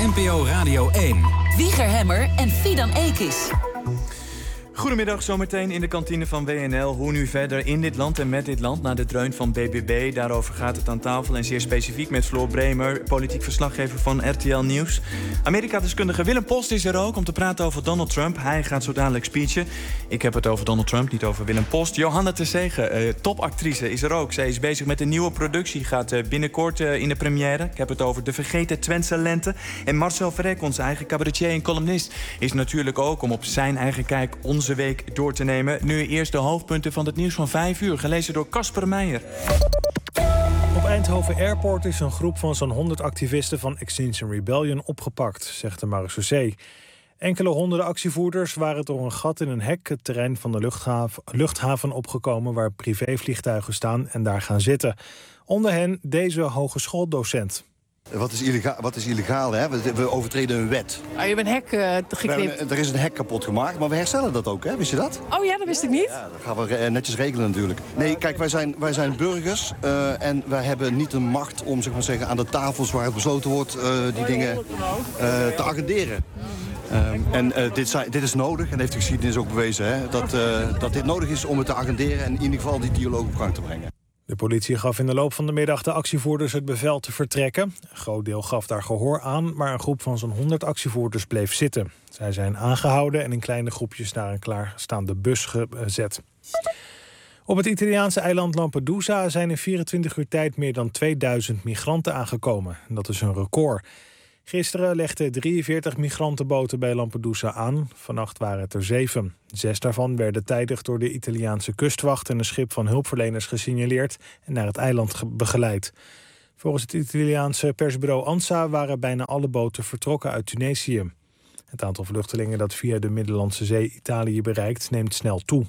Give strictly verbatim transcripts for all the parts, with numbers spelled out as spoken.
N P O Radio één. Wieger Hemmer en Fidan Ekis. Goedemiddag, zometeen in de kantine van W N L. Hoe nu verder in dit land en met dit land na de dreun van B B B. Daarover gaat het aan tafel en zeer specifiek met Floor Bremer, politiek verslaggever van R T L Nieuws. Amerika-deskundige Willem Post is er ook om te praten over Donald Trump. Hij gaat zo dadelijk speechen. Ik heb het over Donald Trump, niet over Willem Post. Johanna Terzegen, uh, topactrice, is er ook. Zij is bezig met een nieuwe productie, gaat uh, binnenkort uh, in de première. Ik heb het over De Vergeten Twentse Lente. En Marcel Verrek, onze eigen cabaretier en columnist, is natuurlijk ook om op zijn eigen kijk onze week door te nemen. Nu eerst de hoofdpunten van het nieuws van vijf uur, gelezen door Casper Meijer. Op Eindhoven Airport is een groep van zo'n honderd activisten van Extinction Rebellion opgepakt, zegt de marechaussee. Enkele honderden actievoerders waren door een gat in een hek het terrein van de luchthaven, luchthaven opgekomen waar privévliegtuigen staan en daar gaan zitten. Onder hen deze hogeschooldocent. Wat is illegaal, wat is illegaal hè? We, we overtreden een wet. Ah, je hebt een hek uh, geknipt. Er is een hek kapot gemaakt, maar we herstellen dat ook, hè? Wist je dat? Oh ja, dat wist ik niet. Ja, dat gaan we netjes regelen natuurlijk. Nee, kijk, wij zijn, wij zijn burgers uh, en wij hebben niet de macht om zeg maar, zeggen, aan de tafels waar het besloten wordt uh, die dingen uh, te agenderen. Um, en uh, dit, zijn, dit is nodig, en heeft de geschiedenis ook bewezen, hè, dat, uh, dat dit nodig is om het te agenderen en in ieder geval die dialoog op gang te brengen. De politie gaf in de loop van de middag de actievoerders het bevel te vertrekken. Een groot deel gaf daar gehoor aan, maar een groep van zo'n honderd actievoerders bleef zitten. Zij zijn aangehouden en in kleine groepjes naar een klaarstaande bus gezet. Op het Italiaanse eiland Lampedusa zijn in vierentwintig uur tijd meer dan tweeduizend migranten aangekomen. Dat is een record. Gisteren legden drieënveertig migrantenboten bij Lampedusa aan. Vannacht waren het er zeven. Zes daarvan werden tijdig door de Italiaanse kustwacht en een schip van hulpverleners gesignaleerd en naar het eiland begeleid. Volgens het Italiaanse persbureau ANSA waren bijna alle boten vertrokken uit Tunesië. Het aantal vluchtelingen dat via de Middellandse Zee Italië bereikt neemt snel toe.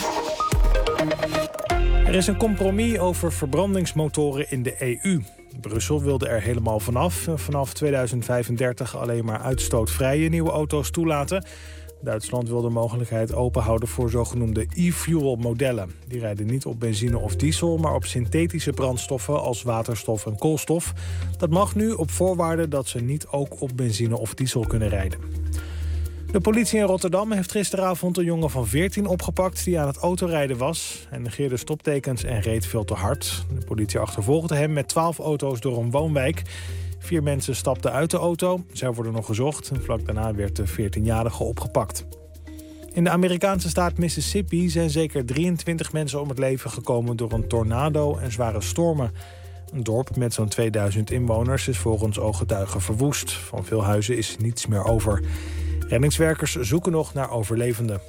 Er is een compromis over verbrandingsmotoren in de E U. Brussel wilde er helemaal vanaf. Vanaf tweeduizend vijfendertig alleen maar uitstootvrije nieuwe auto's toelaten. Duitsland wil de mogelijkheid openhouden voor zogenoemde e-fuel modellen. Die rijden niet op benzine of diesel, maar op synthetische brandstoffen als waterstof en koolstof. Dat mag nu op voorwaarde dat ze niet ook op benzine of diesel kunnen rijden. De politie in Rotterdam heeft gisteravond een jongen van veertien opgepakt die aan het autorijden was. Hij negeerde stoptekens en reed veel te hard. De politie achtervolgde hem met twaalf auto's door een woonwijk. Vier mensen stapten uit de auto. Zij worden nog gezocht. En vlak daarna werd de veertienjarige opgepakt. In de Amerikaanse staat Mississippi zijn zeker drieëntwintig mensen om het leven gekomen door een tornado en zware stormen. Een dorp met zo'n tweeduizend inwoners is volgens ooggetuigen verwoest. Van veel huizen is niets meer over. Reddingswerkers zoeken nog naar overlevenden.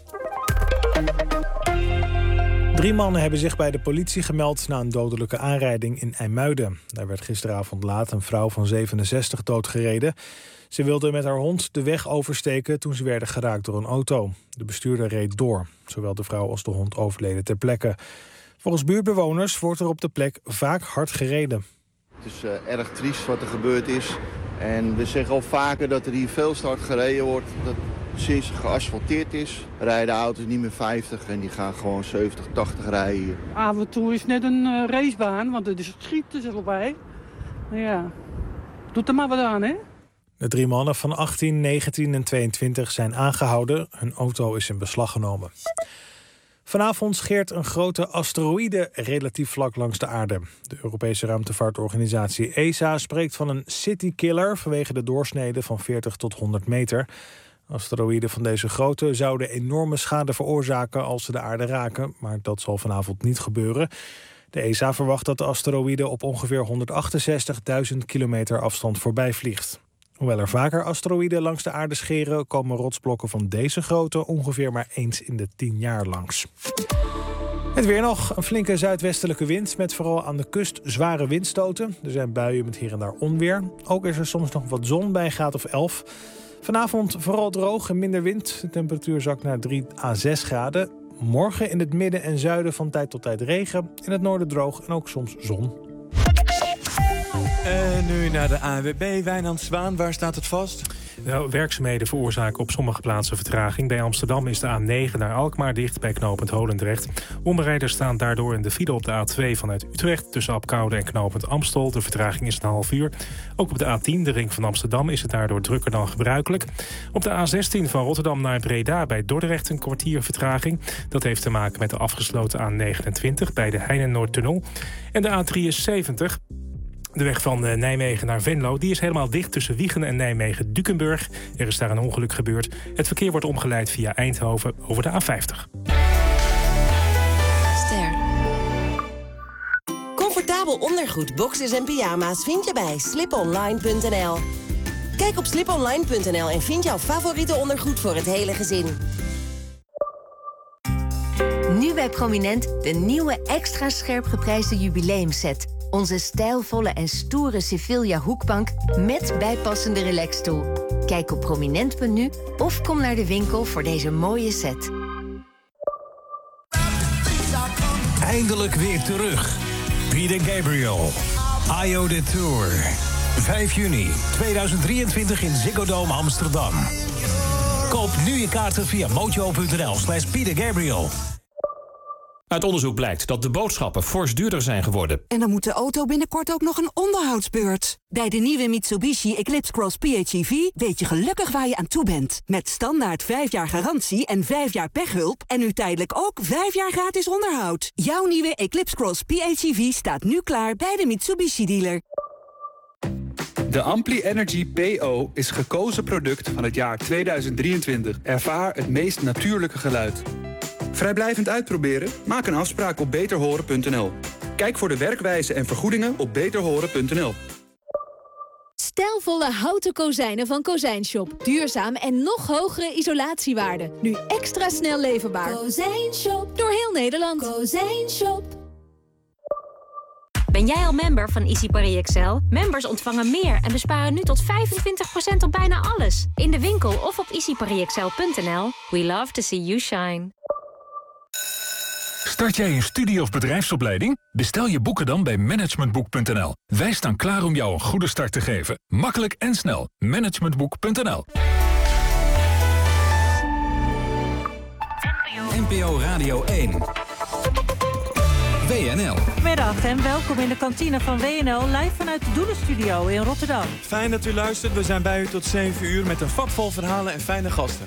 Drie mannen hebben zich bij de politie gemeld na een dodelijke aanrijding in IJmuiden. Daar werd gisteravond laat een vrouw van zevenenzestig doodgereden. Ze wilde met haar hond de weg oversteken toen ze werden geraakt door een auto. De bestuurder reed door. Zowel de vrouw als de hond overleden ter plekke. Volgens buurtbewoners wordt er op de plek vaak hard gereden. Het is uh, erg triest wat er gebeurd is. En we zeggen al vaker dat er hier veel te hard gereden wordt. Dat sinds het geasfalteerd is, rijden auto's niet meer vijftig en die gaan gewoon zeventig, tachtig rijden. Af en toe is net een uh, racebaan, want er is schieten er bij. Ja, doet er maar wat aan, hè? De drie mannen van achttien, negentien en tweeëntwintig zijn aangehouden. Hun auto is in beslag genomen. Vanavond scheert een grote asteroïde relatief vlak langs de aarde. De Europese ruimtevaartorganisatie E S A spreekt van een citykiller vanwege de doorsnede van veertig tot honderd meter. Asteroïden van deze grootte zouden enorme schade veroorzaken als ze de aarde raken, maar dat zal vanavond niet gebeuren. De E S A verwacht dat de asteroïde op ongeveer honderdachtenzestigduizend kilometer afstand voorbij vliegt. Hoewel er vaker asteroïden langs de aarde scheren, komen rotsblokken van deze grootte ongeveer maar eens in de tien jaar langs. Het weer nog. Een flinke zuidwestelijke wind met vooral aan de kust zware windstoten. Er zijn buien met hier en daar onweer. Ook is er soms nog wat zon bij een graad of elf. Vanavond vooral droog en minder wind. De temperatuur zakt naar drie à zes graden. Morgen in het midden en zuiden van tijd tot tijd regen. In het noorden droog en ook soms zon. En nu naar de A N W B, Wijnand Zwaan. Waar staat het vast? Nou, werkzaamheden veroorzaken op sommige plaatsen vertraging. Bij Amsterdam is de A negen naar Alkmaar dicht bij knooppunt Holendrecht. Omrijders staan daardoor in de file op de A twee vanuit Utrecht... tussen Apkoude en knooppunt Amstel. De vertraging is een half uur. Ook op de A tien, de ring van Amsterdam, is het daardoor drukker dan gebruikelijk. Op de A zestien van Rotterdam naar Breda bij Dordrecht een kwartier vertraging. Dat heeft te maken met de afgesloten A negenentwintig bij de Heine-Noordtunnel. En de A drieënzeventig... de weg van Nijmegen naar Venlo, die is helemaal dicht tussen Wijchen en Nijmegen-Dukenburg. Er is daar een ongeluk gebeurd. Het verkeer wordt omgeleid via Eindhoven over de A vijftig. Ster. Comfortabel ondergoed, boxers en pyjama's vind je bij sliponline punt n l. Kijk op sliponline punt n l en vind jouw favoriete ondergoed voor het hele gezin. Nu bij Prominent de nieuwe extra scherp geprijsde jubileumset. Onze stijlvolle en stoere Sevilla hoekbank met bijpassende relaxstoel. Kijk op prominent punt n u of kom naar de winkel voor deze mooie set. Eindelijk weer terug. Peter Gabriel. I O The Tour. vijf juni tweeduizend drieëntwintig in Ziggo Dome Amsterdam. Koop nu je kaarten via mojo punt n l slash Peter Gabriel. Uit onderzoek blijkt dat de boodschappen fors duurder zijn geworden. En dan moet de auto binnenkort ook nog een onderhoudsbeurt. Bij de nieuwe Mitsubishi Eclipse Cross P H E V weet je gelukkig waar je aan toe bent. Met standaard vijf jaar garantie en vijf jaar pechhulp. En nu tijdelijk ook vijf jaar gratis onderhoud. Jouw nieuwe Eclipse Cross P H E V staat nu klaar bij de Mitsubishi dealer. De Ampli Energy P O is gekozen product van het jaar tweeduizend drieëntwintig. Ervaar het meest natuurlijke geluid. Vrijblijvend uitproberen? Maak een afspraak op beter horen punt n l. Kijk voor de werkwijze en vergoedingen op beter horen punt n l. Stijlvolle houten kozijnen van Kozijnshop. Duurzaam en nog hogere isolatiewaarde. Nu extra snel leverbaar. Kozijnshop. Door heel Nederland. Kozijnshop. Ben jij al member van Easy Paris Excel? Members ontvangen meer en besparen nu tot vijfentwintig procent op bijna alles. In de winkel of op easy paris excel punt n l. We love to see you shine. Start jij een studie- of bedrijfsopleiding? Bestel je boeken dan bij managementboek punt n l. Wij staan klaar om jou een goede start te geven. Makkelijk en snel. managementboek punt n l. N P O Radio één. W N L. Middag en welkom in de kantine van W N L, live vanuit de Doelenstudio in Rotterdam. Fijn dat u luistert. We zijn bij u tot zeven uur met een vat vol verhalen en fijne gasten.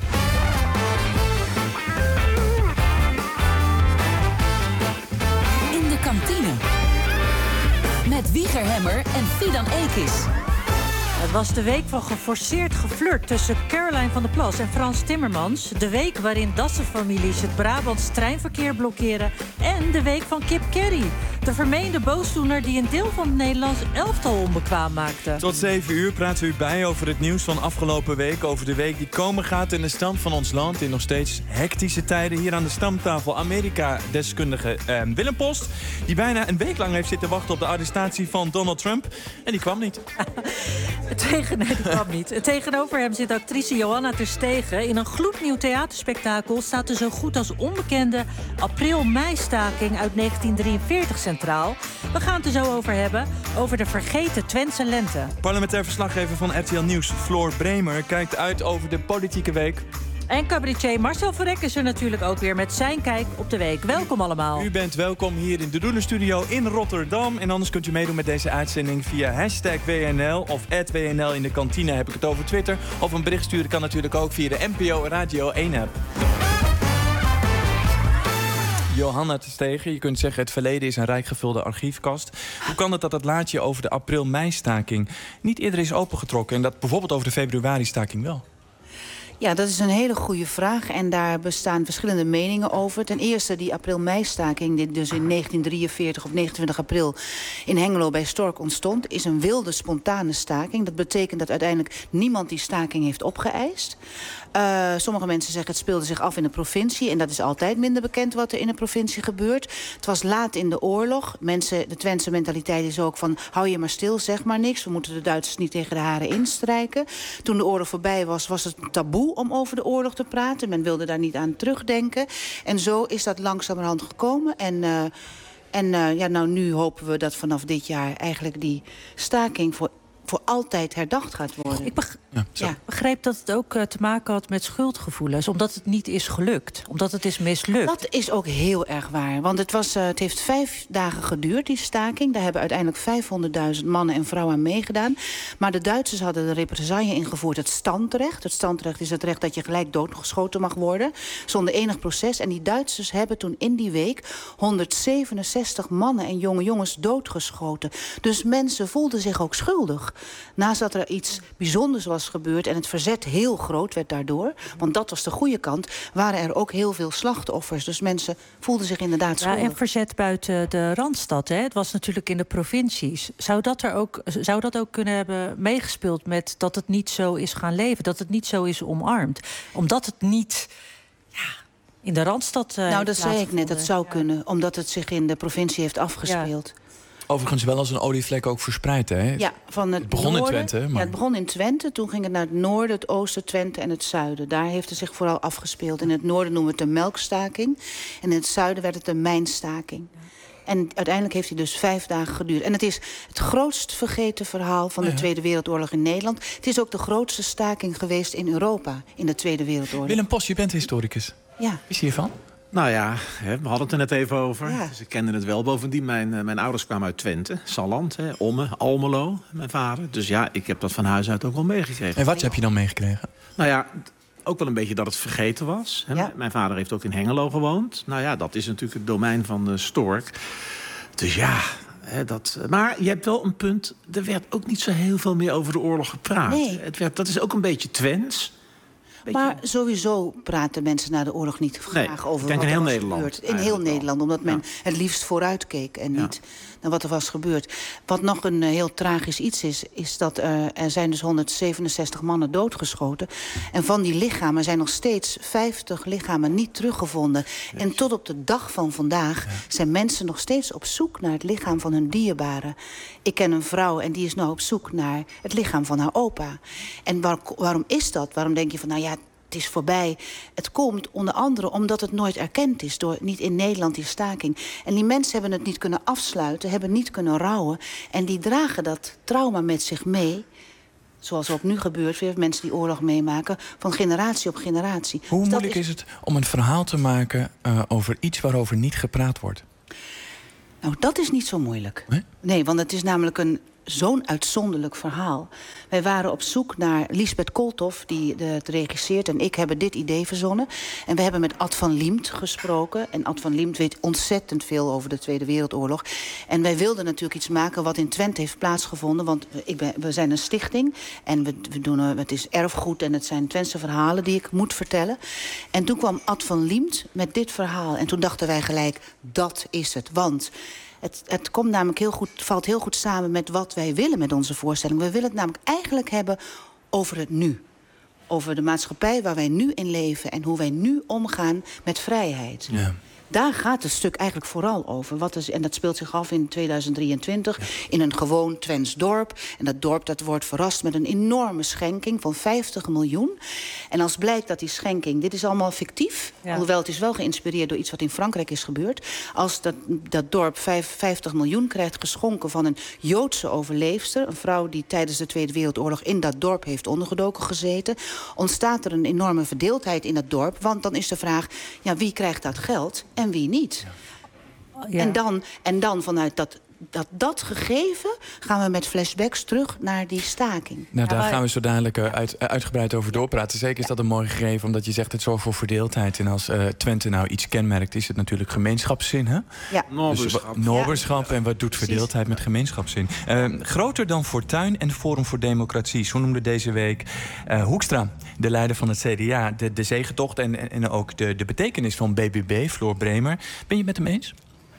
In de kantine. Met Wieger Hemmer en Fidan Ekis. Het was de week van geforceerd geflirt tussen Caroline van der Plas en Frans Timmermans. De week waarin Dassen-families het Brabants treinverkeer blokkeren. En de week van Kip Kerry, de vermeende boosdoener die een deel van het Nederlands elftal onbekwaam maakte. Tot zeven uur praten we u bij over het nieuws van afgelopen week. Over de week die komen gaat en de stand van ons land in nog steeds hectische tijden. Hier aan de stamtafel Amerika-deskundige eh, Willem Post. Die bijna een week lang heeft zitten wachten op de arrestatie van Donald Trump. En die kwam niet. Tegen, nee, die kwam niet. Tegenover hem zit actrice Johanna Terstegen. In een gloednieuw theaterspektakel staat de zo goed als onbekende april-mei-staking uit negentien drieënveertig centraal. We gaan het er zo over hebben, over de vergeten Twentse lente. Parlementair verslaggever van R T L Nieuws, Floor Bremer, kijkt uit over de politieke week. En cabaretier Marcel Verrek is er natuurlijk ook weer met zijn kijk op de week. Welkom allemaal. U bent welkom hier in de Doelenstudio in Rotterdam. En anders kunt u meedoen met deze uitzending via hashtag W N L of at W N L in de kantine heb ik het over Twitter. Of een bericht sturen kan natuurlijk ook via de N P O Radio één app. Johanna Terstegen, je kunt zeggen het verleden is een rijk gevulde archiefkast. Hoe kan het dat het laadje over de april-mei-staking niet eerder is opengetrokken en dat bijvoorbeeld over de februari-staking wel? Ja, dat is een hele goede vraag en daar bestaan verschillende meningen over. Ten eerste die april-mei-staking, die dus in negentien drieënveertig op negenentwintig april in Hengelo bij Stork ontstond, is een wilde, spontane staking. Dat betekent dat uiteindelijk niemand die staking heeft opgeëist. Uh, sommige mensen zeggen het speelde zich af in de provincie en dat is altijd minder bekend wat er in de provincie gebeurt. Het was laat in de oorlog. Mensen, de Twentse mentaliteit is ook van hou je maar stil, zeg maar niks. We moeten de Duitsers niet tegen de haren instrijken. Toen de oorlog voorbij was, was het taboe om over de oorlog te praten. Men wilde daar niet aan terugdenken. En zo is dat langzamerhand gekomen. En uh, En uh, ja, nou, nu hopen we dat vanaf dit jaar eigenlijk die staking voor, voor altijd herdacht gaat worden. Ik beg- Ja, ja, begreep dat het ook uh, te maken had met schuldgevoelens. Omdat het niet is gelukt. Omdat het is mislukt. Dat is ook heel erg waar. Want het, was, uh, het heeft vijf dagen geduurd, die staking. Daar hebben uiteindelijk vijfhonderdduizend mannen en vrouwen aan meegedaan. Maar de Duitsers hadden de represaille ingevoerd. Het standrecht. Het standrecht is het recht dat je gelijk doodgeschoten mag worden. Zonder enig proces. En die Duitsers hebben toen in die week honderdzevenenzestig mannen en jonge jongens doodgeschoten. Dus mensen voelden zich ook schuldig. Naast dat er iets bijzonders was gebeurd en het verzet heel groot werd daardoor, want dat was de goede kant, waren er ook heel veel slachtoffers. Dus mensen voelden zich inderdaad schuldig. Ja, en verzet buiten de Randstad, hè? Het was natuurlijk in de provincies. Zou dat, er ook, zou dat ook kunnen hebben meegespeeld met dat het niet zo is gaan leven? Dat het niet zo is omarmd? Omdat het niet ja, in de Randstad uh, Nou, dat zei ik net, dat zou ja. kunnen, omdat het zich in de provincie heeft afgespeeld. Ja. Overigens wel als een olievlek ook verspreid, hè? Ja, van het, het begon noorden, in Twente. Maar... Ja, het begon in Twente, toen ging het naar het noorden, het oosten, Twente en het zuiden. Daar heeft het zich vooral afgespeeld. In het noorden noemen we het een melkstaking. En in het zuiden werd het een mijnstaking. En uiteindelijk heeft hij dus vijf dagen geduurd. En het is het grootst vergeten verhaal van de ja. Tweede Wereldoorlog in Nederland. Het is ook de grootste staking geweest in Europa in de Tweede Wereldoorlog. Willem Post, je bent historicus. Ja. Is je hiervan? Nou ja, we hadden het er net even over. Ja. Dus ik kende het wel. Bovendien, mijn, mijn ouders kwamen uit Twente, Salland, hè, Omme, Almelo, mijn vader. Dus ja, ik heb dat van huis uit ook wel meegekregen. En wat heb je dan meegekregen? Nou ja, ook wel een beetje dat het vergeten was. Hè. Ja. Mijn vader heeft ook in Hengelo gewoond. Nou ja, dat is natuurlijk het domein van de Stork. Dus ja... He, dat, maar je hebt wel een punt. Er werd ook niet zo heel veel meer over de oorlog gepraat. Nee. Het werd, dat is ook een beetje Twents. Beetje... Maar sowieso praten mensen na de oorlog niet graag nee, over wat er heel was Nederland, gebeurd. In heel Nederland, omdat men ja. het liefst vooruit keek en niet ja. naar wat er was gebeurd. Wat nog een uh, heel tragisch iets is, is dat uh, er zijn dus honderdzevenenzestig mannen doodgeschoten. En van die lichamen zijn nog steeds vijftig lichamen niet teruggevonden. Yes. En tot op de dag van vandaag ja. zijn mensen nog steeds op zoek naar het lichaam van hun dierbaren. Ik ken een vrouw en die is nou op zoek naar het lichaam van haar opa. En waar, waarom is dat? Waarom denk je van, nou ja, het is voorbij. Het komt onder andere omdat het nooit erkend is door niet in Nederland die staking. En die mensen hebben het niet kunnen afsluiten, hebben niet kunnen rouwen. En die dragen dat trauma met zich mee. Zoals ook nu gebeurt, weer mensen die oorlog meemaken, van generatie op generatie. Hoe dus moeilijk is... is het om een verhaal te maken uh, over iets waarover niet gepraat wordt? Nou, dat is niet zo moeilijk. Nee, nee want het is namelijk een zo'n uitzonderlijk verhaal. Wij waren op zoek naar Liesbeth Koltoff, die het regisseert, en ik hebben dit idee verzonnen. En we hebben met Ad van Liemt gesproken. En Ad van Liemt weet ontzettend veel over de Tweede Wereldoorlog. En wij wilden natuurlijk iets maken wat in Twente heeft plaatsgevonden. Want ik ben, we zijn een stichting en we, we doen, het is erfgoed en het zijn Twentse verhalen die ik moet vertellen. En toen kwam Ad van Liemt met dit verhaal. En toen dachten wij gelijk, dat is het. Want Het, het komt namelijk heel goed, valt heel goed samen met wat wij willen met onze voorstelling. We willen het namelijk eigenlijk hebben over het nu. Over de maatschappij waar wij nu in leven en hoe wij nu omgaan met vrijheid. Ja. Daar gaat het stuk eigenlijk vooral over. Wat is, en dat speelt zich af in tweeduizend drieëntwintig ja. in een gewoon Twents dorp. En dat dorp dat wordt verrast met een enorme schenking van vijftig miljoen. En als blijkt dat die schenking, dit is allemaal fictief, ja. hoewel het is wel geïnspireerd door iets wat in Frankrijk is gebeurd. Als dat, dat dorp vijftig miljoen krijgt geschonken van een Joodse overleefster, een vrouw die tijdens de Tweede Wereldoorlog in dat dorp heeft ondergedoken gezeten, ontstaat er een enorme verdeeldheid in dat dorp. Want dan is de vraag, ja, wie krijgt dat geld en wie niet? Ja. En, dan, en dan vanuit dat, dat, dat gegeven gaan we met flashbacks terug naar die staking. Nou, daar ja, gaan we zo dadelijk uit, uitgebreid over doorpraten. Zeker is dat een mooi gegeven, omdat je zegt het zorgt voor verdeeldheid. En als uh, Twente nou iets kenmerkt, is het natuurlijk gemeenschapszin, hè? Ja. Noberschap. Dus, noberschap ja. En wat doet verdeeldheid met gemeenschapszin? Uh, groter dan Fortuyn en Forum voor Democratie. Zo noemde deze week uh, Hoekstra, de leider van het C D A, de, de zegetocht en, en ook de, de betekenis van B B B, Floor Bremer. Ben je het met hem eens?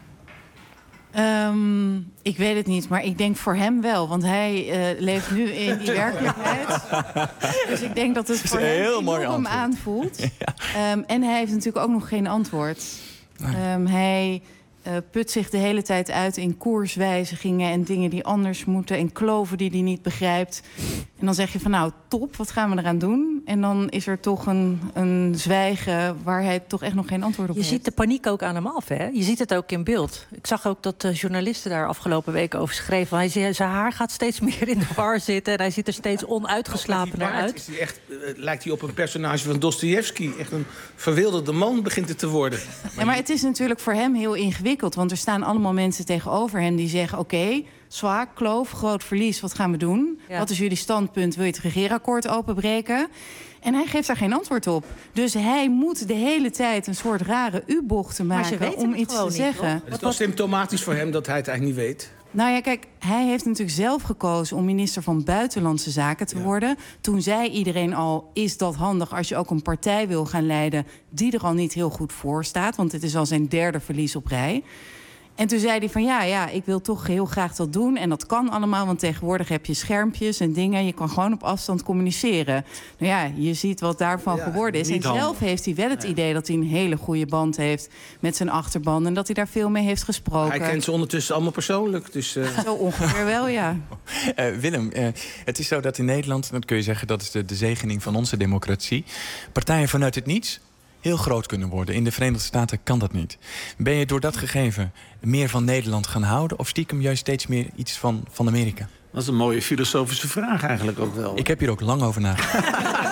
Um, ik weet het niet, maar ik denk voor hem wel. Want hij uh, leeft nu in die werkelijkheid. Dus ik denk dat het voor hem heel mooi hem aanvoelt. Ja. Um, en hij heeft natuurlijk ook nog geen antwoord. Nee. Um, hij uh, put zich de hele tijd uit in koerswijzigingen en dingen die anders moeten en kloven die hij niet begrijpt. En dan zeg je van nou, top, wat gaan we eraan doen? En dan is er toch een, een zwijgen waar hij toch echt nog geen antwoord op Je heeft. ziet de paniek ook aan hem af, hè? Je ziet het ook in beeld. Ik zag ook dat de journalisten daar afgelopen weken over schreven. Hij zei, zijn haar gaat steeds meer in de war zitten en hij ziet er steeds onuitgeslapen naar uit. Is hij echt, uh, lijkt hij op een personage van Dostojevski. Echt een verwilderde man begint het te worden. Ja, maar het is natuurlijk voor hem heel ingewikkeld. Want er staan allemaal mensen tegenover hem die zeggen... oké, okay, zwaar, kloof, groot verlies, wat gaan we doen? Ja. Wat is jullie standpunt? Wil je het regeerakkoord openbreken? En hij geeft daar geen antwoord op. Dus hij moet de hele tijd een soort rare u-bochten maken om iets te zeggen. Het is toch symptomatisch voor hem dat hij het eigenlijk niet weet? Nou ja, kijk, hij heeft natuurlijk zelf gekozen om minister van Buitenlandse Zaken te ja. worden. Toen zei iedereen al, is dat handig als je ook een partij wil gaan leiden... die er al niet heel goed voor staat, want het is al zijn derde verlies op rij. En toen zei hij van ja, ja, ik wil toch heel graag dat doen. En dat kan allemaal, want tegenwoordig heb je schermpjes en dingen. Je kan gewoon op afstand communiceren. Nou ja, je ziet wat daarvan ja, geworden is. En handig. Zelf heeft hij wel het idee dat hij een hele goede band heeft met zijn achterban. En dat hij daar veel mee heeft gesproken. Hij kent ze ondertussen allemaal persoonlijk. Dus, uh... Zo ongeveer wel, ja. Uh, Willem, uh, het is zo dat in Nederland, dat kun je zeggen, dat is de, de zegening van onze democratie. Partijen vanuit het niets heel groot kunnen worden. In de Verenigde Staten kan dat niet. Ben je door dat gegeven meer van Nederland gaan houden... of stiekem juist steeds meer iets van, van Amerika? Dat is een mooie filosofische vraag eigenlijk ook wel. Ik heb hier ook lang over nagedacht.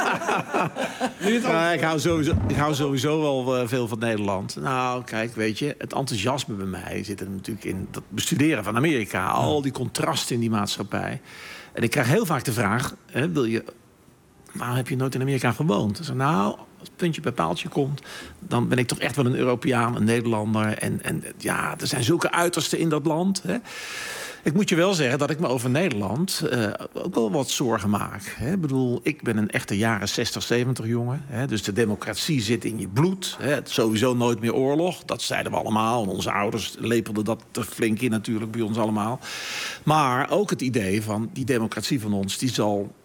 Ja, ik, hou sowieso, ik hou sowieso wel uh, veel van Nederland. Nou, kijk, weet je, het enthousiasme bij mij zit er natuurlijk in... dat bestuderen van Amerika. Al die contrasten in die maatschappij. En ik krijg heel vaak de vraag... Hè, wil je, waarom heb je nooit in Amerika gewoond? Dus, nou... als het puntje bij paaltje komt, dan ben ik toch echt wel een Europeaan, een Nederlander. En, en ja, er zijn zulke uitersten in dat land. Hè. Ik moet je wel zeggen dat ik me over Nederland uh, ook wel wat zorgen maak. Hè. Ik bedoel, ik ben een echte jaren zestig, zeventig jongen. Hè. Dus de democratie zit in je bloed. Hè. Het is sowieso nooit meer oorlog. Dat zeiden we allemaal. En onze ouders lepelden dat er flink in natuurlijk bij ons allemaal. Maar ook het idee van die democratie van ons, die zal...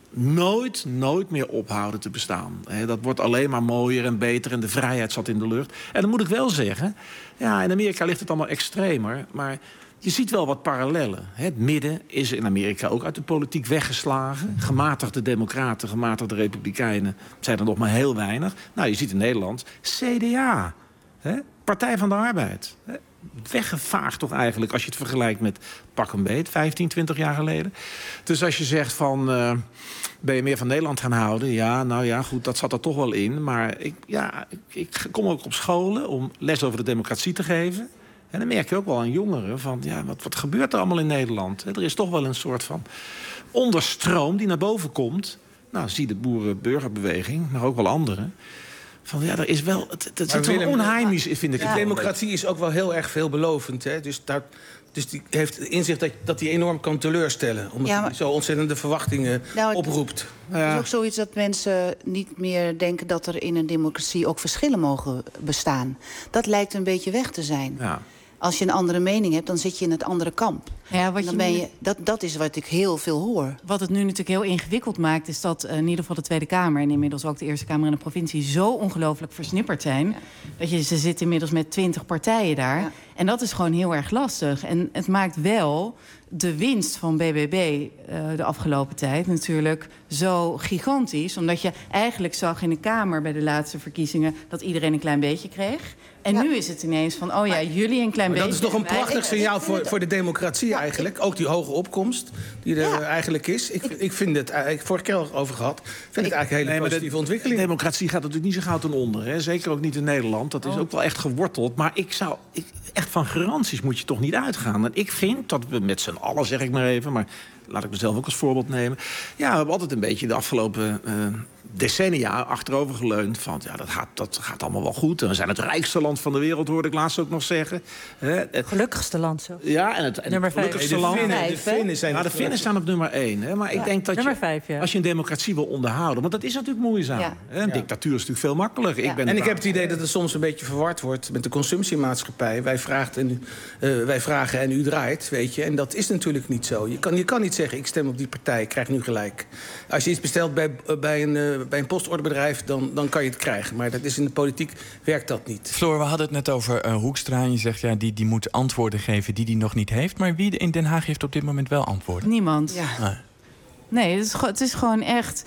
nooit, nooit meer ophouden te bestaan. He, dat wordt alleen maar mooier en beter en de vrijheid zat in de lucht. En dan moet ik wel zeggen, ja, in Amerika ligt het allemaal extremer, maar je ziet wel wat parallellen. He, het midden is in Amerika ook uit de politiek weggeslagen. Gematigde democraten, gematigde republikeinen zijn er nog maar heel weinig. Nou, je ziet in Nederland C D A, he, Partij van de Arbeid. He, weggevaagd toch eigenlijk, als je het vergelijkt met pak een beet, vijftien, twintig jaar geleden. Dus als je zegt van, uh, ben je meer van Nederland gaan houden? Ja, nou ja, goed, dat zat er toch wel in. Maar ik, ja, ik, ik kom ook op scholen om les over de democratie te geven. En dan merk je ook wel aan jongeren van, ja, wat, wat gebeurt er allemaal in Nederland? Er is toch wel een soort van onderstroom die naar boven komt. Nou, zie de boeren-burgerbeweging, maar ook wel anderen. Van, ja, er is wel, het, het zit wel onheimisch, vind ik. De ja. democratie is ook wel heel erg veelbelovend. Hè? Dus, daar, dus die heeft inzicht dat, dat die enorm kan teleurstellen. Omdat ja, maar... hij zo ontzettende verwachtingen nou, oproept. Het ja. is ook zoiets dat mensen niet meer denken dat er in een democratie ook verschillen mogen bestaan. Dat lijkt een beetje weg te zijn. Ja. Als je een andere mening hebt, dan zit je in het andere kamp. Ja, wat dan ben je, dat, dat is wat ik heel veel hoor. Wat het nu natuurlijk heel ingewikkeld maakt, is dat uh, in ieder geval de Tweede Kamer en inmiddels ook de Eerste Kamer en de provincie zo ongelooflijk versnipperd zijn. Ja. Dat je, ze zitten inmiddels met twintig partijen daar. Ja. En dat is gewoon heel erg lastig. En het maakt wel de winst van B B B uh, de afgelopen tijd natuurlijk zo gigantisch. Omdat je eigenlijk zag in de Kamer bij de laatste verkiezingen dat iedereen een klein beetje kreeg. En ja. nu is het ineens van, oh ja, jullie een klein maar beetje. Dat is toch een prachtig signaal voor, voor de democratie ja, eigenlijk. Ook die hoge opkomst die er ja. eigenlijk is. Ik, ik vind het, ik vorige keer al over gehad, vind ik, het eigenlijk een hele nee, positieve de, ontwikkeling. De democratie gaat natuurlijk niet zo gauw ten onder. Hè? Zeker ook niet in Nederland. Dat is oh. ook wel echt geworteld. Maar ik zou, ik, echt van garanties moet je toch niet uitgaan. En ik vind dat we met z'n allen, zeg ik maar even, maar laat ik mezelf ook als voorbeeld nemen. Ja, we hebben altijd een beetje de afgelopen uh, decennia achterover geleund van, ja, dat gaat, dat gaat allemaal wel goed. En we zijn het rijkste land van de wereld, hoorde ik laatst ook nog zeggen. Het gelukkigste land zo. Ja, en het, en nummer het gelukkigste vijf. land. De Finnen, de Finnen zijn, nou, de Finnen staan op nummer één. Hè? Maar ja. ik denk dat nummer je, vijf, ja. als je een democratie wil onderhouden, want dat is natuurlijk moeizaam. Ja. Een ja. dictatuur is natuurlijk veel makkelijker. Ja. Ik ben en ik heb het idee dat het soms een beetje verward wordt met de consumptiemaatschappij. Wij, vraagt en, uh, wij vragen en u draait, weet je. En dat is natuurlijk niet zo. Je kan, je kan niet zeggen, ik stem op die partij, ik krijg nu gelijk. Als je iets bestelt bij, bij een uh, bij een postorderbedrijf, dan, dan kan je het krijgen. Maar dat is in de politiek werkt dat niet. Floor, we hadden het net over uh, Hoekstra. En je zegt, ja, die, die moet antwoorden geven die hij nog niet heeft. Maar wie in Den Haag heeft op dit moment wel antwoorden? Niemand. Ja. Ah. Nee, het is, het is gewoon echt...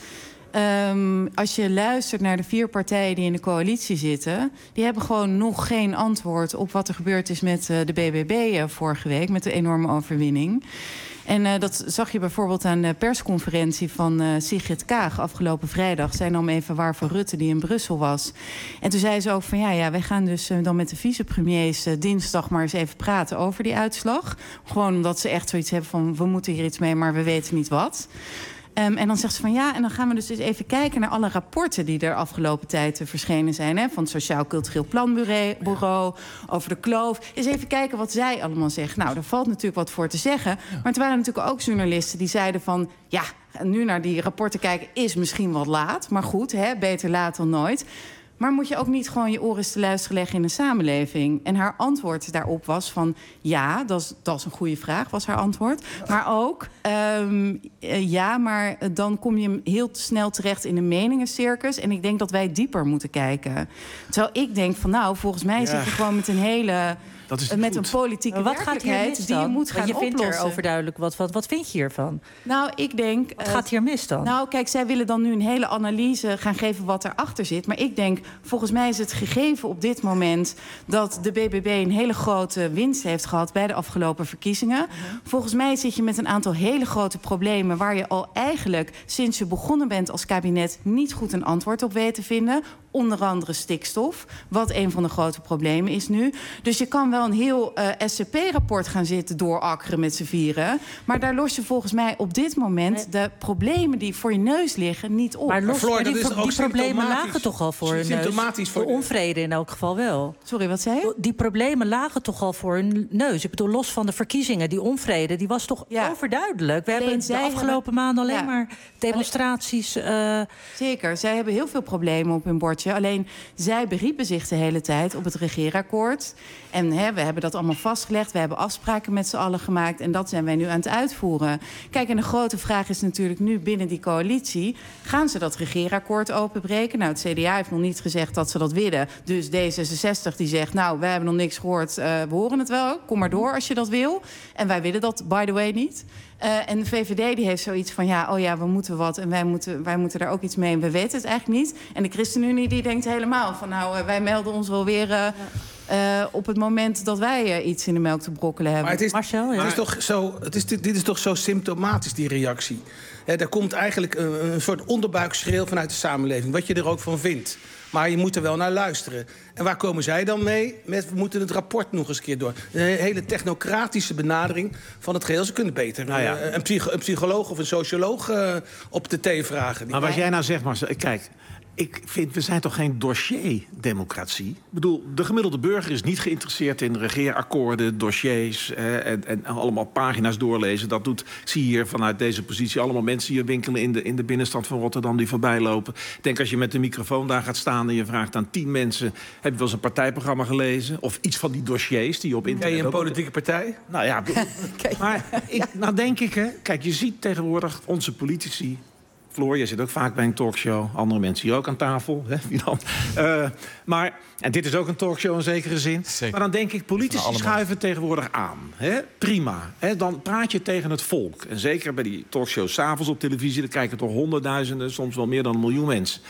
Um, als je luistert naar de vier partijen die in de coalitie zitten... die hebben gewoon nog geen antwoord op wat er gebeurd is met uh, de B B B uh, vorige week... met de enorme overwinning. En uh, dat zag je bijvoorbeeld aan de persconferentie van uh, Sigrid Kaag afgelopen vrijdag. Zij nam even waar voor Rutte, die in Brussel was. En toen zei ze ook van ja, ja wij gaan dus uh, dan met de vicepremiers uh, dinsdag maar eens even praten over die uitslag. Gewoon omdat ze echt zoiets hebben van we moeten hier iets mee, maar we weten niet wat. Um, en dan zegt ze van ja, en dan gaan we dus eens even kijken naar alle rapporten die er afgelopen tijd uh, verschenen zijn. Hè, van het Sociaal Cultureel Planbureau, over de kloof. Eens even kijken wat zij allemaal zeggen. Nou, daar valt natuurlijk wat voor te zeggen. Maar het waren natuurlijk ook journalisten die zeiden van ja, nu naar die rapporten kijken is misschien wat laat. Maar goed, hè, beter laat dan nooit. Maar moet je ook niet gewoon je oren eens te luisteren leggen in de samenleving? En haar antwoord daarop was van... ja, dat is, dat is een goede vraag, was haar antwoord. Maar ook, um, uh, ja, maar dan kom je heel snel terecht in een meningencircus. En ik denk dat wij dieper moeten kijken. Terwijl ik denk van nou, volgens mij ja. zit je gewoon met een hele... Dat is met goed. een politieke wat werkelijkheid gaat die je moet gaan je oplossen. vindt er overduidelijk wat, wat. Wat vind je hiervan? Nou, ik denk... Wat gaat hier mis dan? Nou, kijk, zij willen dan nu een hele analyse gaan geven wat erachter zit. Maar ik denk, volgens mij is het gegeven op dit moment... dat de B B B een hele grote winst heeft gehad bij de afgelopen verkiezingen. Uh-huh. Volgens mij zit je met een aantal hele grote problemen... waar je al eigenlijk sinds je begonnen bent als kabinet... niet goed een antwoord op weet te vinden. Onder andere stikstof, wat een van de grote problemen is nu. Dus je kan wel een heel uh, S C P-rapport gaan zitten doorakkeren met z'n vieren. Maar daar los je volgens mij op dit moment... Nee. de problemen die voor je neus liggen niet op. Maar, los, Floor, maar die, dat is die, die problemen lagen toch al voor hun neus? Voor de onvrede in elk geval wel. Sorry, wat zei je? Die problemen lagen toch al voor hun neus? Ik bedoel, los van de verkiezingen, die onvrede... die was toch ja. overduidelijk? We alleen hebben de afgelopen hebben... maanden alleen ja. maar demonstraties... Uh... Zeker, zij hebben heel veel problemen op hun bordje. Alleen, zij beriepen zich de hele tijd op het regeerakkoord. En hè, we hebben dat allemaal vastgelegd. We hebben afspraken met z'n allen gemaakt. En dat zijn wij nu aan het uitvoeren. Kijk, en de grote vraag is natuurlijk nu binnen die coalitie... gaan ze dat regeerakkoord openbreken? Nou, het C D A heeft nog niet gezegd dat ze dat willen. Dus D zesenzestig die zegt, nou, wij hebben nog niks gehoord. Uh, we horen het wel, kom maar door als je dat wil. En wij willen dat, by the way, niet. Uh, en de V V D die heeft zoiets van, ja, oh ja, we moeten wat... en wij moeten, wij moeten daar ook iets mee en we weten het eigenlijk niet. En de ChristenUnie die denkt helemaal van, nou, uh, wij melden ons wel weer... Uh, ja. Uh, op het moment dat wij uh, iets in de melk te brokkelen hebben. Maar het is, Marcel, ja. het is toch zo, het is, dit, dit is toch zo symptomatisch, die reactie. He, daar komt eigenlijk een, een soort onderbuikschreeuw vanuit de samenleving. Wat je er ook van vindt. Maar je moet er wel naar luisteren. En waar komen zij dan mee? Met, we moeten het rapport nog eens een keer door. Een hele technocratische benadering van het geheel. Ze kunnen beter nou ja. uh, een, psycho, een psycholoog of een socioloog uh, op de thee vragen. Maar wat jij nou zegt, Marcel, kijk... Ik vind, we zijn toch geen dossierdemocratie? Ik bedoel, de gemiddelde burger is niet geïnteresseerd in regeerakkoorden, dossiers... Eh, en, en allemaal pagina's doorlezen. Dat doet, zie je hier vanuit deze positie allemaal mensen hier winkelen... in de, in de binnenstad van Rotterdam die voorbij lopen. Ik denk als je met de microfoon daar gaat staan en je vraagt aan tien mensen... heb je wel eens een partijprogramma gelezen? Of iets van die dossiers die je op internet... Ken je een politieke partij? Nou ja, maar ik, nou denk ik, hè, kijk, je ziet tegenwoordig onze politici... Floor, jij zit ook vaak bij een talkshow. Andere mensen hier ook aan tafel. Hè? Wie dan? Uh, maar, en dit is ook een talkshow in zekere zin. Zeker. Maar dan denk ik, politici schuiven tegenwoordig aan. Hè? Prima. Hè? Dan praat je tegen het volk. En zeker bij die talkshows 's avonds op televisie... dan kijken toch honderdduizenden, soms wel meer dan een miljoen mensen.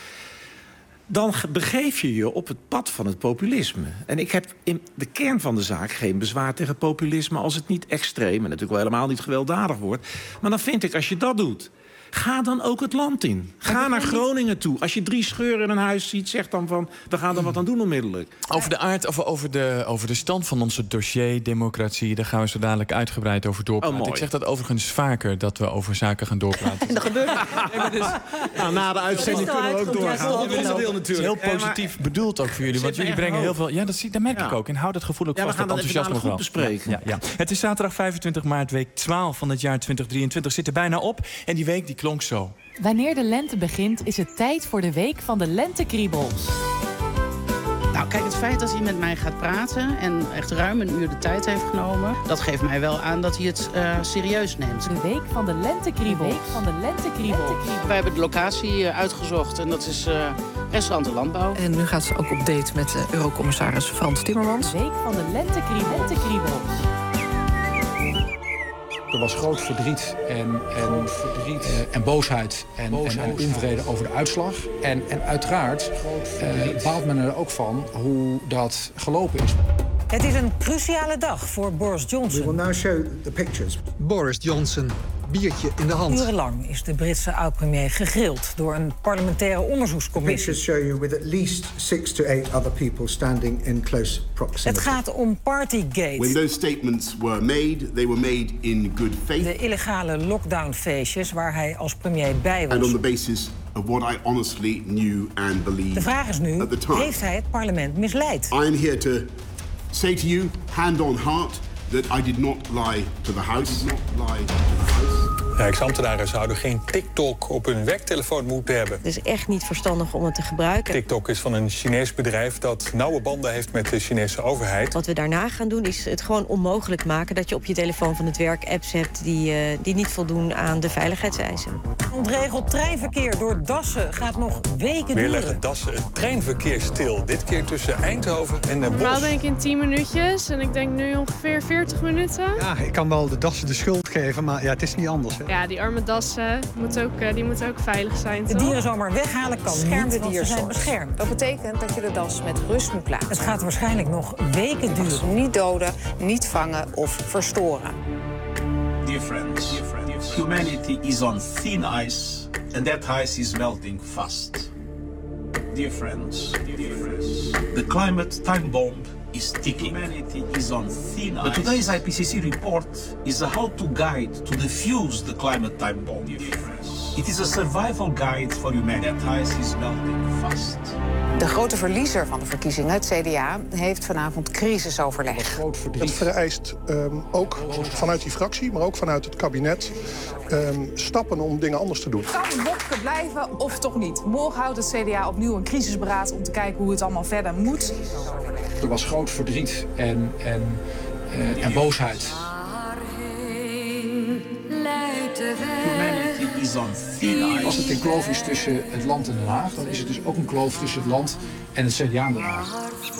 Dan begeef je je op het pad van het populisme. En ik heb in de kern van de zaak geen bezwaar tegen populisme... als het niet extreem en natuurlijk wel helemaal niet gewelddadig wordt. Maar dan vind ik, als je dat doet... Ga dan ook het land in. Ga naar Groningen toe. Als je drie scheuren in een huis ziet, zeg dan van... we gaan er wat aan doen onmiddellijk. Over de aard, of over de, over de stand van onze dossierdemocratie... daar gaan we zo dadelijk uitgebreid over doorpraten. Oh, ik zeg dat overigens vaker, dat we over zaken gaan doorpraten. En dat gebeurt ja, dus, nou, na de uitzending kunnen we ook doorgaan. Dat is natuurlijk. Het is heel positief ja, bedoeld ook voor jullie. Want jullie brengen heel veel... Ja, dat, zie, dat merk ja. ik ook. En hou dat gevoel ook ja, vast. We gaan dat dat enthousiasme goed bespreken. Ja, ja, ja. Het is zaterdag vijfentwintig maart, week twaalf van het jaar twintig drieëntwintig. Zit er bijna op. En die week die klonk zo. Wanneer de lente begint, is het tijd voor de week van de lentekriebels. Nou, kijk, het feit dat hij met mij gaat praten en echt ruim een uur de tijd heeft genomen, dat geeft mij wel aan dat hij het uh, serieus neemt. De week van de lentekriebel. De week van de lentekriebel. Wij hebben de locatie uh, uitgezocht en dat is uh, restaurant de Landbouw. En nu gaat ze ook op date met de eurocommissaris Frans Timmermans. De week van de lentekriebel. lentekriebel. Er was groot verdriet en, en, verdriet, uh, en boosheid en, boosheid en, en onvrede over de uitslag. En, en uiteraard uh, baalt men er ook van hoe dat gelopen is. Het is een cruciale dag voor Boris Johnson. We will now show the pictures. Boris Johnson, biertje in de hand. Urenlang is de Britse oud-premier gegrild door een parlementaire onderzoekscommissie. Pictures show you with at least six to eight other people standing in close proximity. Het gaat om Partygate. When those statements were made, they were made in good faith. De illegale lockdownfeestjes waar hij als premier bij was. And on the basis of what I honestly knew and believed. De vraag is nu, at the time. Heeft hij het parlement misleid? I am here to say to you, hand on heart, that I did not lie to the House. Did not lie to the House. Rijksambtenaren zouden geen TikTok op hun werktelefoon moeten hebben. Het is echt niet verstandig om het te gebruiken. TikTok is van een Chinees bedrijf dat nauwe banden heeft met de Chinese overheid. Wat we daarna gaan doen is het gewoon onmogelijk maken dat je op je telefoon van het werk apps hebt die, uh, die niet voldoen aan de veiligheidseisen. Ontregeld treinverkeer door Dassen gaat nog weken duren. Weer leggen Dassen het treinverkeer stil. Dit keer tussen Eindhoven en Den Bosch. Normaal denk ik in tien minuutjes en ik denk nu ongeveer veertig minuten. Ja, ik kan wel de Dassen de schuld geven, maar ja, het is niet anders. Hè. Ja, die arme dassen moeten ook, die moeten ook veilig zijn, toch? De dieren zomaar weghalen kan Bescherm niet, de want ze zijn beschermd. Dat betekent dat je de das met rust moet laten. Het gaat waarschijnlijk nog weken duren. Niet doden, niet vangen of verstoren. Dear friends, Dear friends, humanity is on thin ice and that ice is melting fast. Dear friends, Dear friends, the climate time bomb is ticking. Humanity is on thin ice. But today's I P C C report is a how-to guide to defuse the climate time bomb. Dear friends, it is a survival guide for humanity. That ice is melting fast. De grote verliezer van de verkiezingen, het C D A, heeft vanavond crisisoverleg. Het vereist um, ook vanuit die fractie, maar ook vanuit het kabinet, um, stappen om dingen anders te doen. Kan Wopke blijven of toch niet? Morgen houdt het C D A opnieuw een crisisberaad om te kijken hoe het allemaal verder moet. Er was groot verdriet en, en, uh, en boosheid. Als het een kloof is tussen het land en Den Haag, dan is het dus ook een kloof tussen het land en het C D A in Den Haag.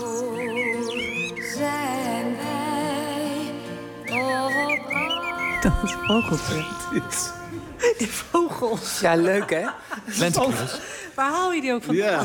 Dat is vogeltje. Die vogels. Ja, leuk hè? Lentekriebels. Waar haal je die ook van? Ja.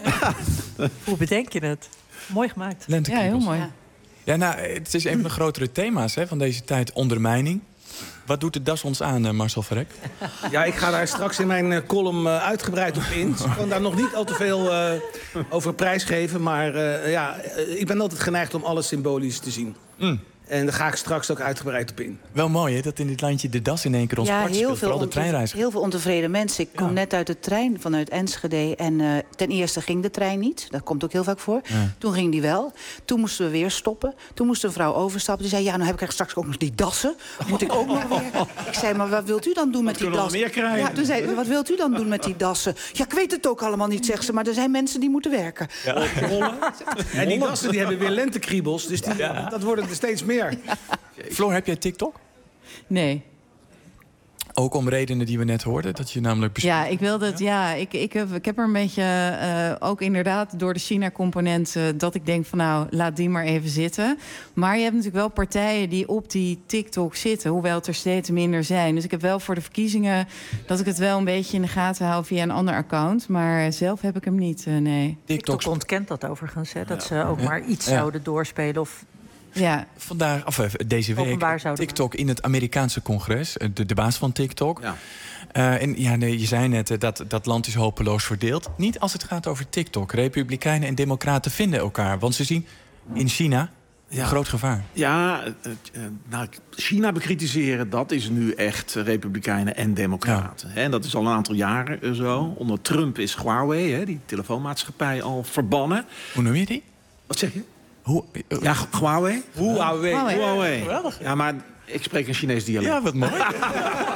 Hoe bedenk je het? Mooi gemaakt. Ja, heel mooi. Ja. Ja, nou, het is een van de grotere thema's hè, van deze tijd, ondermijning. Wat doet de das ons aan, uh, Marcel Verrek? Ja, ik ga daar straks in mijn uh, column uh, uitgebreid op in. Ik kan daar nog niet al te veel uh, over prijsgeven. Maar uh, ja, uh, ik ben altijd geneigd om alles symbolisch te zien. Mm. En daar ga ik straks ook uitgebreid op in. Wel mooi, hè, dat in dit landje de das in één keer ons ja, part heel speelt. veel Vooral de ontev- treinreizigers. Heel veel ontevreden mensen. Ik kom ja. net uit de trein vanuit Enschede. En uh, ten eerste ging de trein niet. Dat komt ook heel vaak voor. Ja. Toen ging die wel. Toen moesten we weer stoppen. Toen moest een vrouw overstappen. Die zei, ja, nou heb ik straks ook nog die dassen. Moet ik ook nog weer... Ik zei, maar wat wilt u dan doen met die dassen? Ja, toen zei wat wilt u dan doen met die dassen? Ja, ik weet het ook allemaal niet, zegt ze. Maar er zijn mensen die moeten werken. Ja. En die dassen die hebben weer lentekriebels. Dus die, ja. dat worden er steeds meer. Ja. Floor, heb jij TikTok? Nee. Ook om redenen die we net hoorden, dat je namelijk... Ja, ik wil dat. Ja, ik, ik, heb, ik heb er een beetje uh, ook inderdaad door de China-component uh, dat ik denk van nou, laat die maar even zitten. Maar je hebt natuurlijk wel partijen die op die TikTok zitten, hoewel het er steeds minder zijn. Dus ik heb wel voor de verkiezingen dat ik het wel een beetje in de gaten hou via een ander account. Maar zelf heb ik hem niet, uh, nee. TikTok ontkent dat overigens, hè, dat ze ook maar iets ja. zouden doorspelen of... Ja. Vandaag, of deze week, TikTok in het Amerikaanse congres. De, de baas van TikTok. Ja. Uh, en ja, nee, je zei net, uh, dat dat land is hopeloos verdeeld. Niet als het gaat over TikTok. Republikeinen en democraten vinden elkaar. Want ze zien in China ja. een groot gevaar. Ja, uh, uh, nou, China bekritiseren, dat is nu echt republikeinen en democraten. Ja. En dat is al een aantal jaren uh, zo. Onder Trump is Huawei, hè, die telefoonmaatschappij, al verbannen. Hoe noem je die? Wat zeg je? Hoe, uh, ja, Huawei. Huawei. Huawei. Ja, maar ik spreek een Chinees dialect. Ja, wat mooi.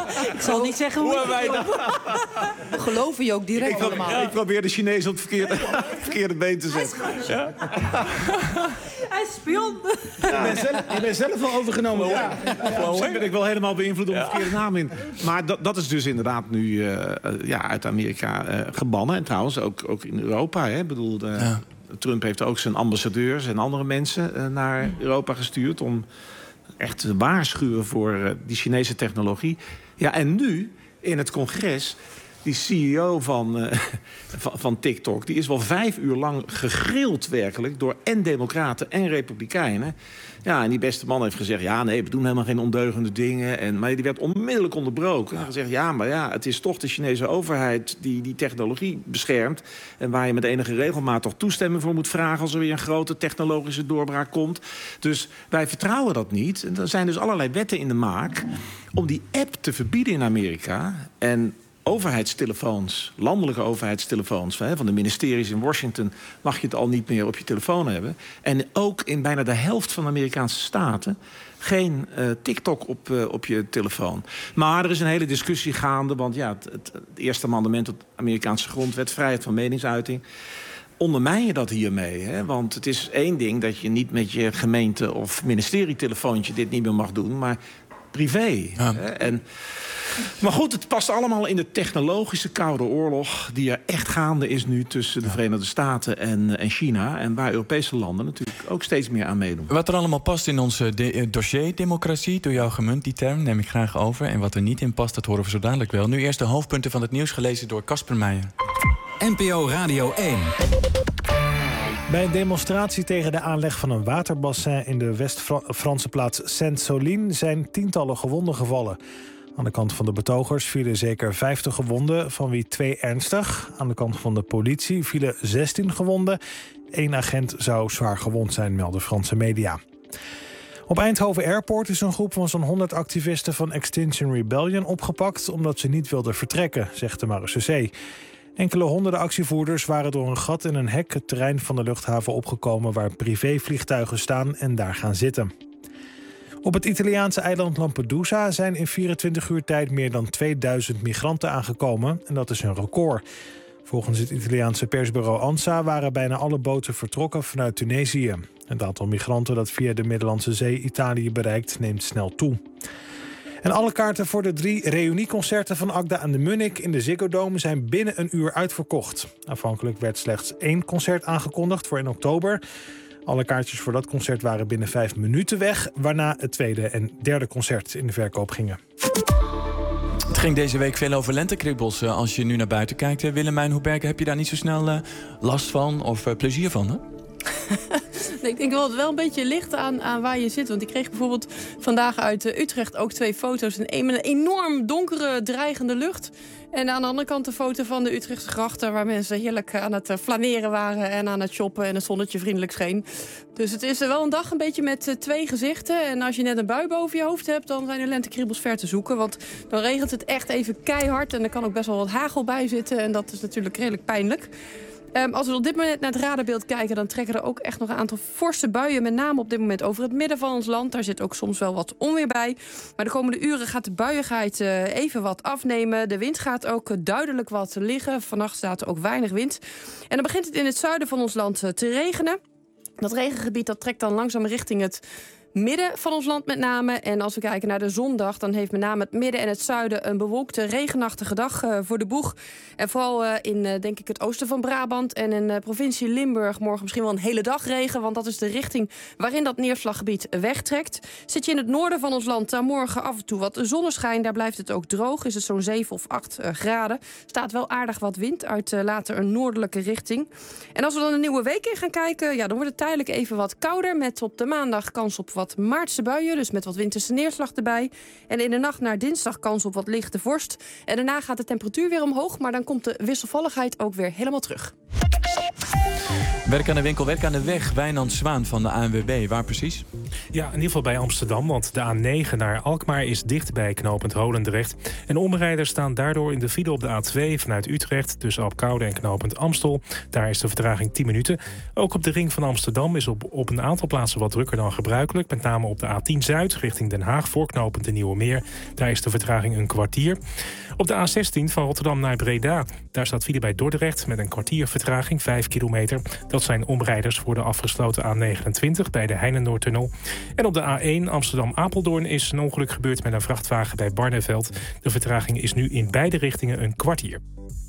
Ik zal niet zeggen hoe, hoe wij dat... We geloven je ook direct ik, pro- allemaal. ja, ik probeer de Chinees op het verkeerde, verkeerde been te zetten. Ja? Hij is spion. Ja. Je, bent zelf, je bent zelf wel overgenomen. Ja. Misschien ben ik wel helemaal beïnvloed om de verkeerde naam in. Maar dat, dat is dus inderdaad nu uh, ja, uit Amerika uh, gebannen. En trouwens ook, ook in Europa. Hè. Ik bedoel, de, ja. Trump heeft ook zijn ambassadeurs en andere mensen uh, naar Europa gestuurd... om echt te waarschuwen voor uh, die Chinese technologie. Ja, en nu in het congres... Die C E O van, uh, van, van TikTok, die is wel vijf uur lang gegrild werkelijk... door en democraten en republikeinen. Ja, en die beste man heeft gezegd... ja, nee, we doen helemaal geen ondeugende dingen. En, maar die werd onmiddellijk onderbroken. Hij heeft gezegd, ja, maar ja, het is toch de Chinese overheid... die die technologie beschermt... en waar je met enige regelmaat toch toestemming voor moet vragen... als er weer een grote technologische doorbraak komt. Dus wij vertrouwen dat niet. En er zijn dus allerlei wetten in de maak... om die app te verbieden in Amerika... en overheidstelefoons, landelijke overheidstelefoons... van de ministeries in Washington mag je het al niet meer op je telefoon hebben. En ook in bijna de helft van de Amerikaanse staten... geen uh, TikTok op, uh, op je telefoon. Maar er is een hele discussie gaande... want ja, het, het, het eerste amendement op de Amerikaanse grondwet... vrijheid van meningsuiting... ondermijn je dat hiermee. Hè? Want het is één ding dat je niet met je gemeente... of ministerietelefoontje dit niet meer mag doen... maar privé. Ja. Hè? En... Maar goed, het past allemaal in de technologische koude oorlog... die er echt gaande is nu tussen de Verenigde Staten en, en China... en waar Europese landen natuurlijk ook steeds meer aan meedoen. Wat er allemaal past in onze de- dossier democratie... door jou gemunt, die term, neem ik graag over. En wat er niet in past, dat horen we zo dadelijk wel. Nu eerst de hoofdpunten van het nieuws, gelezen door Casper Meijer. N P O Radio één. Bij een demonstratie tegen de aanleg van een waterbassin... in de West-Franse plaats Sainte-Soline zijn tientallen gewonden gevallen... Aan de kant van de betogers vielen zeker vijftig gewonden, van wie twee ernstig. Aan de kant van de politie vielen zestien gewonden. Eén agent zou zwaar gewond zijn, melden Franse media. Op Eindhoven Airport is een groep van zo'n honderd activisten van Extinction Rebellion opgepakt... omdat ze niet wilden vertrekken, zegt de Marechaussee. Enkele honderden actievoerders waren door een gat in een hek... het terrein van de luchthaven opgekomen waar privévliegtuigen staan en daar gaan zitten. Op het Italiaanse eiland Lampedusa zijn in vierentwintig uur tijd meer dan tweeduizend migranten aangekomen. En dat is een record. Volgens het Italiaanse persbureau ANSA waren bijna alle boten vertrokken vanuit Tunesië. Het aantal migranten dat via de Middellandse Zee Italië bereikt neemt snel toe. En alle kaarten voor de drie reunieconcerten van Agda en de Munnik in de Ziggo Dome zijn binnen een uur uitverkocht. Aanvankelijk werd slechts één concert aangekondigd voor in oktober. Alle kaartjes voor dat concert waren binnen vijf minuten weg... waarna het tweede en derde concert in de verkoop gingen. Het ging deze week veel over lentekribbels. Uh, als je nu naar buiten kijkt, uh, Willemijn Hoebergen... heb je daar niet zo snel uh, last van of uh, plezier van, hè? Nee, ik denk wel, wel een beetje licht aan, aan waar je zit. Want ik kreeg bijvoorbeeld vandaag uit uh, Utrecht ook twee foto's. Een, een enorm donkere, dreigende lucht. En aan de andere kant een foto van de Utrechtse grachten... waar mensen heerlijk aan het uh, flaneren waren en aan het shoppen... en het zonnetje vriendelijk scheen. Dus het is uh, wel een dag een beetje met uh, twee gezichten. En als je net een bui boven je hoofd hebt... dan zijn de lentekriebels ver te zoeken. Want dan regent het echt even keihard. En er kan ook best wel wat hagel bij zitten. En dat is natuurlijk redelijk pijnlijk. Um, als we op dit moment naar het radarbeeld kijken... dan trekken er ook echt nog een aantal forse buien... met name op dit moment over het midden van ons land. Daar zit ook soms wel wat onweer bij. Maar de komende uren gaat de buiigheid uh, even wat afnemen. De wind gaat ook uh, duidelijk wat liggen. Vannacht staat er ook weinig wind. En dan begint het in het zuiden van ons land uh, te regenen. Dat regengebied dat trekt dan langzaam richting het... midden van ons land met name. En als we kijken naar de zondag... dan heeft met name het midden en het zuiden... een bewolkte, regenachtige dag uh, voor de boeg. En vooral uh, in, uh, denk ik, het oosten van Brabant... en in de uh, provincie Limburg morgen misschien wel een hele dag regen... want dat is de richting waarin dat neerslaggebied wegtrekt. Zit je in het noorden van ons land... dan morgen af en toe wat zonneschijn. Daar blijft het ook droog. Is het zo'n zeven of acht uh, graden. Staat wel aardig wat wind uit uh, later een noordelijke richting. En als we dan een nieuwe week in gaan kijken... ja, dan wordt het tijdelijk even wat kouder... met op de maandag kans op wat maartse buien, dus met wat winterse neerslag erbij. En in de nacht naar dinsdag kans op wat lichte vorst. En daarna gaat de temperatuur weer omhoog, maar dan komt de wisselvalligheid ook weer helemaal terug. Werk aan de winkel, werk aan de weg. Wijnand Zwaan van de A N W B. Waar precies? Ja, in ieder geval bij Amsterdam, want de A negen naar Alkmaar is dicht bij knooppunt Holendrecht. En omrijders staan daardoor in de file op de A twee vanuit Utrecht tussen Apkoude en knooppunt Amstel. Daar is de vertraging tien minuten. Ook op de ring van Amsterdam is op, op een aantal plaatsen wat drukker dan gebruikelijk. Met name op de A tien Zuid richting Den Haag voor knooppunt de Nieuwe Meer. Daar is de vertraging een kwartier. Op de A zestien van Rotterdam naar Breda. Daar staat file bij Dordrecht met een kwartier vertraging, vijf kilometer. Dat zijn omrijders voor de afgesloten A negenentwintig bij de Heinenoordtunnel. En op de A één Amsterdam-Apeldoorn is een ongeluk gebeurd met een vrachtwagen bij Barneveld. De vertraging is nu in beide richtingen een kwartier.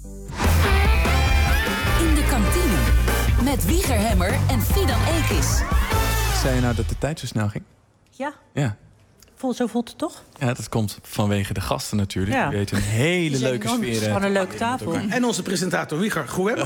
In de kantine met Wieger Hemmer en Fidan Ekis. Zei je nou dat de tijd zo snel ging? Ja. Ja. Vol, zo voelt het toch? Ja, dat komt vanwege de gasten natuurlijk. Ja. Je weet een hele Die leuke zijn sfeer. Het is gewoon een leuke tafel. En onze presentator Wieger Goehem.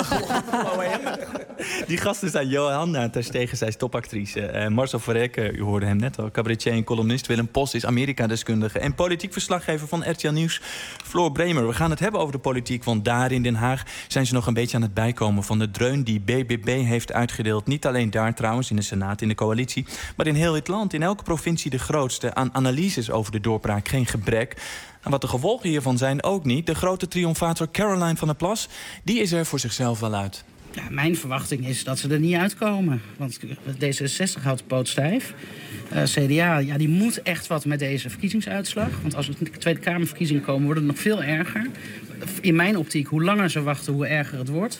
Die gasten zijn Johanna Terstegen, zij is topactrice. Uh, Marcel Verrek, u hoorde hem net al. Cabaretier en columnist Willem Post is Amerika-deskundige. En politiek verslaggever van R T L Nieuws, Floor Bremer. We gaan het hebben over de politiek, want daar in Den Haag zijn ze nog een beetje aan het bijkomen van de dreun die B B B heeft uitgedeeld. Niet alleen daar trouwens, in de Senaat, in de coalitie, maar in heel het land. In elke provincie de grootste. Aan analyses over de doorbraak geen gebrek. En wat de gevolgen hiervan zijn ook niet. De grote triomfator Caroline van der Plas, die is er voor zichzelf wel uit. Ja, mijn verwachting is dat ze er niet uitkomen. Want D zesenzestig houdt de poot stijf. Uh, C D A, ja, die moet echt wat met deze verkiezingsuitslag. Want als we in de Tweede Kamerverkiezingen komen, wordt het nog veel erger. In mijn optiek, hoe langer ze wachten, hoe erger het wordt.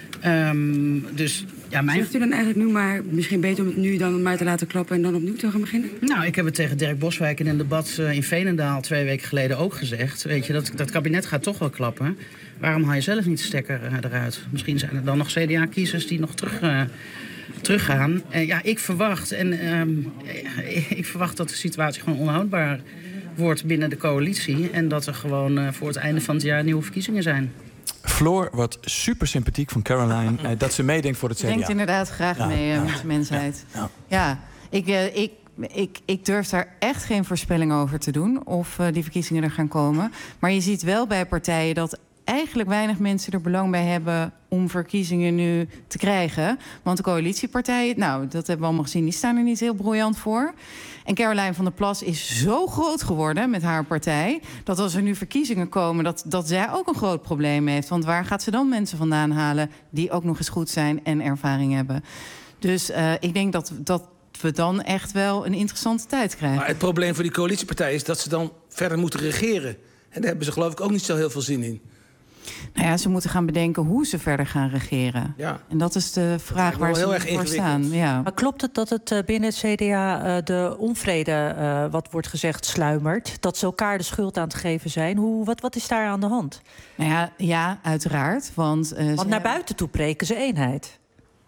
Um, dus, ja, mijn... Zegt u dan eigenlijk nu maar misschien beter om het nu dan maar te laten klappen en dan opnieuw te gaan beginnen? Nou, ik heb het tegen Dirk Boswijk in een debat uh, in Veenendaal twee weken geleden ook gezegd. Weet je, dat, dat kabinet gaat toch wel klappen. Waarom haal je zelf niet de stekker uh, eruit? Misschien zijn er dan nog C D A-kiezers die nog terug, uh, teruggaan. Uh, ja, ik verwacht, en, um, ik verwacht dat de situatie gewoon onhoudbaar wordt binnen de coalitie. En dat er gewoon uh, voor het einde van het jaar nieuwe verkiezingen zijn. Floor wordt super sympathiek van Caroline. Uh, dat ze meedenkt voor het C D A. Denkt inderdaad graag ja, mee uh, ja, met de mensheid. Ja, ja. ja ik, uh, ik, ik, ik durf daar echt geen voorspelling over te doen of uh, die verkiezingen er gaan komen. Maar je ziet wel bij partijen dat eigenlijk weinig mensen er belang bij hebben om verkiezingen nu te krijgen. Want de coalitiepartijen, nou, dat hebben we allemaal gezien, die staan er niet heel briljant voor. En Caroline van der Plas is zo groot geworden met haar partij, dat als er nu verkiezingen komen, dat, dat zij ook een groot probleem heeft. Want waar gaat ze dan mensen vandaan halen die ook nog eens goed zijn en ervaring hebben? Dus uh, ik denk dat, dat we dan echt wel een interessante tijd krijgen. Maar het probleem voor die coalitiepartijen is dat ze dan verder moeten regeren. En daar hebben ze geloof ik ook niet zo heel veel zin in. Nou ja, ze moeten gaan bedenken hoe ze verder gaan regeren. Ja. En dat is de vraag waar ze voor staan. Ja. Maar klopt het dat het binnen het C D A uh, de onvrede, uh, wat wordt gezegd, sluimert? Dat ze elkaar de schuld aan het geven zijn? Hoe, wat, wat is daar aan de hand? Nou ja, ja uiteraard. Want, uh, want naar buiten toe preken ze eenheid.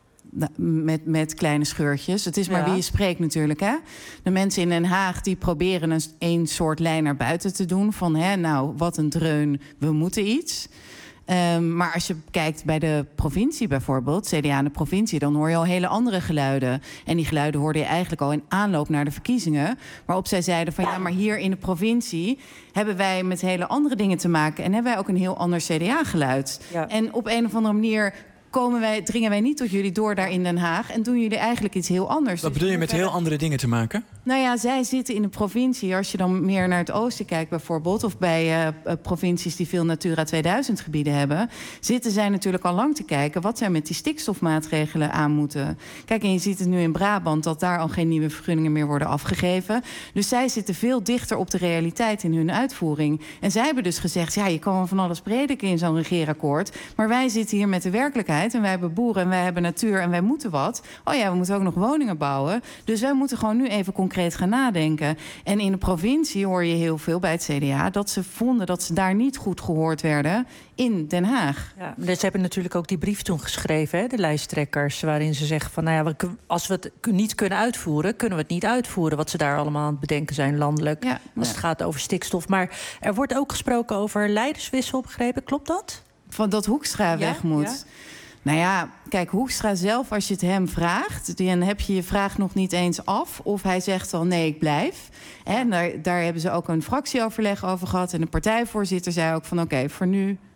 Met, met kleine scheurtjes. Het is maar ja. wie je spreekt natuurlijk. Hè? De mensen in Den Haag die proberen een, een soort lijn naar buiten te doen. Van, hè, nou, wat een dreun, we moeten iets. Um, maar als je kijkt bij de provincie bijvoorbeeld, C D A in de provincie, dan hoor je al hele andere geluiden. En die geluiden hoorde je eigenlijk al in aanloop naar de verkiezingen. Waarop zij zeiden van ja, maar hier in de provincie hebben wij met hele andere dingen te maken. En hebben wij ook een heel ander C D A-geluid. Ja. En op een of andere manier komen wij, dringen wij niet tot jullie door daar in Den Haag en doen jullie eigenlijk iets heel anders. Wat dus bedoel je met heel andere dingen te maken? Nou ja, zij zitten in de provincie. Als je dan meer naar het oosten kijkt bijvoorbeeld, of bij uh, provincies die veel Natura tweeduizend gebieden hebben, zitten zij natuurlijk al lang te kijken wat zij met die stikstofmaatregelen aan moeten. Kijk, en je ziet het nu in Brabant dat daar al geen nieuwe vergunningen meer worden afgegeven. Dus zij zitten veel dichter op de realiteit in hun uitvoering. En zij hebben dus gezegd, ja, je kan wel van alles prediken in zo'n regeerakkoord, maar wij zitten hier met de werkelijkheid. En wij hebben boeren en wij hebben natuur en wij moeten wat. Oh ja, we moeten ook nog woningen bouwen. Dus wij moeten gewoon nu even concreet gaan nadenken. En in de provincie hoor je heel veel bij het C D A dat ze vonden dat ze daar niet goed gehoord werden in Den Haag. Ja, dus ze hebben natuurlijk ook die brief toen geschreven, hè, de lijsttrekkers, waarin ze zeggen van, nou ja, als we het niet kunnen uitvoeren, kunnen we het niet uitvoeren, wat ze daar allemaal aan het bedenken zijn landelijk, ja, als ja. het gaat over stikstof. Maar er wordt ook gesproken over leiderswissel, begrepen. Klopt dat? Van dat Hoekstra ja, weg moet. Ja. Nou ja, kijk, Hoekstra zelf, als je het hem vraagt, dan heb je je vraag nog niet eens af of hij zegt al nee, ik blijf. En daar, daar hebben ze ook een fractieoverleg over gehad. En de partijvoorzitter zei ook van oké, okay, voor nu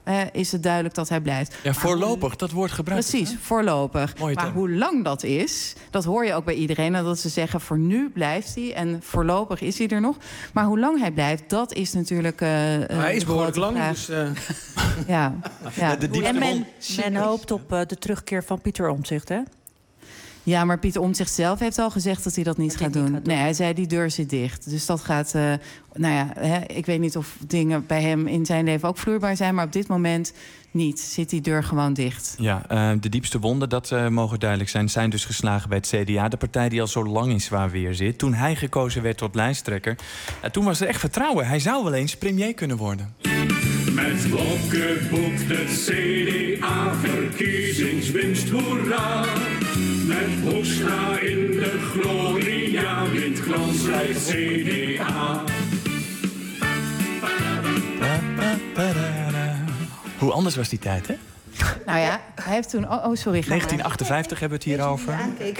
uh, is het duidelijk dat hij blijft. Ja, voorlopig, hoe... dat woord gebruikt. Precies, hè? Voorlopig. Mooie maar term. hoe lang dat is, dat hoor je ook bij iedereen. En dat ze zeggen, voor nu blijft hij en voorlopig is hij er nog. Maar hoe lang hij blijft, dat is natuurlijk... Uh, hij is behoorlijk lang, vraag. dus... Uh... ja, ja. De en men, men hoopt op uh, de terugkeer van Pieter Omtzigt, hè? Ja, maar Pieter Omtzigt zelf heeft al gezegd dat hij dat niet dat gaat niet doen. gaat doen. Nee, hij zei die deur zit dicht. Dus dat gaat... Uh, nou ja, hè, ik weet niet of dingen bij hem in zijn leven ook vloeibaar zijn... maar op dit moment niet. Zit die deur gewoon dicht. Ja, uh, de diepste wonden, dat uh, mogen duidelijk zijn... zijn dus geslagen bij het C D A. De partij die al zo lang in zwaar weer zit. Toen hij gekozen werd tot lijsttrekker... Uh, toen was er echt vertrouwen. Hij zou wel eens premier kunnen worden. Met blokken boekt het C D A verkiezingswinst, hoera. Met Hoekstra in de gloria wint glansrijk C D A. Hoe anders was die tijd, hè? Nou ja, hij heeft toen... Oh, oh sorry. negentien achtenvijftig hebben we het hier over.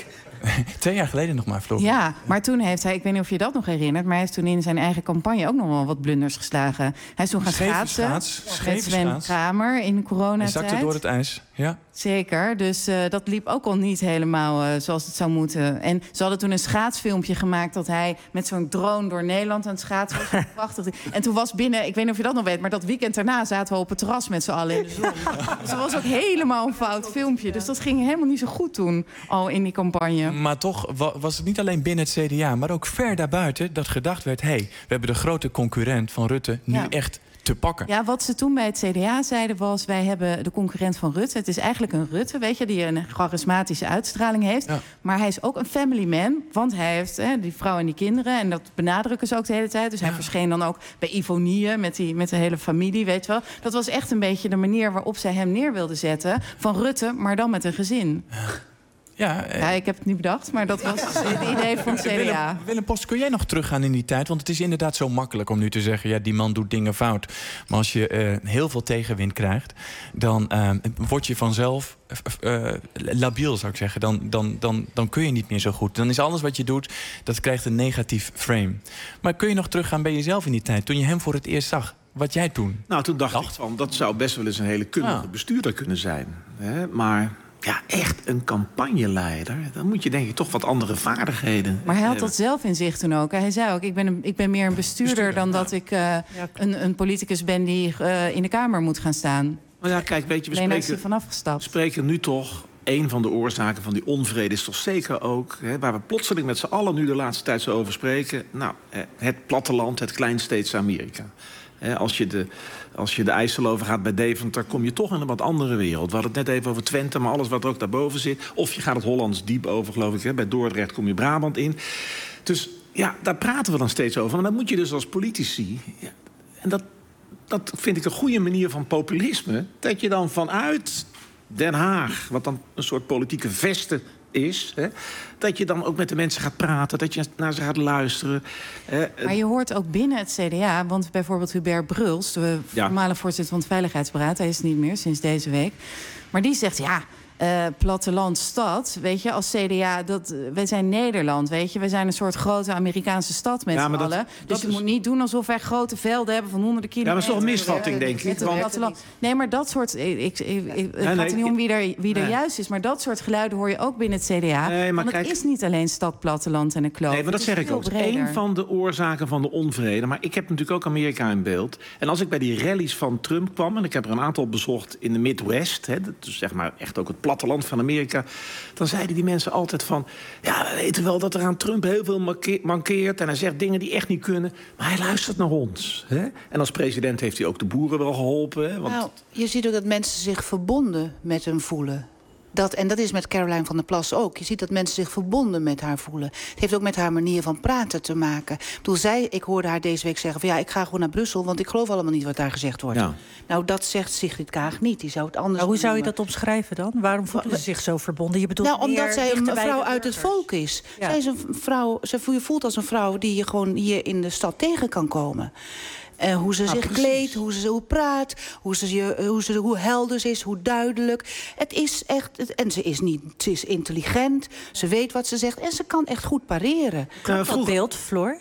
Twee jaar geleden nog maar, Floor. Ja, maar toen heeft hij... Ik weet niet of je dat nog herinnert... maar hij heeft toen in zijn eigen campagne ook nog wel wat blunders geslagen. Hij is toen gaan schaatsen. Schaats, met Sven Kramer in de coronatijd. Hij zakte door het ijs, ja. Zeker, dus uh, dat liep ook al niet helemaal uh, zoals het zou moeten. En ze hadden toen een schaatsfilmpje gemaakt... dat hij met zo'n drone door Nederland aan het schaatsen was. Prachtig. En toen was binnen, ik weet niet of je dat nog weet... maar dat weekend daarna zaten we op het terras met z'n allen in de zon. Dus dat was ook helemaal een fout filmpje. Dus dat ging helemaal niet zo goed toen, al in die campagne. Maar toch was het niet alleen binnen het C D A... maar ook ver daarbuiten dat gedacht werd... hé, hey, we hebben de grote concurrent van Rutte nu ja. echt... te pakken. Ja, wat ze toen bij het C D A zeiden was... wij hebben de concurrent van Rutte. Het is eigenlijk een Rutte, weet je, die een charismatische uitstraling heeft. Ja. Maar hij is ook een family man, want hij heeft hè, die vrouw en die kinderen... en dat benadrukken ze ook de hele tijd. Dus ja. hij verscheen dan ook bij Ivonie met, die, met de hele familie, weet je wel. Dat was echt een beetje de manier waarop zij hem neer wilden zetten... van Rutte, maar dan met een gezin. Ja. Ja, eh... ja, ik heb het niet bedacht, maar dat was het idee van het C D A. Willem, Willem Post, kun jij nog teruggaan in die tijd? Want het is inderdaad zo makkelijk om nu te zeggen... ja, die man doet dingen fout. Maar als je uh, heel veel tegenwind krijgt... dan uh, word je vanzelf uh, labiel, zou ik zeggen. Dan, dan, dan, dan kun je niet meer zo goed. Dan is alles wat je doet, dat krijgt een negatief frame. Maar kun je nog teruggaan bij jezelf in die tijd... toen je hem voor het eerst zag? Wat jij toen? Nou, toen dacht, dacht ik van... dat zou best wel eens een hele kundige ah. bestuurder kunnen zijn. Hè? Maar... ja, echt een campagneleider. Dan moet je denk ik toch wat andere vaardigheden. Maar hij had dat zelf in zich toen ook. Hij zei ook, ik ben, een, ik ben meer een bestuurder... bestuurder dan ja. dat ik uh, ja. een, een politicus ben die uh, in de Kamer moet gaan staan. Nou ja, kijk, weet je, we Alleen spreken, vanaf gestapt. we spreken nu toch... een van de oorzaken van die onvrede is toch zeker ook... Hè, waar we plotseling met z'n allen nu de laatste tijd zo over spreken... nou, het platteland, het kleinsteedse Amerika. He, als, je de, als je de IJssel overgaat bij Deventer... kom je toch in een wat andere wereld. We hadden het net even over Twente, maar alles wat er ook daarboven zit. Of je gaat het Hollands diep over, geloof ik. Hè. Bij Dordrecht kom je Brabant in. Dus ja, daar praten we dan steeds over. En dat moet je dus als politici... Ja, en dat, dat vind ik een goede manier van populisme... dat je dan vanuit Den Haag... wat dan een soort politieke veste... is, hè, dat je dan ook met de mensen gaat praten... dat je naar ze gaat luisteren. Hè. Maar je hoort ook binnen het C D A... want bijvoorbeeld Hubert Bruls... de voormalige voorzitter van het Veiligheidsberaad... hij is niet meer sinds deze week... maar die zegt, ja... Uh, platteland, stad, weet je, als C D A, dat, uh, wij zijn Nederland, weet je. We zijn een soort grote Amerikaanse stad met ja, z'n allen. Dat, dus dat je is... moet niet doen alsof wij grote velden hebben van honderden kilometer. Ja, dat is toch een misvatting, denk ik. Want... Nee, maar dat soort... Ik, ik, ik, het nee, gaat nee, er niet om wie er, wie er nee. juist is, maar dat soort geluiden hoor je ook binnen het C D A. Nee, maar want kijk... het is niet alleen stad, platteland en een kloof. Nee, maar dat zeg ik ook. Het is één van de oorzaken van de onvrede. Maar ik heb natuurlijk ook Amerika in beeld. En als ik bij die rallies van Trump kwam... en ik heb er een aantal bezocht in de Midwest... Hè, dat is zeg maar echt ook het platteland van Amerika... dan zeiden die mensen altijd van... ja, we weten wel dat er aan Trump heel veel mankeert... en hij zegt dingen die echt niet kunnen... maar hij luistert naar ons. Hè? En als president heeft hij ook de boeren wel geholpen. Hè? Want... Nou, je ziet ook dat mensen zich verbonden met hem voelen. Dat, en dat is met Caroline van der Plas ook. Je ziet dat mensen zich verbonden met haar voelen. Het heeft ook met haar manier van praten te maken. Ik bedoel, zij, ik hoorde haar deze week zeggen... van ja, ik ga gewoon naar Brussel, want ik geloof allemaal niet wat daar gezegd wordt. Ja. Nou, dat zegt Sigrid Kaag niet. Die zou het anders nou, hoe zou je noemen. dat omschrijven dan? Waarom voelen ze zich zo verbonden? Je bedoelt nou, omdat zij een vrouw uit burgers. het volk is. Ja. Zij is een vrouw, ze voelt als een vrouw die je gewoon hier in de stad tegen kan komen. Uh, hoe ze ah, zich precies. kleedt, hoe ze hoe praat, hoe, ze, hoe, ze, hoe helder ze is, hoe duidelijk. Het is echt... En ze is, niet, ze is intelligent, ze weet wat ze zegt... en ze kan echt goed pareren. Klopt dat beeld, Floor?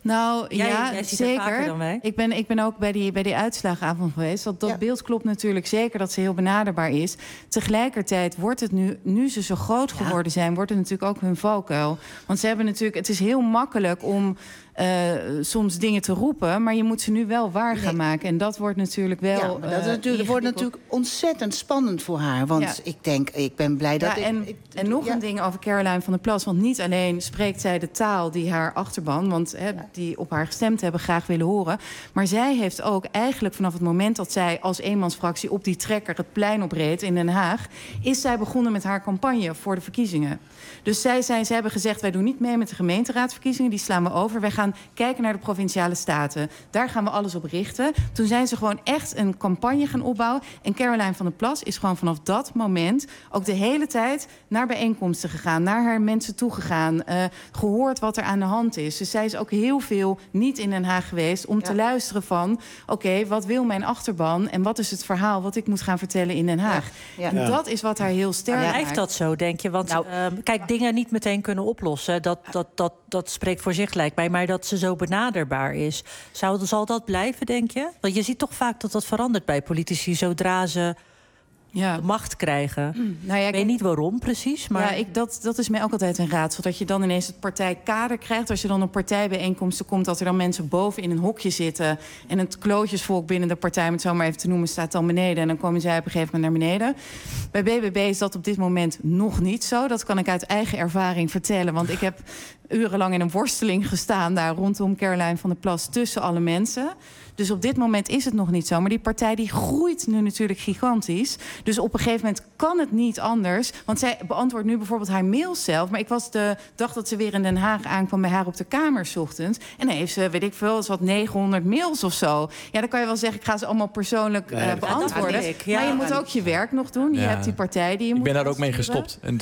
Nou Jij- ja, jij ziet het vaker zeker. dan wij. Ik ben, ik ben ook bij die, bij die uitslagenavond geweest. Dat, dat Ja. beeld klopt natuurlijk zeker dat ze heel benaderbaar is. Tegelijkertijd wordt het nu, nu ze zo groot geworden zijn, wordt het natuurlijk ook hun valkuil. Want ze hebben natuurlijk, het is heel makkelijk om uh, soms dingen te roepen, maar je moet ze nu wel waar gaan maken. En dat wordt natuurlijk wel. Ja, maar dat is uh, natuurlijk, wordt natuurlijk ontzettend spannend voor haar. Want Ja. ik denk, ik ben blij dat Ja, ik... en, ik- en nog ja. een ding over Caroline van der Plas. Want niet alleen spreekt zij de taal die haar achterban, want hè, die op haar gestemd hebben, graag willen horen. Maar zij heeft ook eigenlijk vanaf het moment dat zij als eenmansfractie op die trekker het plein opreed in Den Haag, is zij begonnen met haar campagne voor de verkiezingen. Dus zij, zijn, zij hebben gezegd, wij doen niet mee met de gemeenteraadsverkiezingen, die slaan we over. Wij gaan kijken naar de provinciale staten. Daar gaan we alles op richten. Toen zijn ze gewoon echt een campagne gaan opbouwen. En Caroline van der Plas is gewoon vanaf dat moment ook de hele tijd naar bijeenkomsten gegaan, naar haar mensen toegegaan, uh, gehoord wat er aan de hand is. Dus zij is ook heel veel niet in Den Haag geweest om ja. te luisteren van, oké, okay, wat wil mijn achterban en wat is het verhaal wat ik moet gaan vertellen in Den Haag. Ja. Ja. En ja. dat is wat haar heel sterk maakt. Blijft dat zo, denk je? Want nou, uh, kijk, dingen niet meteen kunnen oplossen, dat, dat, dat, dat spreekt voor zich, lijkt mij. Maar dat ze zo benaderbaar is, Zou, zal dat blijven, denk je? Want je ziet toch vaak dat dat verandert bij politici zodra ze ja. macht krijgen. Mm, nou ja, ik weet niet waarom precies, maar... Ja, ik, dat, dat is mij ook altijd een raadsel. Dat je dan ineens het partijkader krijgt. Als je dan op partijbijeenkomsten komt, dat er dan mensen boven in een hokje zitten en het klootjesvolk binnen de partij, om het zo maar even te noemen, staat dan beneden. En dan komen zij op een gegeven moment naar beneden. Bij B B B is dat op dit moment nog niet zo. Dat kan ik uit eigen ervaring vertellen. Want ik heb urenlang in een worsteling gestaan daar rondom Caroline van der Plas tussen alle mensen. Dus op dit moment is het nog niet zo. Maar die partij die groeit nu natuurlijk gigantisch. Dus op een gegeven moment kan het niet anders. Want zij beantwoordt nu bijvoorbeeld haar mails zelf. Maar ik was de dag dat ze weer in Den Haag aankwam bij haar op de Kamer 's ochtends. En dan heeft ze, weet ik veel, wat negenhonderd mails of zo. Ja, dan kan je wel zeggen, ik ga ze allemaal persoonlijk uh, nee, beantwoorden. Ja, ja. Maar je moet ook je werk nog doen. Je ja. hebt die partij die je ik moet ben daar ook mee gestopt. En...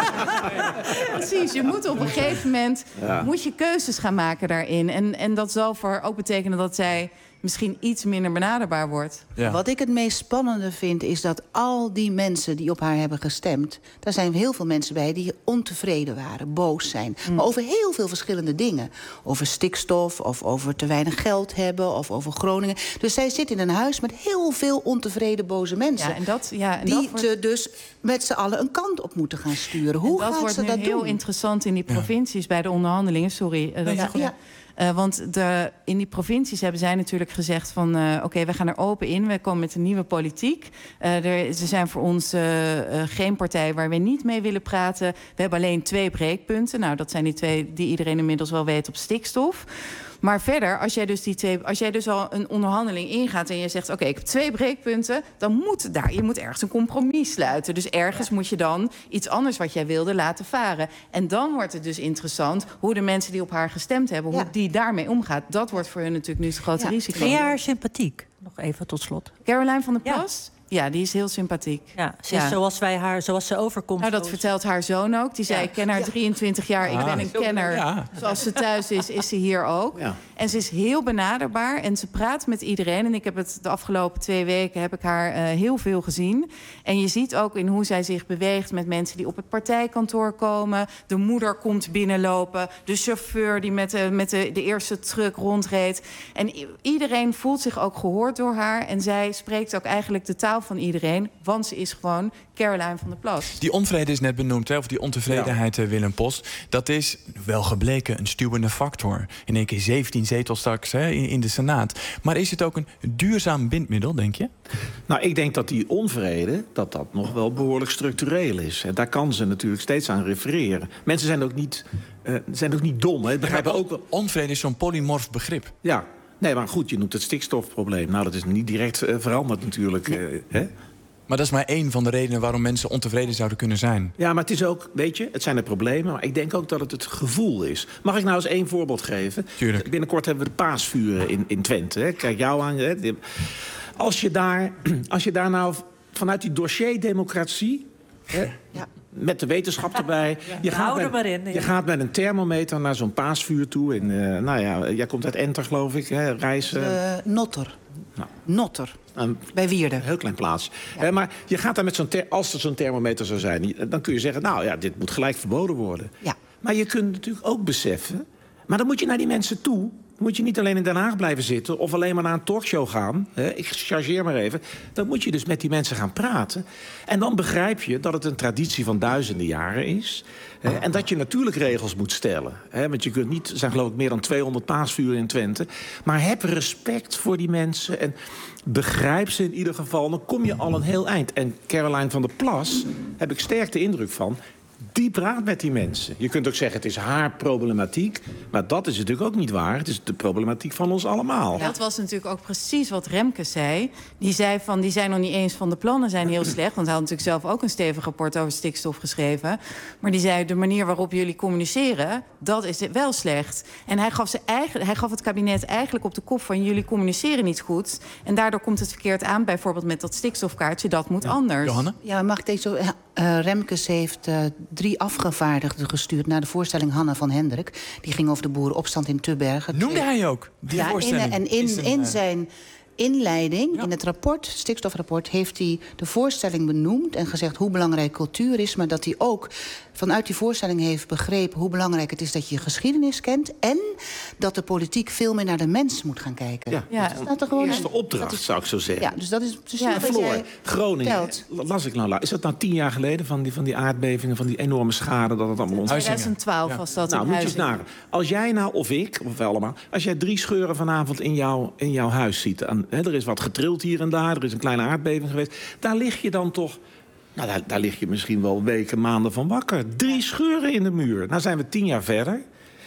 Precies, je moet op een gegeven moment ja. moet je keuzes gaan maken daarin. En, en dat zal voor ook betekenen dat zij misschien iets minder benaderbaar wordt. Ja. Wat ik het meest spannende vind, is dat al die mensen die op haar hebben gestemd, daar zijn heel veel mensen bij die ontevreden waren, boos zijn. Mm. Maar over heel veel verschillende dingen. Over stikstof, of over te weinig geld hebben, of over Groningen. Dus zij zit in een huis met heel veel ontevreden, boze mensen. Ja, en dat, ja, en die dat wordt... te dus met z'n allen een kant op moeten gaan sturen. Hoe dat gaat wordt ze nu dat heel doen? interessant in die provincies ja. bij de onderhandelingen. Sorry. Uh, dat ja, ja. Uh, want de, in die provincies hebben zij natuurlijk gezegd van uh, oké, okay, we gaan er open in. We komen met een nieuwe politiek. Uh, er, ze zijn voor ons uh, uh, geen partij waar we niet mee willen praten. We hebben alleen twee breekpunten. Nou, dat zijn die twee die iedereen inmiddels wel weet op stikstof. Maar verder, als jij dus, die twee, als jij dus al een onderhandeling ingaat en je zegt, oké, okay, ik heb twee breekpunten, dan moet daar, je moet ergens een compromis sluiten. Dus ergens ja. moet je dan iets anders wat jij wilde laten varen. En dan wordt het dus interessant hoe de mensen die op haar gestemd hebben, ja. hoe die daarmee omgaat. Dat wordt voor hun natuurlijk nu het grote ja. risico. Vind je haar sympathiek? Nog even tot slot. Caroline van der Plas? Ja. Ja, die is heel sympathiek. Ja, ze is ja. zoals wij haar, zoals ze overkomt. Nou, dat zoals... vertelt haar zoon ook. Die zei, ja. ik ken haar drieëntwintig jaar, ik ah, ben een kenner. Ja. Zoals ze thuis is, is ze hier ook. Ja. En ze is heel benaderbaar en ze praat met iedereen. En ik heb het de afgelopen twee weken heb ik haar uh, heel veel gezien. En je ziet ook in hoe zij zich beweegt met mensen die op het partijkantoor komen. De moeder komt binnenlopen. De chauffeur die met de, met de, de eerste truck rondreed. En iedereen voelt zich ook gehoord door haar. En zij spreekt ook eigenlijk de taal van iedereen, want ze is gewoon Caroline van der Plas. Die onvrede is net benoemd, hè, of die ontevredenheid, ja. Willem Post. Dat is wel gebleken een stuwende factor. In één keer zeventien zetels straks hè, in, in de Senaat. Maar is het ook een duurzaam bindmiddel, denk je? Nou, ik denk dat die onvrede, dat dat nog wel behoorlijk structureel is. En daar kan ze natuurlijk steeds aan refereren. Mensen zijn ook niet, uh, zijn ook niet dom. Hè. Begrijpen ook wel... Onvrede is zo'n polymorf begrip. Ja. Nee, maar goed, je noemt het stikstofprobleem. Nou, dat is niet direct uh, veranderd natuurlijk. Uh, hè? Maar dat is maar één van de redenen waarom mensen ontevreden zouden kunnen zijn. Ja, maar het is ook, weet je, het zijn de problemen. Maar ik denk ook dat het het gevoel is. Mag ik nou eens één voorbeeld geven? Tuurlijk. Binnenkort hebben we de paasvuren in, in Twente. Hè? Kijk jou aan. Hè? Als je daar, als je daar nou vanuit die dossierdemocratie... Hè? Ja. Met de wetenschap erbij. Ja. Je, gaat met, maar in, ja. je gaat met een thermometer naar zo'n paasvuur toe. En, uh, nou ja, jij komt uit Enter, geloof ik. Hè? Reis, uh... uh, Notter. Nou. Notter. Um, Bij Wierden. Een heel klein plaatsje. Ja. Uh, maar je gaat daar met zo'n... Als er zo'n thermometer zou zijn... dan kun je zeggen, nou ja, dit moet gelijk verboden worden. Ja. Maar je kunt natuurlijk ook beseffen... Maar dan moet je naar die mensen toe. Dan moet je niet alleen in Den Haag blijven zitten of alleen maar naar een talkshow gaan. Hè, ik chargeer maar even. Dan moet je dus met die mensen gaan praten. En dan begrijp je dat het een traditie van duizenden jaren is. Hè, en dat je natuurlijk regels moet stellen. Hè, want je kunt niet, er zijn geloof ik meer dan tweehonderd paasvuren in Twente. Maar heb respect voor die mensen en begrijp ze in ieder geval. Dan kom je al een heel eind. En Caroline van der Plas, heb ik sterk de indruk van, die praat met die mensen. Je kunt ook zeggen, het is haar problematiek. Maar dat is natuurlijk ook niet waar. Het is de problematiek van ons allemaal. Ja, dat was natuurlijk ook precies wat Remke zei. Die zei van, die zijn nog niet eens van de plannen zijn heel slecht. Want hij had natuurlijk zelf ook een stevig rapport over stikstof geschreven. Maar die zei, de manier waarop jullie communiceren, dat is wel slecht. En hij gaf, ze eigen, hij gaf het kabinet eigenlijk op de kop van, jullie communiceren niet goed. En daardoor komt het verkeerd aan. Bijvoorbeeld met dat stikstofkaartje, dat moet ja. anders. Johanna? Ja, mag ik deze... Uh, Remkes heeft uh, drie afgevaardigden gestuurd naar de voorstelling Hanna van Hendrik. Die ging over de boerenopstand in Tubbergen. Noemde hij ook, die ja, voorstelling? In, en in, een, in uh... zijn inleiding, ja. in het rapport, stikstofrapport, heeft hij de voorstelling benoemd en gezegd hoe belangrijk cultuur is, maar dat hij ook vanuit die voorstelling heeft begrepen hoe belangrijk het is dat je je geschiedenis kent en dat de politiek veel meer naar de mens moet gaan kijken. Ja, ja. dat is de gewoon eerste opdracht, is, zou ik zo zeggen. Ja, dus dat is precies ja, wat jij Groningen, telt. las ik nou, is dat nou tien jaar geleden van die, van die aardbevingen, van die enorme schade dat het allemaal ons... tweeduizend twaalf ja. was dat. Nou, in moet je eens naar. Als jij nou, of ik, of wij allemaal, als jij drie scheuren vanavond in, jou, in jouw huis ziet, en, hè, er is wat getrild hier en daar, er is een kleine aardbeving geweest, daar lig je dan toch... Nou, daar, daar lig je misschien wel weken, maanden van wakker. Drie scheuren in de muur. Nou zijn we tien jaar verder.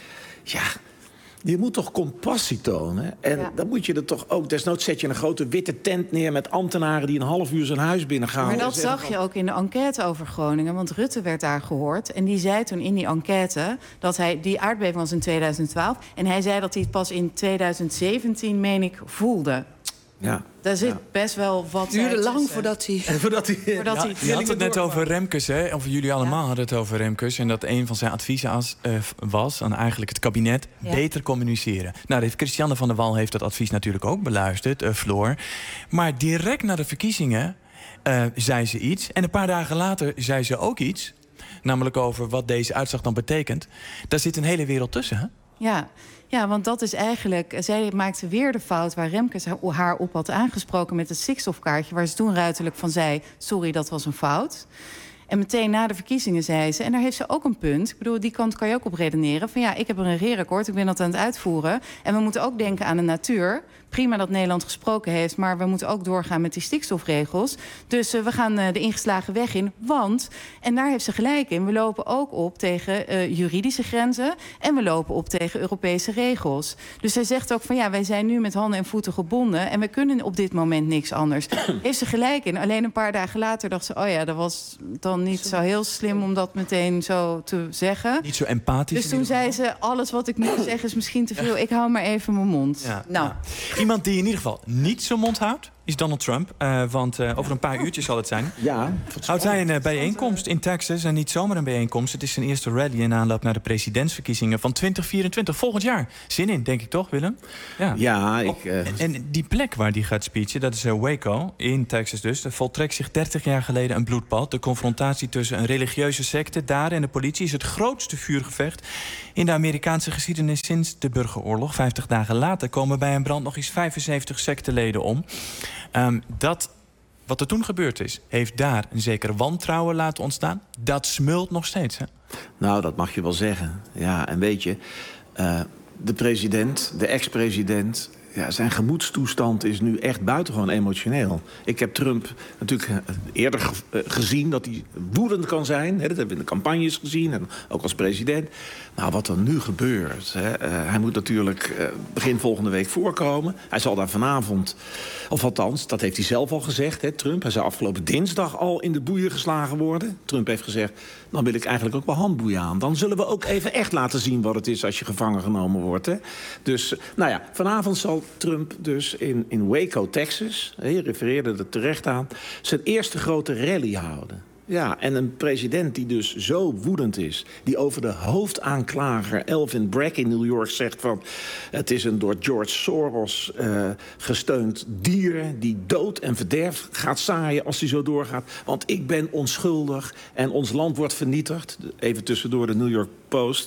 Ja, je moet toch compassie tonen. En ja. dan moet je er toch ook... Desnoods zet je een grote witte tent neer met ambtenaren die een half uur zijn huis binnengaan. Maar dat zag je ook in de enquête over Groningen. Want Rutte werd daar gehoord. En die zei toen in die enquête dat hij... Die aardbeving was in tweeduizend twaalf. En hij zei dat hij het pas in tweeduizend zeventien, meen ik, voelde. Ja. Daar zit ja. best wel wat... Het duurde lang voordat hij... voordat hij, voordat ja, hij je had het net over Remkes, hè? Of jullie allemaal ja. hadden het over Remkes. En dat een van zijn adviezen als, uh, was aan eigenlijk het kabinet ja. beter communiceren. Nou, heeft Christiane van der Wal heeft dat advies natuurlijk ook beluisterd, uh, Floor. Maar direct na de verkiezingen uh, zei ze iets. En een paar dagen later zei ze ook iets. Namelijk over wat deze uitslag dan betekent. Daar zit een hele wereld tussen, hè? Ja. Ja, want dat is eigenlijk... Zij maakte weer de fout waar Remkes haar op had aangesproken met het stikstofkaartje, waar ze toen ruiterlijk van zei, sorry, dat was een fout. En meteen na de verkiezingen zei ze, en daar heeft ze ook een punt, ik bedoel, die kant kan je ook op redeneren, van ja, ik heb een regeerakkoord, ik ben dat aan het uitvoeren. En we moeten ook denken aan de natuur. Prima dat Nederland gesproken heeft, maar we moeten ook doorgaan met die stikstofregels. Dus uh, we gaan uh, de ingeslagen weg in, want, en daar heeft ze gelijk in, we lopen ook op tegen uh, juridische grenzen en we lopen op tegen Europese regels. Dus zij zegt ook van ja, wij zijn nu met handen en voeten gebonden en we kunnen op dit moment niks anders. Heeft ze gelijk in. Alleen een paar dagen later dacht ze, oh ja, dat was dan niet zo heel slim om dat meteen zo te zeggen. Niet zo empathisch. Dus toen zei ze, alles wat ik nu zeg is misschien te veel. Ik hou maar even mijn mond. Ja, nou. Ja. Iemand die in ieder geval niet zijn mond houdt, is Donald Trump. Uh, want uh, over een paar uurtjes zal het zijn. Ja, houdt hij een uh, bijeenkomst in Texas. En niet zomaar een bijeenkomst. Het is zijn eerste rally in aanloop naar de presidentsverkiezingen van twintig vierentwintig. Volgend jaar. Zin in, denk ik toch, Willem? Ja, ja ik... Uh... En, en die plek waar die gaat speechen, dat is uh, Waco, in Texas dus. Er voltrekt zich dertig jaar geleden een bloedbad. De confrontatie tussen een religieuze secte daar en de politie is het grootste vuurgevecht in de Amerikaanse geschiedenis sinds de burgeroorlog. Vijftig dagen later komen bij een brand nog eens vijfenzeventig secteleden om. Um, dat, wat er toen gebeurd is, heeft daar een zekere wantrouwen laten ontstaan. Dat smult nog steeds, hè? Nou, dat mag je wel zeggen. Ja, en weet je, uh, de president, de ex-president, ja, zijn gemoedstoestand is nu echt buitengewoon emotioneel. Ik heb Trump natuurlijk eerder ge- gezien dat hij woedend kan zijn. Hè, dat hebben we in de campagnes gezien en ook als president. Nou, wat er nu gebeurt. Hè, uh, hij moet natuurlijk uh, begin volgende week voorkomen. Hij zal daar vanavond, of althans, dat heeft hij zelf al gezegd, hè, Trump. Hij zou afgelopen dinsdag al in de boeien geslagen worden. Trump heeft gezegd, dan wil ik eigenlijk ook wel handboeien aan. Dan zullen we ook even echt laten zien wat het is als je gevangen genomen wordt. Hè. Dus, nou ja, vanavond zal Trump dus in, in Waco, Texas, je refereerde er terecht aan, zijn eerste grote rally houden. Ja, en een president die dus zo woedend is, die over de hoofdaanklager Elvin Bragg in New York zegt van, het is een door George Soros uh, gesteund dier die dood en verderf gaat zaaien als hij zo doorgaat. Want ik ben onschuldig en ons land wordt vernietigd. Even tussendoor de New York Post.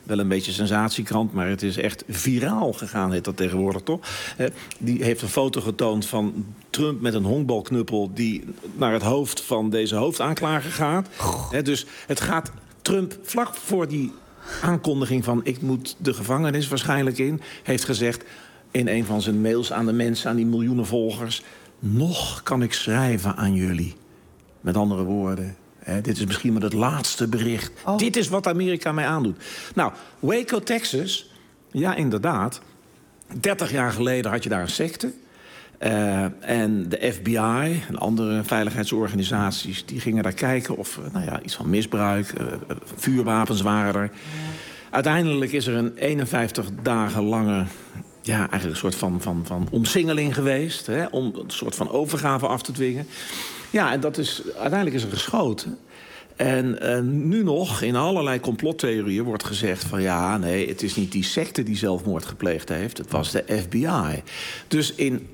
wel een beetje sensatiekrant, maar het is echt viraal gegaan, heet dat tegenwoordig toch? Uh, die heeft een foto getoond van Trump met een honkbalknuppel die naar het hoofd van deze hoofdaanklager gaat. Uh, dus het gaat Trump vlak voor die aankondiging van ik moet de gevangenis waarschijnlijk in, heeft gezegd in een van zijn mails aan de mensen, aan die miljoenen volgers, nog kan ik schrijven aan jullie. Met andere woorden, hè, dit is misschien maar het laatste bericht. Oh. Dit is wat Amerika mij aandoet. Nou, Waco, Texas, ja inderdaad. dertig jaar geleden had je daar een secte. Uh, en de F B I en andere veiligheidsorganisaties die gingen daar kijken of nou ja, iets van misbruik, uh, vuurwapens waren er. Uiteindelijk is er een eenenvijftig dagen lange, ja, eigenlijk een soort van, van, van omsingeling geweest, hè, om een soort van overgave af te dwingen. Ja, en dat is, uiteindelijk is er geschoten. En uh, nu nog, in allerlei complottheorieën wordt gezegd van ja, nee, het is niet die secte die zelfmoord gepleegd heeft, het was de F B I. Dus in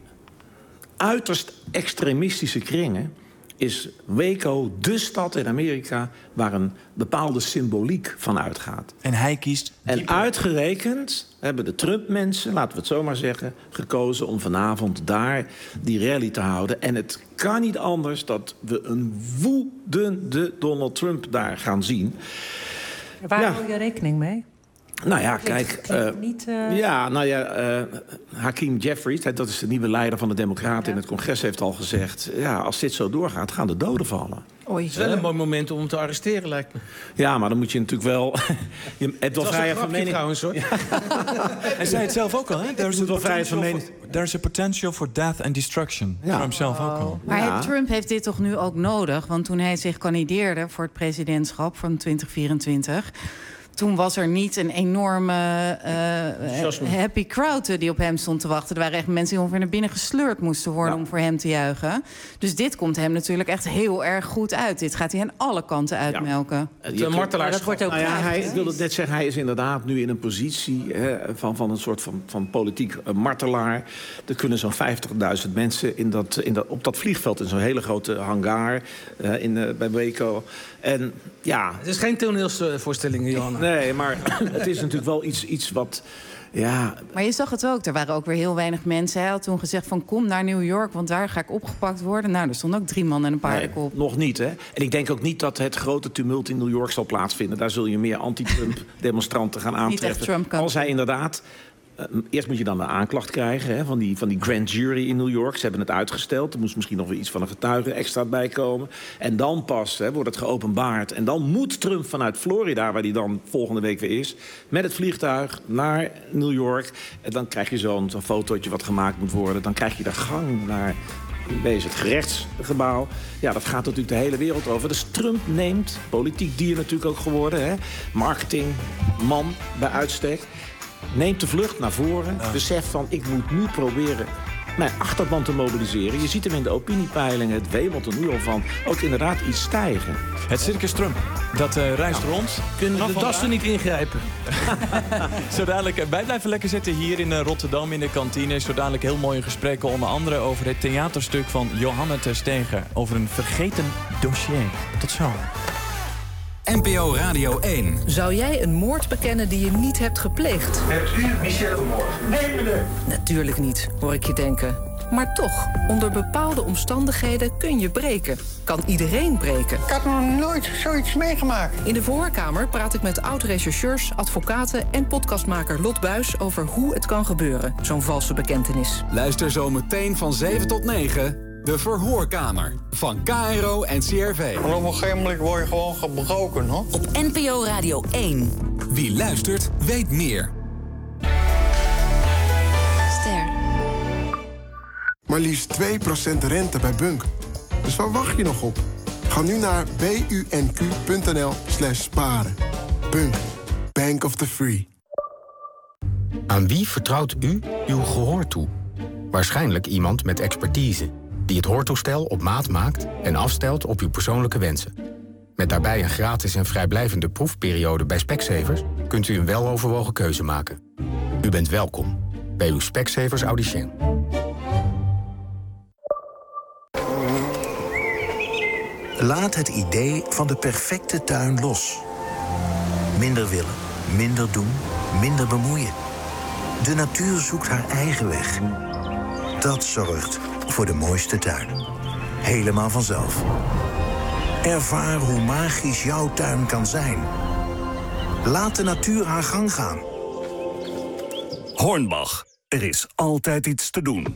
uiterst extremistische kringen is Waco dé stad in Amerika waar een bepaalde symboliek van uitgaat. En hij kiest... En uitgerekend hebben de Trump-mensen, laten we het zo maar zeggen, gekozen om vanavond daar die rally te houden. En het kan niet anders dat we een woedende Donald Trump daar gaan zien. Waar ja. hou je rekening mee? Nou ja, kijk, uh, niet, uh... ja, nou ja, uh, Hakeem Jeffries, dat is de nieuwe leider van de Democraten ja. in het congres, heeft al gezegd, ja, als dit zo doorgaat, gaan de doden vallen. Oei. Het is wel een mooi moment om hem te arresteren, lijkt me. Ja, maar dan moet je natuurlijk wel... je hebt wel vrijheid van mening trouwens, hoor. Ja. Hij zei het zelf ook al, hè? There's wel vrijheid van mening. There's a potential for death and destruction. Ja. Trump zelf ook al. Maar ja. Trump heeft dit toch nu ook nodig? Want toen hij zich kandideerde voor het presidentschap van twintig vierentwintig... toen was er niet een enorme uh, happy crowd die op hem stond te wachten. Er waren echt mensen die ongeveer naar binnen gesleurd moesten worden... ja. om voor hem te juichen. Dus dit komt hem natuurlijk echt heel erg goed uit. Dit gaat hij aan alle kanten uitmelken. Ja. De martelaars. Dat wordt ook nou ja, krijgt, hij, hè? ik wilde net zeggen, hij is inderdaad nu in een positie hè, van, van een soort van, van politiek uh, martelaar. Er kunnen zo'n vijftigduizend mensen in dat, in dat, op dat vliegveld... in zo'n hele grote hangar uh, in, uh, bij Waco. En ja... Het is geen toneelvoorstelling, Johanna. Nee, maar het is natuurlijk wel iets, iets wat... Ja. Maar je zag het ook, er waren ook weer heel weinig mensen. Hij had toen gezegd van kom naar New York, want daar ga ik opgepakt worden. Nou, er stonden ook drie man en een paardenkop. Nee, nog niet, hè? En ik denk ook niet dat het grote tumult in New York zal plaatsvinden. Daar zul je meer anti-Trump-demonstranten gaan aantreffen. Als hij inderdaad... Uh, eerst moet je dan een aanklacht krijgen hè, van, die, van die grand jury in New York. Ze hebben het uitgesteld. Er moest misschien nog weer iets van een getuige extra bij komen. En dan pas hè, wordt het geopenbaard. En dan moet Trump vanuit Florida, waar hij dan volgende week weer is... met het vliegtuig naar New York. En dan krijg je zo'n zo'n fotootje wat gemaakt moet worden. Dan krijg je de gang naar... Wees het gerechtsgebouw. Ja, dat gaat natuurlijk de hele wereld over. Dus Trump neemt, politiek dier natuurlijk ook geworden... Hè, marketingman bij uitstek... neemt de vlucht naar voren. Ja. Beseft van, ik moet nu proberen mijn achterban te mobiliseren. Je ziet hem in de opiniepeilingen. Het wemelt er nu al van. Ook inderdaad iets stijgen. Het circus Trump, dat uh, reist ja. rond. Kunnen de dassen niet ingrijpen? Zo dadelijk, wij blijven lekker zitten hier in uh, Rotterdam in de kantine. Zo dadelijk heel mooie gesprekken. Onder andere over het theaterstuk van Johanna Tersteegen. Over een vergeten dossier. Tot zo. N P O Radio één. Zou jij een moord bekennen die je niet hebt gepleegd? Hebt u Michelle vermoord? Nee, meneer. Natuurlijk niet, hoor ik je denken. Maar toch, onder bepaalde omstandigheden kun je breken. Kan iedereen breken. Ik had nog nooit zoiets meegemaakt. In de Voorkamer praat ik met oud-rechercheurs, advocaten en podcastmaker Lot Buijs over hoe het kan gebeuren, zo'n valse bekentenis. Luister zo meteen van zeven tot negen. De Verhoorkamer van K R O en C R V. En op een gegeven moment word je gewoon gebroken, hoor. Op N P O Radio één. Wie luistert, weet meer. Ster. Maar liefst twee procent rente bij Bunk. Dus waar wacht je nog op? Ga nu naar bunq.nl slash sparen. Bunk. Bank of the Free. Aan wie vertrouwt u uw gehoor toe? Waarschijnlijk iemand met expertise... die het hoortoestel op maat maakt en afstelt op uw persoonlijke wensen. Met daarbij een gratis en vrijblijvende proefperiode bij Specsavers... kunt u een weloverwogen keuze maken. U bent welkom bij uw Specsavers Audicien. Laat het idee van de perfecte tuin los. Minder willen, Minder doen, minder bemoeien. De natuur zoekt haar eigen weg. Dat zorgt voor de mooiste tuin. Helemaal vanzelf. Ervaar hoe magisch jouw tuin kan zijn. Laat de natuur haar gang gaan. Hornbach. Er is altijd iets te doen.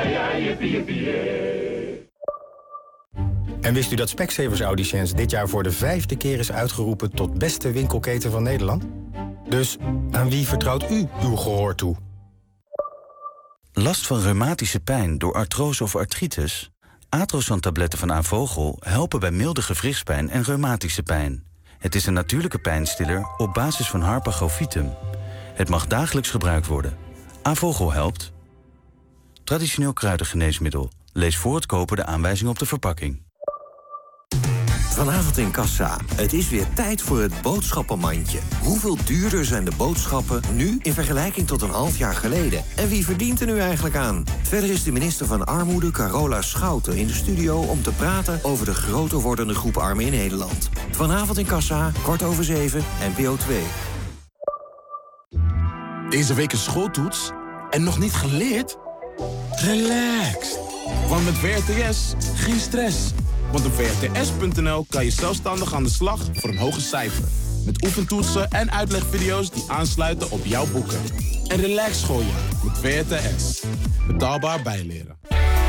En wist u dat Specsavers Auditions dit jaar voor de vijfde keer is uitgeroepen tot beste winkelketen van Nederland? Dus aan wie vertrouwt u uw gehoor toe? Last van reumatische pijn door artrose of artritis? Atrosan-tabletten van Avogel helpen bij milde gewrichtspijn en reumatische pijn. Het is een natuurlijke pijnstiller op basis van Harpagofitum. Het mag dagelijks gebruikt worden. Avogel helpt. Traditioneel kruidengeneesmiddel. Lees voor het kopen de aanwijzing op de verpakking. Vanavond in Kassa. Het is weer tijd voor het boodschappenmandje. Hoeveel duurder zijn de boodschappen nu in vergelijking tot een half jaar geleden? En wie verdient er nu eigenlijk aan? Verder is de minister van Armoede, Carola Schouten, in de studio om te praten over de groter wordende groep armen in Nederland. Vanavond in Kassa, kwart over zeven, N P O twee. Deze week een schooltoets en nog niet geleerd? Relax. Want met W R T S geen stress. Want op W R T S punt N L kan je zelfstandig aan de slag voor een hoger cijfer. Met oefentoetsen en uitlegvideo's die aansluiten op jouw boeken. En relax gooien met W R T S. Betaalbaar bijleren.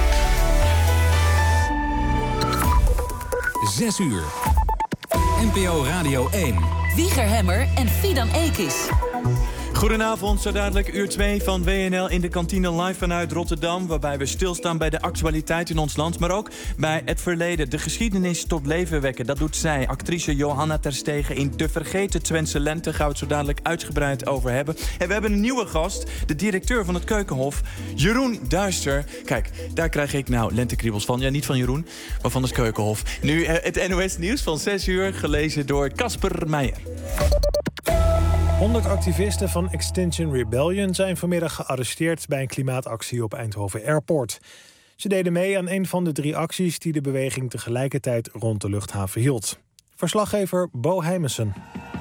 Zes uur. N P O Radio één. Wieger Hemmer en Fidan Ekis. Goedenavond, zo dadelijk uur twee van W N L in de kantine live vanuit Rotterdam. Waarbij we stilstaan bij de actualiteit in ons land, maar ook bij het verleden. De geschiedenis tot leven wekken, dat doet zij. Actrice Johanna Terstegen in De Vergeten Twentse Lente. Gaan we het zo dadelijk uitgebreid over hebben. En we hebben een nieuwe gast, de directeur van het Keukenhof, Jeroen Duister. Kijk, daar krijg ik nou lentekriebels van. Ja, niet van Jeroen, maar van het Keukenhof. Nu eh, het N O S Nieuws van zes uur, gelezen door Casper Meijer. honderd activisten van Extinction Rebellion zijn vanmiddag gearresteerd bij een klimaatactie op Eindhoven Airport. Ze deden mee aan een van de drie acties die de beweging tegelijkertijd rond de luchthaven hield. Verslaggever Bo Heimessen.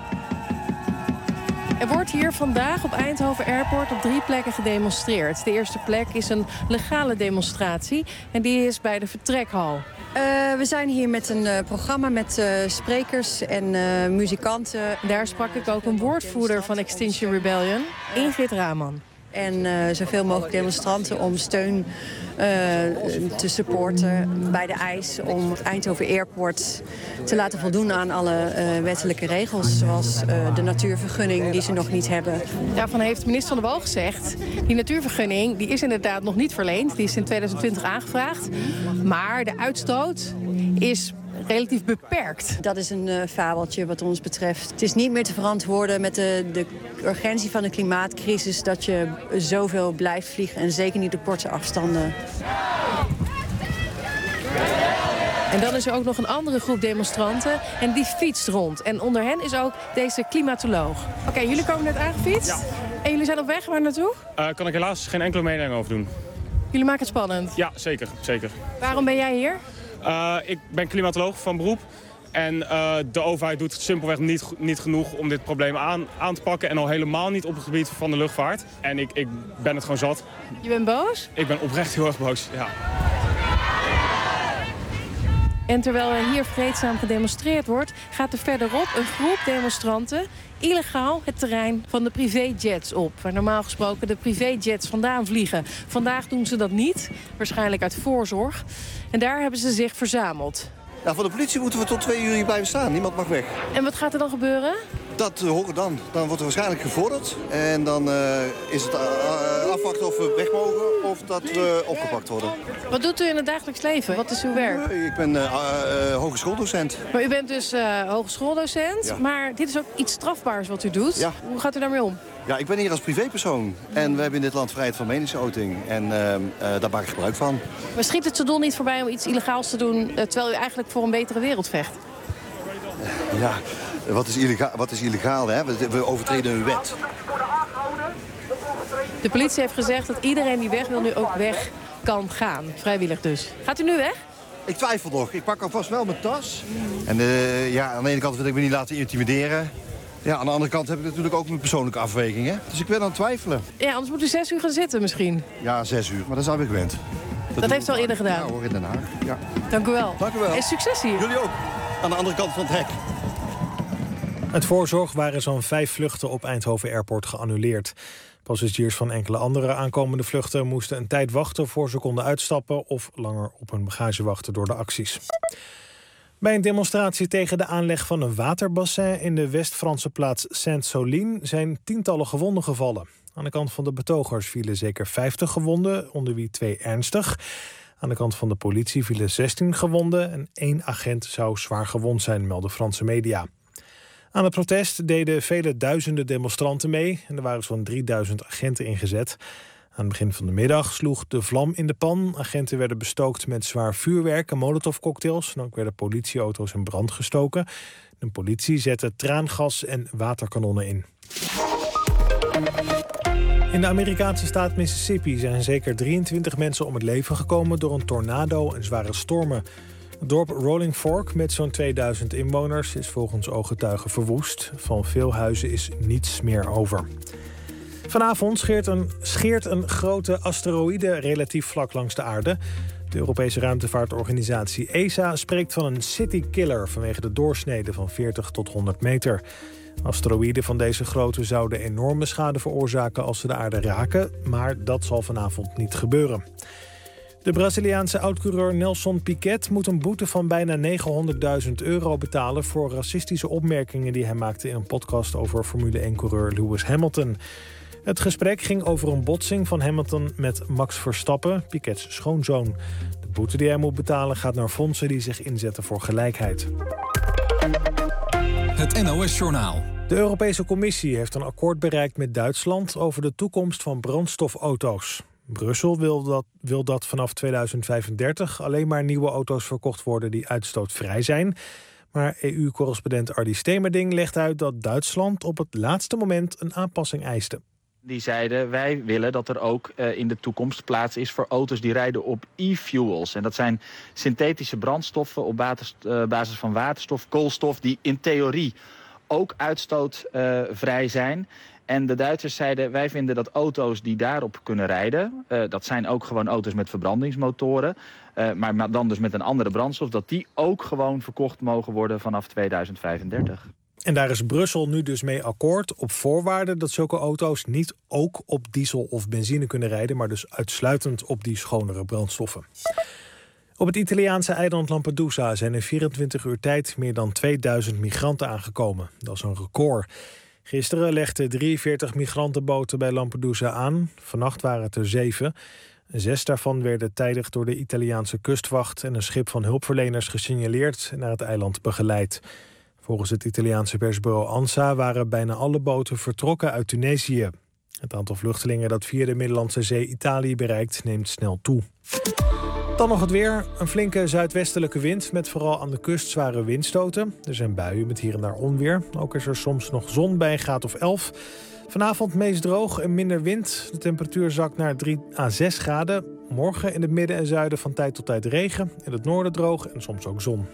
Er wordt hier vandaag op Eindhoven Airport op drie plekken gedemonstreerd. De eerste plek is een legale demonstratie en die is bij de vertrekhal. Uh, we zijn hier met een uh, programma met uh, sprekers en uh, muzikanten. Daar sprak ik ook een woordvoerder van Extinction Rebellion, Ingrid Raman. En uh, zoveel mogelijk demonstranten om steun uh, te supporten bij de eis om het Eindhoven Airport te laten voldoen aan alle uh, wettelijke regels, zoals uh, de natuurvergunning die ze nog niet hebben. Daarvan heeft minister Van der Wal gezegd, die natuurvergunning die is inderdaad nog niet verleend. Die is in tweeduizend twintig aangevraagd, maar de uitstoot is relatief beperkt. Dat is een uh, fabeltje wat ons betreft. Het is niet meer te verantwoorden met de, de urgentie van de klimaatcrisis dat je zoveel blijft vliegen en zeker niet op korte afstanden. En dan is er ook nog een andere groep demonstranten en die fietst rond. En onder hen is ook deze klimatoloog. Oké, okay, jullie komen net aangefietst. Ja. En jullie zijn op weg, waar naartoe? Uh, kan ik helaas geen enkele mededeling over doen. Jullie maken het spannend? Ja, zeker. zeker. Waarom ben jij hier? Uh, ik ben klimatoloog van beroep. En uh, de overheid doet simpelweg niet, niet genoeg om dit probleem aan, aan te pakken. En al helemaal niet op het gebied van de luchtvaart. En ik, ik ben het gewoon zat. Je bent boos? Ik ben oprecht heel erg boos, ja. En terwijl er hier vreedzaam gedemonstreerd wordt, gaat er verderop een groep demonstranten illegaal het terrein van de privéjets op. Waar normaal gesproken de privéjets vandaan vliegen. Vandaag doen ze dat niet, waarschijnlijk uit voorzorg. En daar hebben ze zich verzameld. Ja, van de politie moeten we tot twee uur hier blijven staan. Niemand mag weg. En wat gaat er dan gebeuren? Dat uh, horen dan. Dan wordt er waarschijnlijk gevorderd. En dan uh, is het uh, afwachten of we weg mogen of dat we opgepakt worden. Wat doet u in het dagelijks leven? Wat is uw werk? Uh, ik ben uh, uh, hogeschooldocent. Maar u bent dus uh, hogeschooldocent. Ja. Maar dit is ook iets strafbaars wat u doet. Ja. Hoe gaat u daarmee om? Ja, ik ben hier als privépersoon. En we hebben in dit land vrijheid van meningsuiting. En uh, uh, daar maak ik gebruik van. Maar schiet het zo doel niet voorbij om iets illegaals te doen, uh, terwijl u eigenlijk voor een betere wereld vecht? Uh, ja, wat is illegaal? Wat is illegaal hè? We, we overtreden een wet. De politie heeft gezegd dat iedereen die weg wil nu ook weg kan gaan. Vrijwillig dus. Gaat u nu weg? Ik twijfel nog. Ik pak alvast wel mijn tas. En uh, ja, aan de ene kant wil ik me niet laten intimideren. Ja, aan de andere kant heb ik natuurlijk ook mijn persoonlijke afweging, hè? Dus ik ben aan het twijfelen. Ja, anders moet u zes uur gaan zitten misschien. Ja, zes uur, maar dat zijn we gewend. Dat, dat heeft u al eerder gedaan? Ja hoor, in Den Haag. Ja. Dank u wel. Dank u wel. En succes hier. Jullie ook. Aan de andere kant van het hek. Uit voorzorg waren zo'n vijf vluchten op Eindhoven Airport geannuleerd. Passagiers van enkele andere aankomende vluchten moesten een tijd wachten voor ze konden uitstappen of langer op hun bagage wachten door de acties. Bij een demonstratie tegen de aanleg van een waterbassin in de West-Franse plaats Sainte-Soline zijn tientallen gewonden gevallen. Aan de kant van de betogers vielen zeker vijftig gewonden, onder wie twee ernstig. Aan de kant van de politie vielen zestien gewonden en één agent zou zwaar gewond zijn, melden Franse media. Aan het protest deden vele duizenden demonstranten mee en er waren zo'n drieduizend agenten ingezet. Aan het begin van de middag sloeg de vlam in de pan. Agenten werden bestookt met zwaar vuurwerk en molotovcocktails. En ook werden politieauto's in brand gestoken. De politie zette traangas en waterkanonnen in. In de Amerikaanse staat Mississippi zijn zeker drieëntwintig mensen om het leven gekomen door een tornado en zware stormen. Het dorp Rolling Fork met zo'n tweeduizend inwoners is volgens ooggetuigen verwoest. Van veel huizen is niets meer over. Vanavond scheert een, scheert een grote asteroïde relatief vlak langs de aarde. De Europese ruimtevaartorganisatie E S A spreekt van een citykiller vanwege de doorsnede van veertig tot honderd meter. Asteroïden van deze grootte zouden enorme schade veroorzaken als ze de aarde raken, maar dat zal vanavond niet gebeuren. De Braziliaanse oud-coureur Nelson Piquet moet een boete van bijna negenhonderdduizend euro betalen voor racistische opmerkingen die hij maakte in een podcast over Formule één-coureur Lewis Hamilton. Het gesprek ging over een botsing van Hamilton met Max Verstappen, Piquets schoonzoon. De boete die hij moet betalen gaat naar fondsen die zich inzetten voor gelijkheid. Het N O S-journaal. De Europese Commissie heeft een akkoord bereikt met Duitsland over de toekomst van brandstofauto's. Brussel wil dat, wil dat vanaf tweeduizend vijfendertig alleen maar nieuwe auto's verkocht worden die uitstootvrij zijn. Maar E U-correspondent Ardy Stemerding legt uit dat Duitsland op het laatste moment een aanpassing eiste. Die zeiden, wij willen dat er ook uh, in de toekomst plaats is voor auto's die rijden op e-fuels. En dat zijn synthetische brandstoffen op basis, uh, basis van waterstof, koolstof, die in theorie ook uitstootvrij uh, zijn. En de Duitsers zeiden, wij vinden dat auto's die daarop kunnen rijden, uh, dat zijn ook gewoon auto's met verbrandingsmotoren, uh, maar dan dus met een andere brandstof, dat die ook gewoon verkocht mogen worden vanaf tweeduizend vijfendertig. En daar is Brussel nu dus mee akkoord op voorwaarde dat zulke auto's niet ook op diesel of benzine kunnen rijden, maar dus uitsluitend op die schonere brandstoffen. Op het Italiaanse eiland Lampedusa zijn in vierentwintig uur tijd meer dan tweeduizend migranten aangekomen. Dat is een record. Gisteren legden drieënveertig migrantenboten bij Lampedusa aan. Vannacht waren het er zeven. Zes daarvan werden tijdig door de Italiaanse kustwacht en een schip van hulpverleners gesignaleerd en naar het eiland begeleid. Volgens het Italiaanse persbureau ANSA waren bijna alle boten vertrokken uit Tunesië. Het aantal vluchtelingen dat via de Middellandse Zee Italië bereikt neemt snel toe. Dan nog het weer. Een flinke zuidwestelijke wind met vooral aan de kust zware windstoten. Er zijn buien met hier en daar onweer. Ook is er soms nog zon bij een graad of elf. Vanavond meest droog en minder wind. De temperatuur zakt naar drie à zes graden. Morgen in het midden en zuiden van tijd tot tijd regen. In het noorden droog en soms ook zon.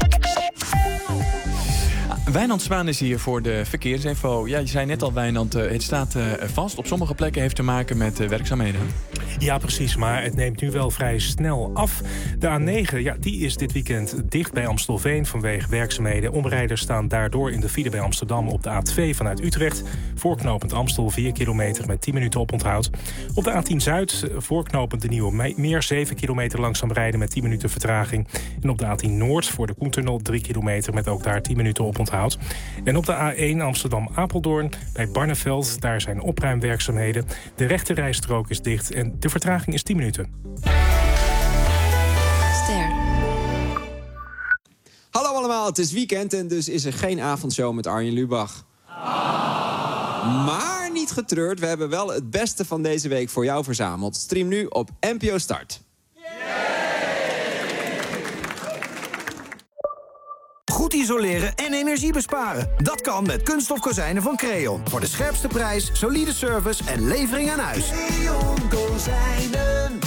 Wijnand Zwaan is hier voor de verkeersinfo. Ja, je zei net al, Wijnand, het staat vast. Op sommige plekken heeft te maken met werkzaamheden. Ja, precies, maar het neemt nu wel vrij snel af. De A negen, ja, die is dit weekend dicht bij Amstelveen vanwege werkzaamheden. Omrijders staan daardoor in de file bij Amsterdam op de A twee vanuit Utrecht. Voorknopend Amstel, vier kilometer met tien minuten oponthoud. Op de A tien Zuid, voorknopend de Nieuwe Meer, zeven kilometer langzaam rijden met tien minuten vertraging. En op de A tien Noord voor de Koentunnel, drie kilometer met ook daar tien minuten oponthoud. En op de A één Amsterdam-Apeldoorn bij Barneveld, daar zijn opruimwerkzaamheden. De rechte rijstrook is dicht en de vertraging is tien minuten. Ster. Hallo allemaal, het is weekend en dus is er geen avondshow met Arjen Lubach. Ah. Maar niet getreurd, we hebben wel het beste van deze week voor jou verzameld. Stream nu op N P O Start. Goed isoleren en energie besparen. Dat kan met kunststof kozijnen van Creon. Voor de scherpste prijs, solide service en levering aan huis. Creon Kozijnen.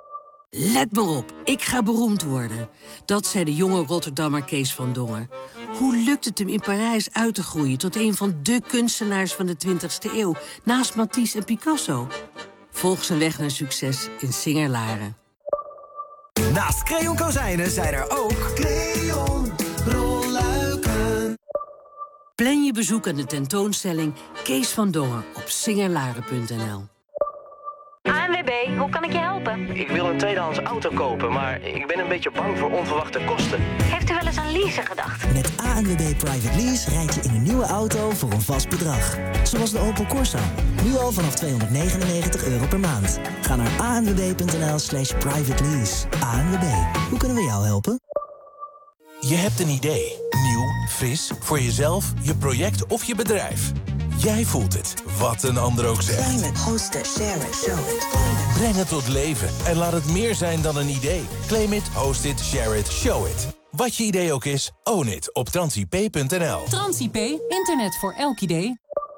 Let maar op, ik ga beroemd worden. Dat zei de jonge Rotterdammer Kees van Dongen. Hoe lukt het hem in Parijs uit te groeien tot een van de kunstenaars van de twintigste eeuw, naast Matisse en Picasso? Volg zijn weg naar succes in Singer-Laren. Naast Creon Kozijnen zijn er ook Creon rolluiken. Plan je bezoek aan de tentoonstelling Kees van Dongen op singerlaren punt n l. A N W B, hoe kan ik je helpen? Ik wil een tweedehands auto kopen, maar ik ben een beetje bang voor onverwachte kosten. Heeft u wel eens aan leasen gedacht? Met A N W B Private Lease rijd je in een nieuwe auto voor een vast bedrag. Zoals de Opel Corsa. Nu al vanaf tweehonderdnegenennegentig euro per maand. Ga naar a n w b punt n l slash private lease. A N W B, hoe kunnen we jou helpen? Je hebt een idee. Nieuw, fris, voor jezelf, je project of je bedrijf. Jij voelt het, wat een ander ook zegt. Claim it, host it, share it, show it. Breng het tot leven en laat het meer zijn dan een idee. Claim it, host it, share it, show it. Wat je idee ook is, own it op transip punt n l. Transip, internet voor elk idee.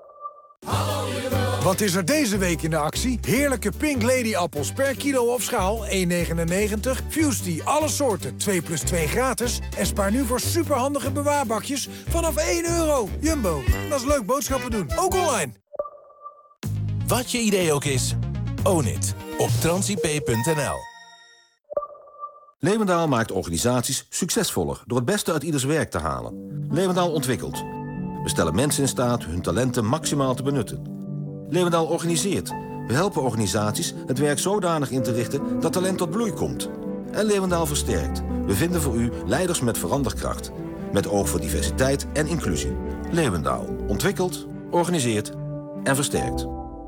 Wat is er deze week in de actie? Heerlijke Pink Lady appels per kilo op schaal, één negenennegentig. Fusty, alle soorten, twee plus twee gratis. En spaar nu voor superhandige bewaarbakjes vanaf één euro. Jumbo, dat is leuk boodschappen doen, ook online. Wat je idee ook is, own it op transip punt n l. Leeuwendaal maakt organisaties succesvoller door het beste uit ieders werk te halen. Leeuwendaal ontwikkelt. We stellen mensen in staat hun talenten maximaal te benutten. Leeuwendaal organiseert. We helpen organisaties het werk zodanig in te richten dat talent tot bloei komt. En Leeuwendaal versterkt. We vinden voor u leiders met veranderkracht. Met oog voor diversiteit en inclusie. Leeuwendaal ontwikkelt, organiseert en versterkt.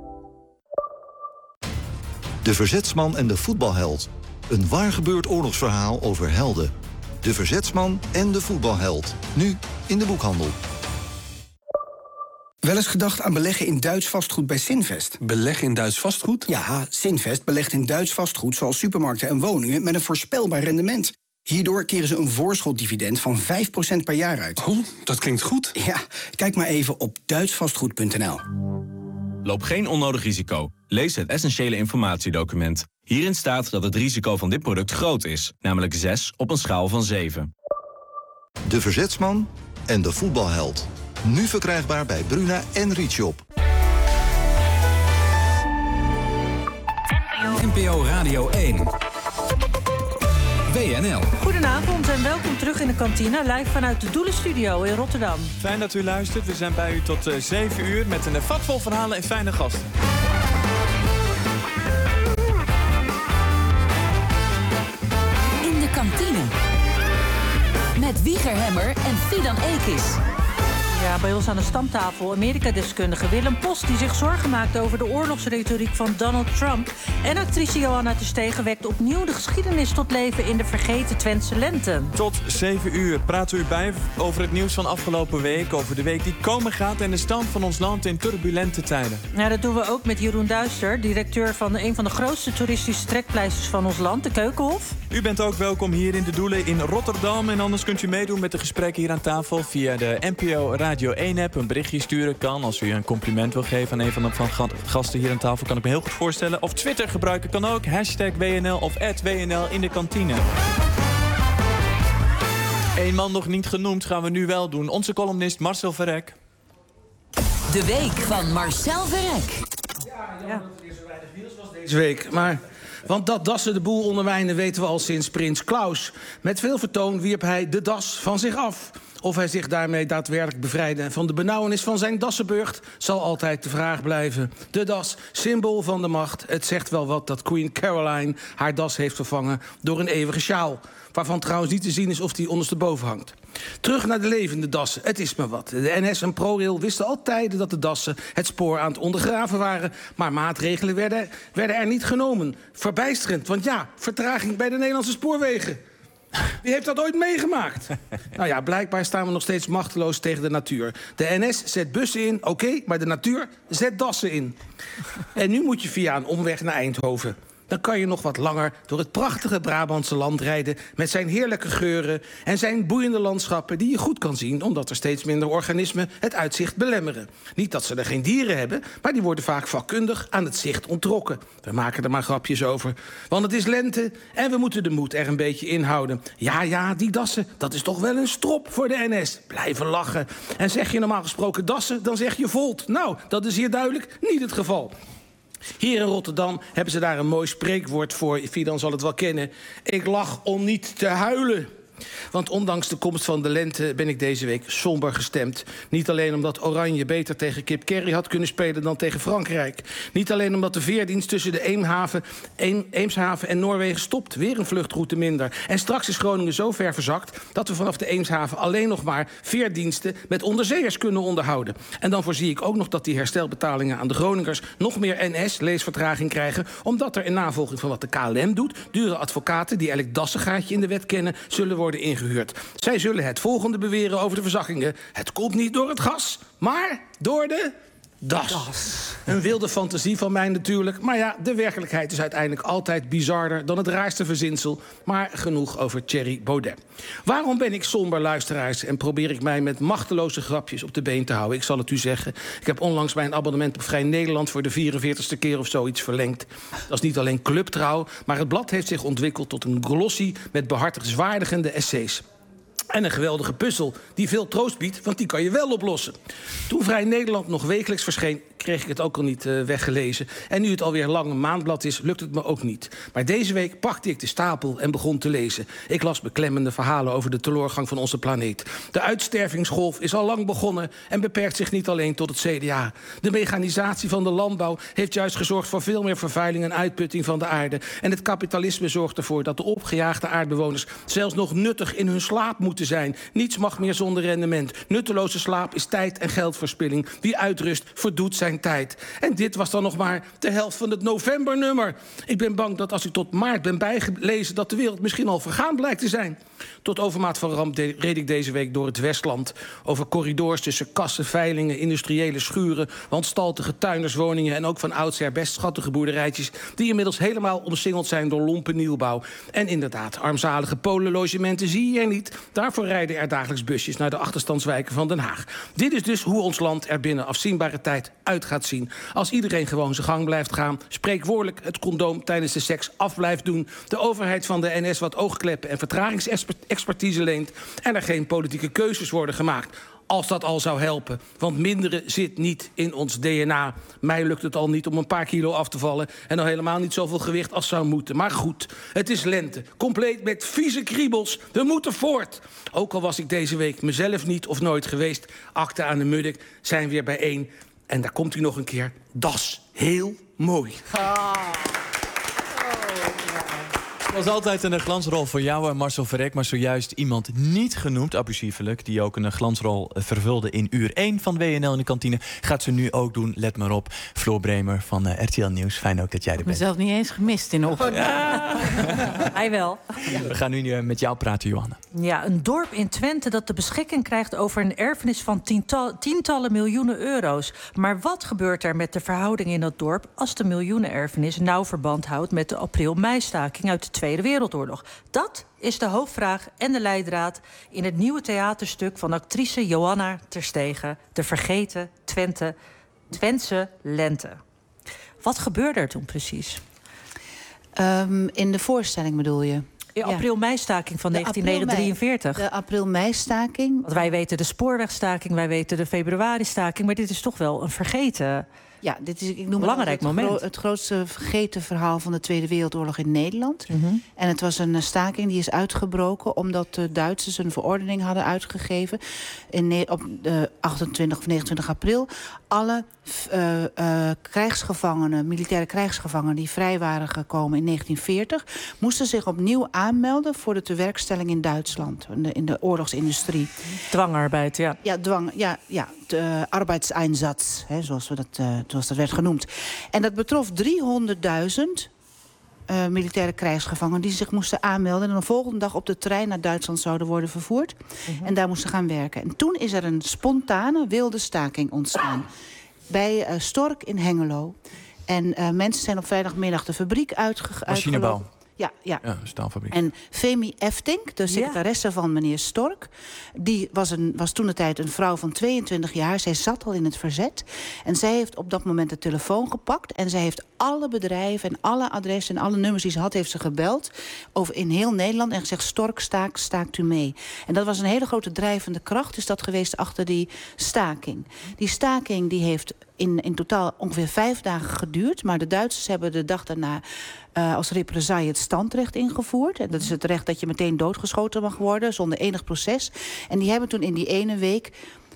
De Verzetsman en de voetbalheld. Een waar gebeurd oorlogsverhaal over helden. De Verzetsman en de voetbalheld. Nu in de boekhandel. Wel eens gedacht aan beleggen in Duits vastgoed bij Sinvest? Beleggen in Duits vastgoed? Ja, Sinvest belegt in Duits vastgoed zoals supermarkten en woningen met een voorspelbaar rendement. Hierdoor keren ze een voorschotdividend van vijf procent per jaar uit. Oh, dat klinkt goed. Ja, kijk maar even op duits vastgoed punt n l. Loop geen onnodig risico. Lees het essentiële informatiedocument. Hierin staat dat het risico van dit product groot is, namelijk zes op een schaal van zeven. De Verzetsman en de voetbalheld. Nu verkrijgbaar bij Bruna en Rietshop. N P O Radio één. W N L. Goedenavond en welkom terug in de kantine, live vanuit de Doelenstudio in Rotterdam. Fijn dat u luistert. We zijn bij u tot uh, zeven uur met een vat vol verhalen en fijne gasten. In de kantine. Met Wieger Hemmer en Fidan Ekis. Ja, bij ons aan de stamtafel Amerika-deskundige Willem Post, die zich zorgen maakt over de oorlogsretoriek van Donald Trump. En actrice Johanna Terstegen wekt opnieuw de geschiedenis tot leven in de vergeten Twentse lente. Tot zeven uur praten we u bij over het nieuws van afgelopen week, over de week die komen gaat en de stand van ons land in turbulente tijden. Ja, dat doen we ook met Jeroen Duister, directeur van een van de grootste toeristische trekpleisters van ons land, de Keukenhof. U bent ook welkom hier in de Doelen in Rotterdam en anders kunt u meedoen met de gesprekken hier aan tafel via de N P O Radio één-app. Een berichtje sturen kan. Als u een compliment wil geven aan een van de van gasten hier aan tafel, kan ik me heel goed voorstellen. Of Twitter gebruiken kan ook. Hashtag W N L of at W N L in de kantine. Eén man nog niet genoemd, gaan we nu wel doen. Onze columnist Marcel Verrek. De week van Marcel Verrek. Ja, er is zo weinig nieuws was deze week, maar... Want dat Dassen de boel onderwijnen weten we al sinds prins Klaus. Met veel vertoon wierp hij de das van zich af. Of hij zich daarmee daadwerkelijk bevrijdde van de benauwenis van zijn dassenburcht... zal altijd de vraag blijven. De das, symbool van de macht. Het zegt wel wat dat Queen Caroline haar das heeft vervangen door een eeuwige sjaal. Waarvan trouwens niet te zien is of die ondersteboven hangt. Terug naar de levende dassen, het is maar wat. De N S en ProRail wisten al tijden dat de dassen het spoor aan het ondergraven waren. Maar maatregelen werden, werden er niet genomen. Verbijsterend, want ja, vertraging bij de Nederlandse spoorwegen. Wie heeft dat ooit meegemaakt? Nou ja, blijkbaar staan we nog steeds machteloos tegen de natuur. De N S zet bussen in, oké, okay, maar de natuur zet dassen in. En nu moet je via een omweg naar Eindhoven. dan kan je nog wat langer door het prachtige Brabantse land rijden met zijn heerlijke geuren en zijn boeiende landschappen die je goed kan zien, omdat er steeds minder organismen het uitzicht belemmeren. Niet dat ze er geen dieren hebben, maar die worden vaak vakkundig aan het zicht onttrokken. We maken er maar grapjes over, want het is lente en we moeten de moed er een beetje inhouden. Ja, ja, die dassen, dat is toch wel een strop voor de N S. Blijven lachen. En zeg je normaal gesproken dassen, dan zeg je volt. Nou, dat is hier duidelijk niet het geval. Hier in Rotterdam hebben ze daar een mooi spreekwoord voor. Fidan zal het wel kennen. Ik lach om niet te huilen. Want ondanks de komst van de lente ben ik deze week somber gestemd. Niet alleen omdat Oranje beter tegen Kip Kerry had kunnen spelen dan tegen Frankrijk. Niet alleen omdat de veerdienst tussen de Eemhaven, Eemshaven en Noorwegen stopt. Weer een vluchtroute minder. En straks is Groningen zo ver verzakt dat we vanaf de Eemshaven alleen nog maar veerdiensten met onderzeeërs kunnen onderhouden. En dan voorzie ik ook nog dat die herstelbetalingen aan de Groningers nog meer N S, leesvertraging krijgen. Omdat er in navolging van wat de K L M doet, dure advocaten die elk dassengaatje in de wet kennen, zullen worden worden ingehuurd. Zij zullen het volgende beweren over de verzakkingen. Het komt niet door het gas, maar door de das. das. Een wilde fantasie van mij natuurlijk. Maar ja, de werkelijkheid is uiteindelijk altijd bizarder dan het raarste verzinsel. Maar genoeg over Thierry Baudet. Waarom ben ik somber, luisteraars, en probeer ik mij met machteloze grapjes op de been te houden? Ik zal het u zeggen. Ik heb onlangs mijn abonnement op Vrij Nederland voor de vierenveertigste keer of zoiets verlengd. Dat is niet alleen clubtrouw, maar het blad heeft zich ontwikkeld tot een glossy met behartigenswaardigende essays. En een geweldige puzzel die veel troost biedt, want die kan je wel oplossen. Toen Vrij Nederland nog wekelijks verscheen, kreeg ik het ook al niet uh, weggelezen. En nu het alweer lang een maandblad is, lukt het me ook niet. Maar deze week pakte ik de stapel en begon te lezen. Ik las beklemmende verhalen over de teleurgang van onze planeet. De uitstervingsgolf is al lang begonnen en beperkt zich niet alleen tot het C D A. De mechanisatie van de landbouw heeft juist gezorgd voor veel meer vervuiling en uitputting van de aarde. En het kapitalisme zorgt ervoor dat de opgejaagde aardbewoners zelfs nog nuttig in hun slaap moeten zijn. Niets mag meer zonder rendement. Nutteloze slaap is tijd- en geldverspilling. Wie uitrust, verdoet zijn tijd. En dit was dan nog maar de helft van het novembernummer. Ik ben bang dat als ik tot maart ben bijgelezen dat de wereld misschien al vergaan blijkt te zijn. Tot overmaat van ramp reed ik deze week door het Westland. Over corridors tussen kassen, veilingen, industriële schuren, wanstaltige tuinderswoningen en ook van oudsher best schattige boerderijtjes die inmiddels helemaal omsingeld zijn door lompe nieuwbouw. En inderdaad, armzalige polenlogementen zie je er niet. Daarvoor rijden er dagelijks busjes naar de achterstandswijken van Den Haag. Dit is dus hoe ons land er binnen afzienbare tijd uit gaat zien. Als iedereen gewoon zijn gang blijft gaan, spreekwoordelijk het condoom tijdens de seks af blijft doen, de overheid van de N S wat oogkleppen en vertragingsexpertise leent en er geen politieke keuzes worden gemaakt. Als dat al zou helpen. Want minderen zit niet in ons D N A. Mij lukt het al niet om een paar kilo af te vallen en al helemaal niet zoveel gewicht als zou moeten. Maar goed, het is lente. Compleet met vieze kriebels. We moeten voort. Ook al was ik deze week mezelf niet of nooit geweest. Akte aan de Muddik zijn weer bijeen. En daar komt u nog een keer. Das heel mooi. Ah. Het was altijd een glansrol voor jou, Marcel Verrek, maar zojuist iemand niet genoemd, abusievelijk, die ook een glansrol vervulde in uur één van W N L in de kantine. Gaat ze nu ook doen, let maar op. Floor Bremer van uh, R T L Nieuws. Fijn ook dat jij er bent. Ik ben zelf niet eens gemist in de ochtend. Ja. Hij wel. We gaan nu met jou praten, Johanna. Ja, een dorp in Twente dat de beschikking krijgt over een erfenis van tiental, tientallen miljoenen euro's. Maar wat gebeurt er met de verhouding in dat dorp als de miljoenenerfenis nauw verband houdt met de april-meistaking uit de Tweede Wereldoorlog? Dat is de hoofdvraag en de leidraad in het nieuwe theaterstuk van actrice Johanna Terstegen, De Vergeten Twente, Twentse Lente. Wat gebeurde er toen precies? Um, in de voorstelling bedoel je? De april-meistaking van de negentien drieënveertig. De april-meistaking. Want wij weten de spoorwegstaking, wij weten de februari-staking, maar dit is toch wel een vergeten... Ja, dit is, ik noem belangrijk het, moment. Het, gro- het grootste vergeten verhaal van de Tweede Wereldoorlog in Nederland. Mm-hmm. En het was een staking die is uitgebroken omdat de Duitsers een verordening hadden uitgegeven in ne- op de achtentwintig of negenentwintig april. Alle uh, uh, krijgsgevangenen, militaire krijgsgevangenen die vrij waren gekomen in negentien veertig... moesten zich opnieuw aanmelden voor de tewerkstelling in Duitsland, in de, in de oorlogsindustrie. Dwangarbeid, ja. Ja, dwang, ja, ja de, uh, arbeidseinsatz, hè, zoals we dat... Uh, zoals dat werd genoemd. En dat betrof driehonderdduizend uh, militaire krijgsgevangenen die zich moesten aanmelden en de volgende dag op de trein naar Duitsland zouden worden vervoerd. Uh-huh. En daar moesten gaan werken. En toen is er een spontane wilde staking ontstaan. Bij uh, Stork in Hengelo. En uh, mensen zijn op vrijdagmiddag de fabriek uitgegaan. Machinebouw. Ja, ja. ja, staalfabriek. En Femi Eftink, de secretaresse ja. van meneer Stork, die was, een, was toen de tijd een vrouw van tweeëntwintig jaar. Zij zat al in het verzet. En zij heeft op dat moment de telefoon gepakt. En zij heeft alle bedrijven en alle adressen en alle nummers die ze had, heeft ze gebeld. Over in heel Nederland en gezegd: Stork, staakt, staakt u mee. En dat was een hele grote drijvende kracht, is dat geweest achter die staking. Die staking die heeft in, in totaal ongeveer vijf dagen geduurd. Maar de Duitsers hebben de dag daarna Uh, als represaille het standrecht ingevoerd. En dat is het recht dat je meteen doodgeschoten mag worden, zonder enig proces. En die hebben toen in die ene week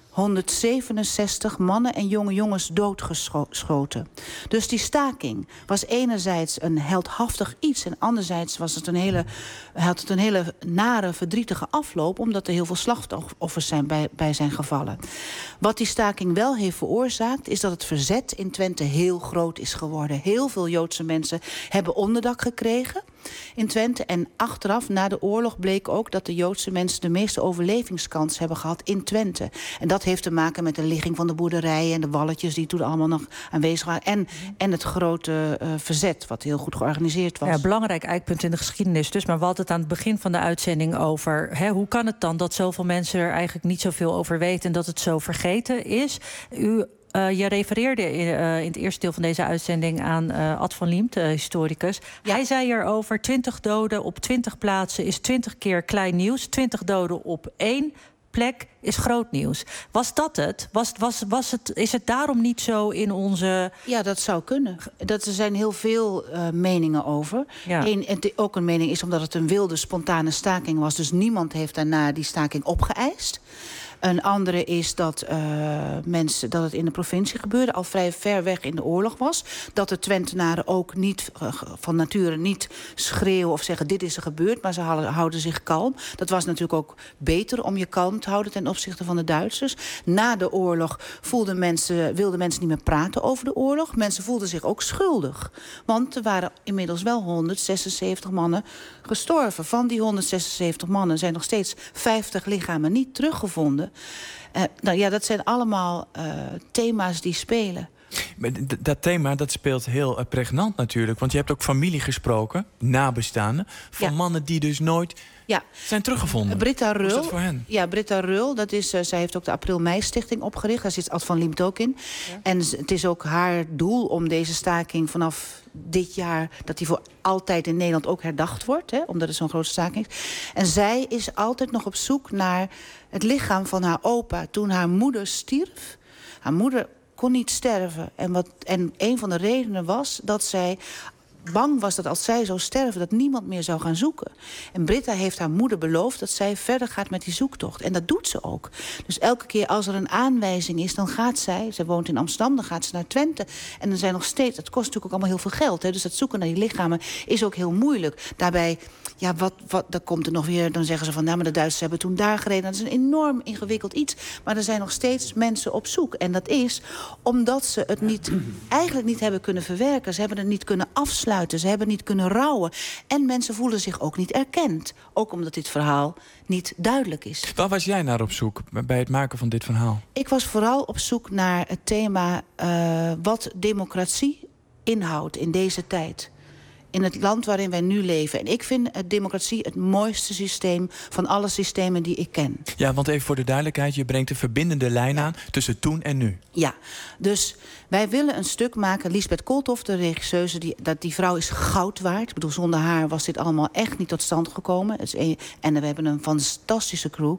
honderdzevenenzestig mannen en jonge jongens doodgeschoten. Dus die staking was enerzijds een heldhaftig iets, en anderzijds was het een hele, had het een hele nare, verdrietige afloop, omdat er heel veel slachtoffers zijn bij, bij zijn gevallen. Wat die staking wel heeft veroorzaakt, is dat het verzet in Twente heel groot is geworden. Heel veel Joodse mensen hebben onderdak gekregen in Twente. En achteraf, na de oorlog, bleek ook dat de Joodse mensen de meeste overlevingskans hebben gehad in Twente. En dat heeft te maken met de ligging van de boerderijen en de walletjes die toen allemaal nog aanwezig waren. En, en het grote uh, verzet, wat heel goed georganiseerd was. Ja, belangrijk eikpunt in de geschiedenis dus. Maar we hadden het aan het begin van de uitzending over, hè, hoe kan het dan dat zoveel mensen er eigenlijk niet zoveel over weten en dat het zo vergeten is? U Uh, je refereerde in, uh, in het eerste deel van deze uitzending aan uh, Ad van Liemt, uh, historicus. Ja. Hij zei erover: twintig doden op twintig plaatsen is twintig keer klein nieuws. twintig doden op één plek is groot nieuws. Was dat het? Was, was, was het? Is het daarom niet zo in onze... Ja, dat zou kunnen. Dat, er zijn heel veel uh, meningen over. Ja. Eén, het, ook een mening is omdat het een wilde, spontane staking was. Dus niemand heeft daarna die staking opgeëist. Een andere is dat, uh, mensen, dat het in de provincie gebeurde, al vrij ver weg in de oorlog was. Dat de Twentenaren ook niet uh, van nature niet schreeuwen of zeggen: dit is er gebeurd, maar ze houden, houden zich kalm. Dat was natuurlijk ook beter om je kalm te houden ten opzichte van de Duitsers. Na de oorlog voelden mensen, wilden mensen niet meer praten over de oorlog. Mensen voelden zich ook schuldig. Want er waren inmiddels wel honderdzesenzeventig mannen gestorven. Van die honderdzesenzeventig mannen zijn nog steeds vijftig lichamen niet teruggevonden. Uh, nou ja, dat zijn allemaal uh, thema's die spelen. Maar d- dat thema dat speelt heel uh, pregnant natuurlijk. Want je hebt ook familie gesproken, nabestaanden, van ja. mannen die dus nooit ja. zijn teruggevonden. Britta Rul. Hoe is dat voor hen? Ja, Britta Rul, dat is, uh, zij heeft ook de April-mei-stichting opgericht. Daar zit Ad van Liemt ook in. Ja. En het is ook haar doel om deze staking vanaf dit jaar, dat die voor altijd in Nederland ook herdacht wordt, hè, omdat het zo'n grote staking is. En zij is altijd nog op zoek naar het lichaam van haar opa toen haar moeder stierf. Haar moeder kon niet sterven. En, wat, en een van de redenen was dat zij bang was dat als zij zou sterven, dat niemand meer zou gaan zoeken. En Britta heeft haar moeder beloofd dat zij verder gaat met die zoektocht. En dat doet ze ook. Dus elke keer als er een aanwijzing is, dan gaat zij, ze woont in Amsterdam, dan gaat ze naar Twente. En dan zijn nog steeds, het kost natuurlijk ook allemaal heel veel geld. Hè, dus dat zoeken naar die lichamen is ook heel moeilijk. Daarbij, ja, wat, wat, dan komt er nog weer, dan zeggen ze van, nou, maar de Duitsers hebben toen daar gereden. Dat is een enorm ingewikkeld iets. Maar er zijn nog steeds mensen op zoek. En dat is omdat ze het niet, eigenlijk niet hebben kunnen verwerken. Ze hebben het niet kunnen afsluiten. Ze hebben niet kunnen rouwen. En mensen voelen zich ook niet erkend. Ook omdat dit verhaal niet duidelijk is. Waar was jij naar op zoek bij het maken van dit verhaal? Ik was vooral op zoek naar het thema uh, wat democratie inhoudt in deze tijd. In het land waarin wij nu leven. En ik vind het democratie het mooiste systeem van alle systemen die ik ken. Ja, want even voor de duidelijkheid, je brengt een verbindende lijn aan tussen toen en nu. Ja, dus wij willen een stuk maken. Lisbeth Koolthof, de regisseuse, die, dat die vrouw is goud waard. Ik bedoel, zonder haar was dit allemaal echt niet tot stand gekomen. En we hebben een fantastische crew.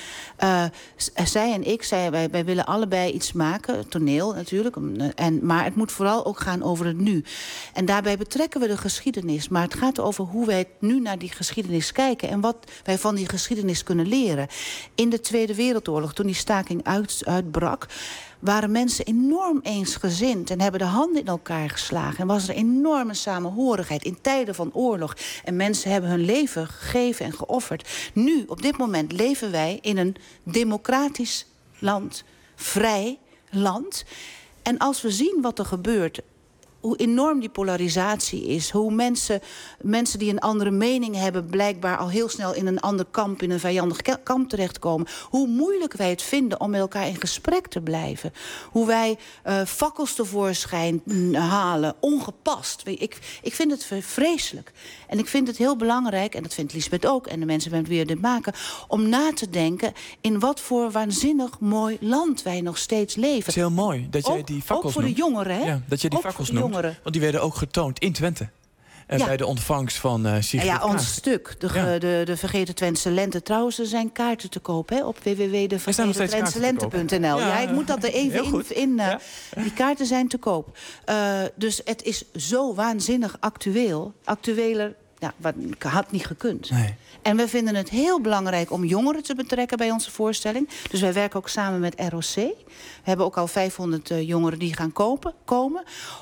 Uh, zij en ik, zij, wij, wij willen allebei iets maken, toneel natuurlijk. En, maar het moet vooral ook gaan over het nu. En daarbij betrekken we de geschiedenis. Maar het gaat over hoe wij nu naar die geschiedenis kijken. En wat wij van die geschiedenis kunnen leren. In de Tweede Wereldoorlog, toen die staking uit, uitbrak, waren mensen enorm eensgezind en hebben de handen in elkaar geslagen. En was er enorme samenhorigheid in tijden van oorlog. En mensen hebben hun leven gegeven en geofferd. Nu, op dit moment, leven wij in een democratisch land. Vrij land. En als we zien wat er gebeurt hoe enorm die polarisatie is. Hoe mensen, mensen die een andere mening hebben... blijkbaar al heel snel in een ander kamp, in een vijandig kamp terechtkomen. Hoe moeilijk wij het vinden om met elkaar in gesprek te blijven. Hoe wij uh, fakkels tevoorschijn halen, ongepast. Ik, ik vind het vreselijk. En ik vind het heel belangrijk, en dat vindt Liesbeth ook... en de mensen met wie we dit maken, om na te denken... in wat voor waanzinnig mooi land wij nog steeds leven. Het is heel mooi dat jij ook, die fakkels Ook voor noemt. de jongeren, hè? Ja, dat je die ook fakkels voor de noemt. jongeren. Want die werden ook getoond in Twente. En ja. bij de ontvangst van uh, Sigrid Ja, Kaag. ons stuk. De, Ja. de, de Vergeten Twentse Lente. Trouwens, er zijn kaarten te koop hè, op w w w punt de vergeten twentse lente punt n l. Ja, ja, ik moet dat er even in... in uh, ja. Die kaarten zijn te koop. Uh, dus het is zo waanzinnig actueel. Actueler... Ja, wat had niet gekund. Nee. En we vinden het heel belangrijk om jongeren te betrekken bij onze voorstelling. Dus wij werken ook samen met R O C. We hebben ook al vijfhonderd uh, jongeren die gaan kopen, komen.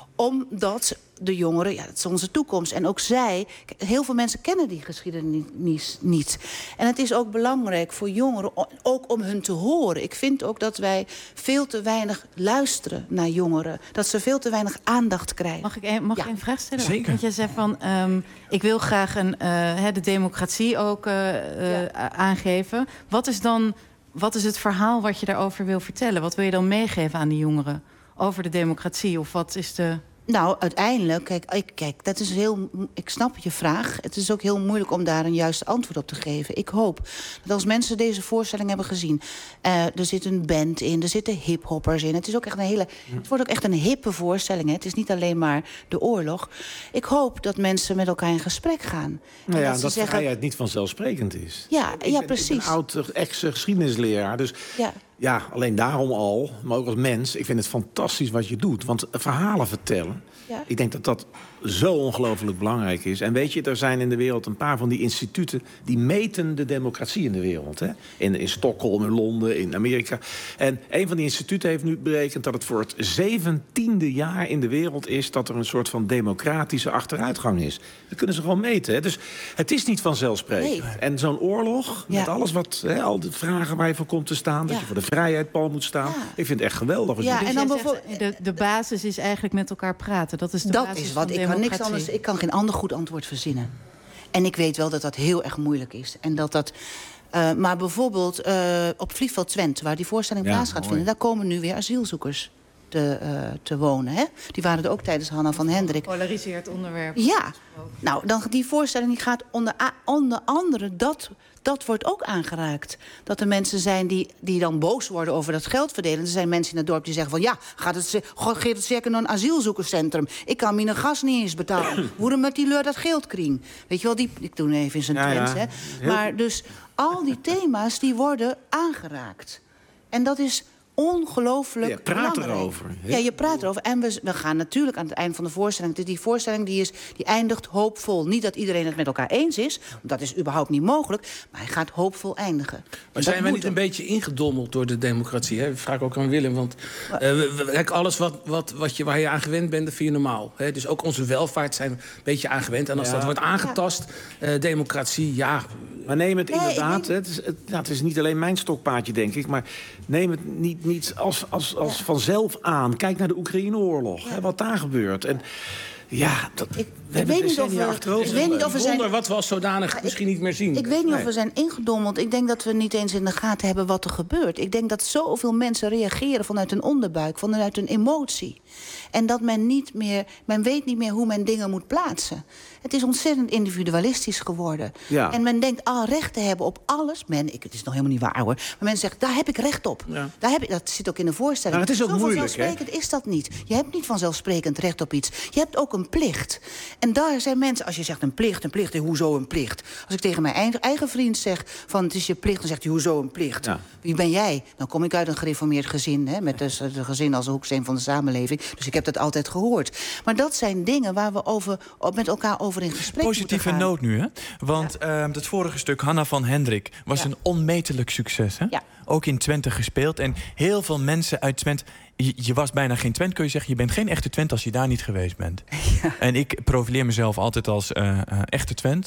Omdat de jongeren, ja, dat is onze toekomst. En ook zij, heel veel mensen kennen die geschiedenis niet. En het is ook belangrijk voor jongeren, ook om hun te horen. Ik vind ook dat wij veel te weinig luisteren naar jongeren. Dat ze veel te weinig aandacht krijgen. Mag ik een, mag ja. ik een vraag stellen? Zeker. Want jij zegt van, um, ik wil graag een, uh, de democratie ook uh, uh, ja. aangeven. Wat is dan, wat is het verhaal wat je daarover wil vertellen? Wat wil je dan meegeven aan die jongeren over de democratie? Of wat is de... Nou, uiteindelijk, kijk, ik, kijk, dat is heel, ik snap je vraag. Het is ook heel moeilijk om daar een juiste antwoord op te geven. Ik hoop dat als mensen deze voorstelling hebben gezien... Uh, er zit een band in, er zitten hiphoppers in. Het is ook echt een hele, het wordt ook echt een hippe voorstelling. Hè? Het is niet alleen maar de oorlog. Ik hoop dat mensen met elkaar in gesprek gaan. Nou ja, dat dat, dat zeggen... vrijheid niet vanzelfsprekend is. Ja, ik ja ben, precies. Ik ben een oud ex-geschiedenisleraar, dus... Ja. Ja, alleen daarom al, maar ook als mens... ik vind het fantastisch wat je doet. Want verhalen vertellen, ja. ik denk dat dat zo ongelooflijk belangrijk is. En weet je, er zijn in de wereld een paar van die instituten... die meten de democratie in de wereld. Hè? In, in Stockholm, in Londen, in Amerika. En een van die instituten heeft nu berekend... dat het voor het zeventiende jaar in de wereld is... dat er een soort van democratische achteruitgang is. Dat kunnen ze gewoon meten. Hè? Dus het is niet vanzelfsprekend. Nee. En zo'n oorlog, ja. met alles wat... Hè, al de vragen waar je voor komt te staan... dat ja. je voor de vrijheid pal moet staan. Ja. Ik vind het echt geweldig. Als ja, je en dan bijvoorbeeld de, de basis is eigenlijk met elkaar praten. Dat is de dat basis is wat van ik kan niks anders. Ik kan geen ander goed antwoord verzinnen. En ik weet wel dat dat heel erg moeilijk is. En dat dat. Uh, maar bijvoorbeeld uh, op Vliegveld Twente, waar die voorstelling ja, plaats gaat mooi. vinden, daar komen nu weer asielzoekers te, uh, te wonen. Hè? Die waren er ook tijdens Hanna van Hendrik. Polariseerd onderwerp. Ja, nou, dan, die voorstelling die gaat onder, onder andere dat. Dat wordt ook aangeraakt. Dat er mensen zijn die, die dan boos worden over dat geld verdelen. Er zijn mensen in het dorp die zeggen van... ja, gaat het, gaat het zeker naar een asielzoekerscentrum? Ik kan mijn gas niet eens betalen. Hoe met die leur dat geld kring? Weet je wel, die, ik doe even in zijn ja, trends, ja. hè. Maar dus al die thema's die worden aangeraakt. En dat is... ongelooflijk Je praat belangrijk. erover. Ja, je praat erover. En we, we gaan natuurlijk aan het eind van de voorstelling... Die voorstelling die, is, die eindigt hoopvol. Niet dat iedereen het met elkaar eens is. Dat is überhaupt niet mogelijk. Maar hij gaat hoopvol eindigen. Maar zijn wij niet een beetje ingedommeld door de democratie? Hè? Dat vraag ik ook aan Willem. Want uh, kijk, alles wat, wat, wat je, waar je aan gewend bent, dat vind je normaal. Hè? Dus ook onze welvaart zijn we een beetje aan gewend. En als ja. dat wordt aangetast, uh, democratie, ja... Maar neem het nee, inderdaad, denk... het, is, het, ja, het is niet alleen mijn stokpaardje, denk ik... maar neem het niet, niet als, als, als ja. vanzelf aan. Kijk naar de Oekraïne-oorlog, ja. hè, wat daar gebeurt. En ja, dat, ik, we ik weet niet of we, achterover. ik weet niet of we zijn... wonder wat we als zodanig ik, misschien niet meer zien. Ik weet niet nee. of we zijn ingedommeld. Ik denk dat we niet eens in de gaten hebben wat er gebeurt. Ik denk dat zoveel mensen reageren vanuit hun onderbuik, vanuit hun emotie. En dat men niet meer, men weet niet meer hoe men dingen moet plaatsen. Het is ontzettend individualistisch geworden. Ja. En men denkt al recht te hebben op alles. Men, ik, het is nog helemaal niet waar hoor. Maar men zegt, daar heb ik recht op. Ja. Daar heb ik, dat zit ook in de voorstelling. Nou, het is ook Zo moeilijk, vanzelfsprekend hè? Is dat niet. Je hebt niet vanzelfsprekend recht op iets. Je hebt ook een plicht. En daar zijn mensen, als je zegt een plicht, een plicht, hoezo een plicht? Als ik tegen mijn eigen, eigen vriend zeg van het is je plicht, dan zegt hij hoezo een plicht? Ja. Wie ben jij? Dan kom ik uit een gereformeerd gezin, hè, met de, de gezin als een hoeksteen van de samenleving. Dus ik heb dat altijd gehoord. Maar dat zijn dingen waar we over, met elkaar over in gesprek Positieve moeten gaan. noot nu, hè? Want ja. uh, het vorige stuk, Hanna van Hendrik, was ja. een onmetelijk succes, hè? Ja. Ook in Twente gespeeld. En heel veel mensen uit Twente... Je, je was bijna geen Twent, kun je zeggen. Je bent geen echte Twent als je daar niet geweest bent. Ja. En ik profileer mezelf altijd als uh, uh, echte Twent.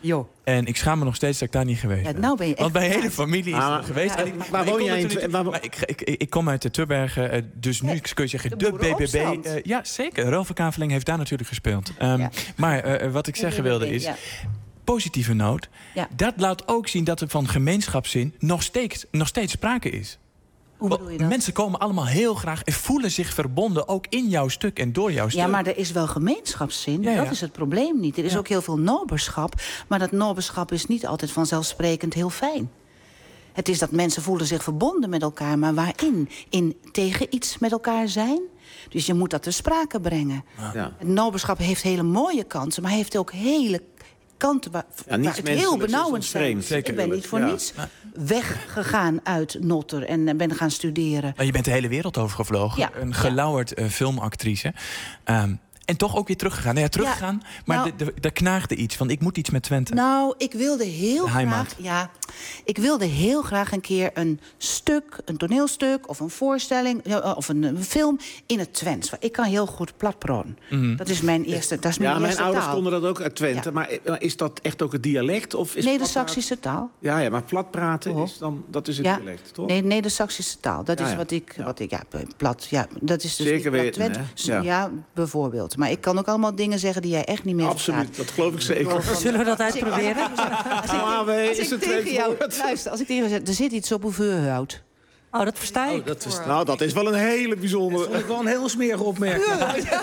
Jo. En ik schaam me nog steeds dat ik daar niet geweest ben. Ja, nou ben je echt Want mijn hele familie is Ah, er geweest. ja, En ik, waar maar ik woon kom jij in natuurlijk- Twe- waar wo- maar ik, ik, ik, ik kom uit de Tubbergen, uh, dus nu kun je zeggen... de de, B B B. boerenopstand. Uh, ja, zeker. Rolf Kaveling heeft daar natuurlijk gespeeld. Um, Ja. Maar uh, wat ik zeggen wilde is... Ja. Positieve noot. Ja. Dat laat ook zien dat er van gemeenschapszin nog steeds, nog steeds sprake is. Hoe bedoel je dat? Mensen komen allemaal heel graag en voelen zich verbonden... ook in jouw stuk en door jouw stuk. Ja, maar er is wel gemeenschapszin. Ja, ja. Dat is het probleem niet. Er is Ja. ook heel veel noberschap. Maar dat noberschap is niet altijd vanzelfsprekend heel fijn. Het is dat mensen voelen zich verbonden met elkaar. Maar waarin? In tegen iets met elkaar zijn? Dus je moet dat ter sprake brengen. Ja. Het noberschap heeft hele mooie kanten, maar heeft ook hele kanten waar, Ja, waar niets het heel menselijks is benauwend ons zijn. vreemd. Zeker. Ik ben niet voor Ja. niets weggegaan uit Notter en eh, ben gaan studeren. Nou, je bent de hele wereld overgevlogen. Ja. Een gelauwerd uh, filmactrice. Um, en toch ook weer teruggegaan. Nou ja, teruggegaan. Ja, maar nou- de- de- daar knaagde iets. Want ik moet iets met Twente. Nou, ik wilde heel De heimaat. graag. Ja, ik wilde heel graag een keer een stuk, een toneelstuk of een voorstelling ja, of een, een film in het Twents. Ik kan heel goed platpraten. Mhm. Dat is mijn eerste. Dat is mijn Ja, mijn eerste ouders taal. konden dat ook uit Twente. Ja. Maar is dat echt ook het dialect? Of is Neder-Saxische taal. Ja, ja, maar platpraten Oh. is dan, dat is het Ja, dialect, toch? nee, Neder-Saxische taal. Dat Ja, is ja. wat ik, wat ik, ja, plat, ja, dat is dus Zeker niet weten, plat hè? Twents. Ja. Ja, bijvoorbeeld. Maar ik kan ook allemaal dingen zeggen die jij echt niet meer Absoluut, verstaat. dat geloof ik zeker. Zullen we dat uitproberen? Als ik, Ah, nee, als is ik het tegen twee jou, woord? luister, als ik tegen jou zeg, er zit iets op uw vuurhout. Oh, dat versta ik. Oh, dat is, Nou, dat is wel een hele bijzondere... vond ik wel een heel smerige opmerking.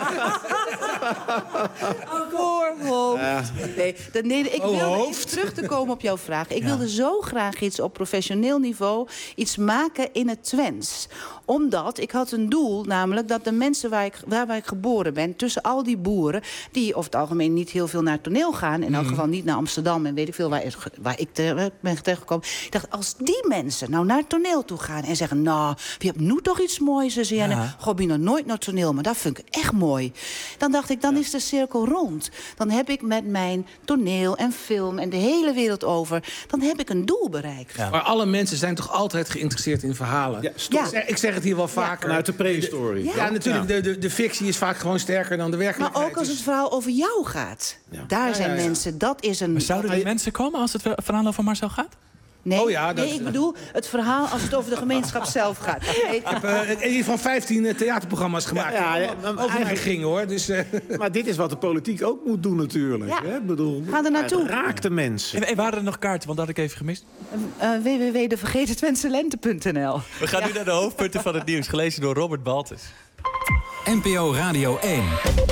Voorhoofd. Nee, dat, nee, ik Oh, wilde hoofd. even terug te komen op jouw vraag. Ik wilde zo graag iets op professioneel niveau, iets maken in het Twents. Omdat ik had een doel, namelijk dat de mensen waar ik, waar, waar ik geboren ben, tussen al die boeren, die over het algemeen niet heel veel naar het toneel gaan, in elk geval niet naar Amsterdam en weet ik veel waar, waar ik terecht ben terechtgekomen. Ik dacht, als die mensen nou naar het toneel toe gaan en zeggen, nou, je hebt nu toch iets moois, ze zeggen, Ja. goh, ben nog nooit naar het toneel, maar dat vind ik echt mooi. Dan dacht ik, dan is de cirkel rond. Dan heb ik met mijn toneel en film en de hele wereld over, dan heb ik een doel bereikt. Maar alle mensen zijn toch altijd geïnteresseerd in verhalen? Ja, Ik zeg- Ik zeg het hier wel vaker. Vanuit de prehistorie. Ja, natuurlijk. De, de, de fictie is vaak gewoon sterker dan de Maar werkelijkheid. ook als het Dus- verhaal over jou gaat. Daar Ja, zijn ja, ja. mensen, dat is een... Maar zouden er mensen komen als het verhaal over Marcel gaat? Nee, Oh ja, dat- nee, ik bedoel het verhaal als het over de gemeenschap zelf gaat. Nee, Ik heb uh, in ieder geval vijftien uh, theaterprogramma's gemaakt. Ja, ja, over maar over mij eigenlijk- ging, hoor. Dus, uh, Maar dit is wat de politiek ook moet doen natuurlijk. Ja. Hè? Ik bedoel, Ga er naartoe. Het raakt de mensen. En, en waren er nog kaarten? Want dat had ik even gemist. uh, w w w punt de vergeten twentse lente punt n l. We gaan nu naar de hoofdpunten van het nieuws, gelezen door Robert Baltus. N P O Radio één.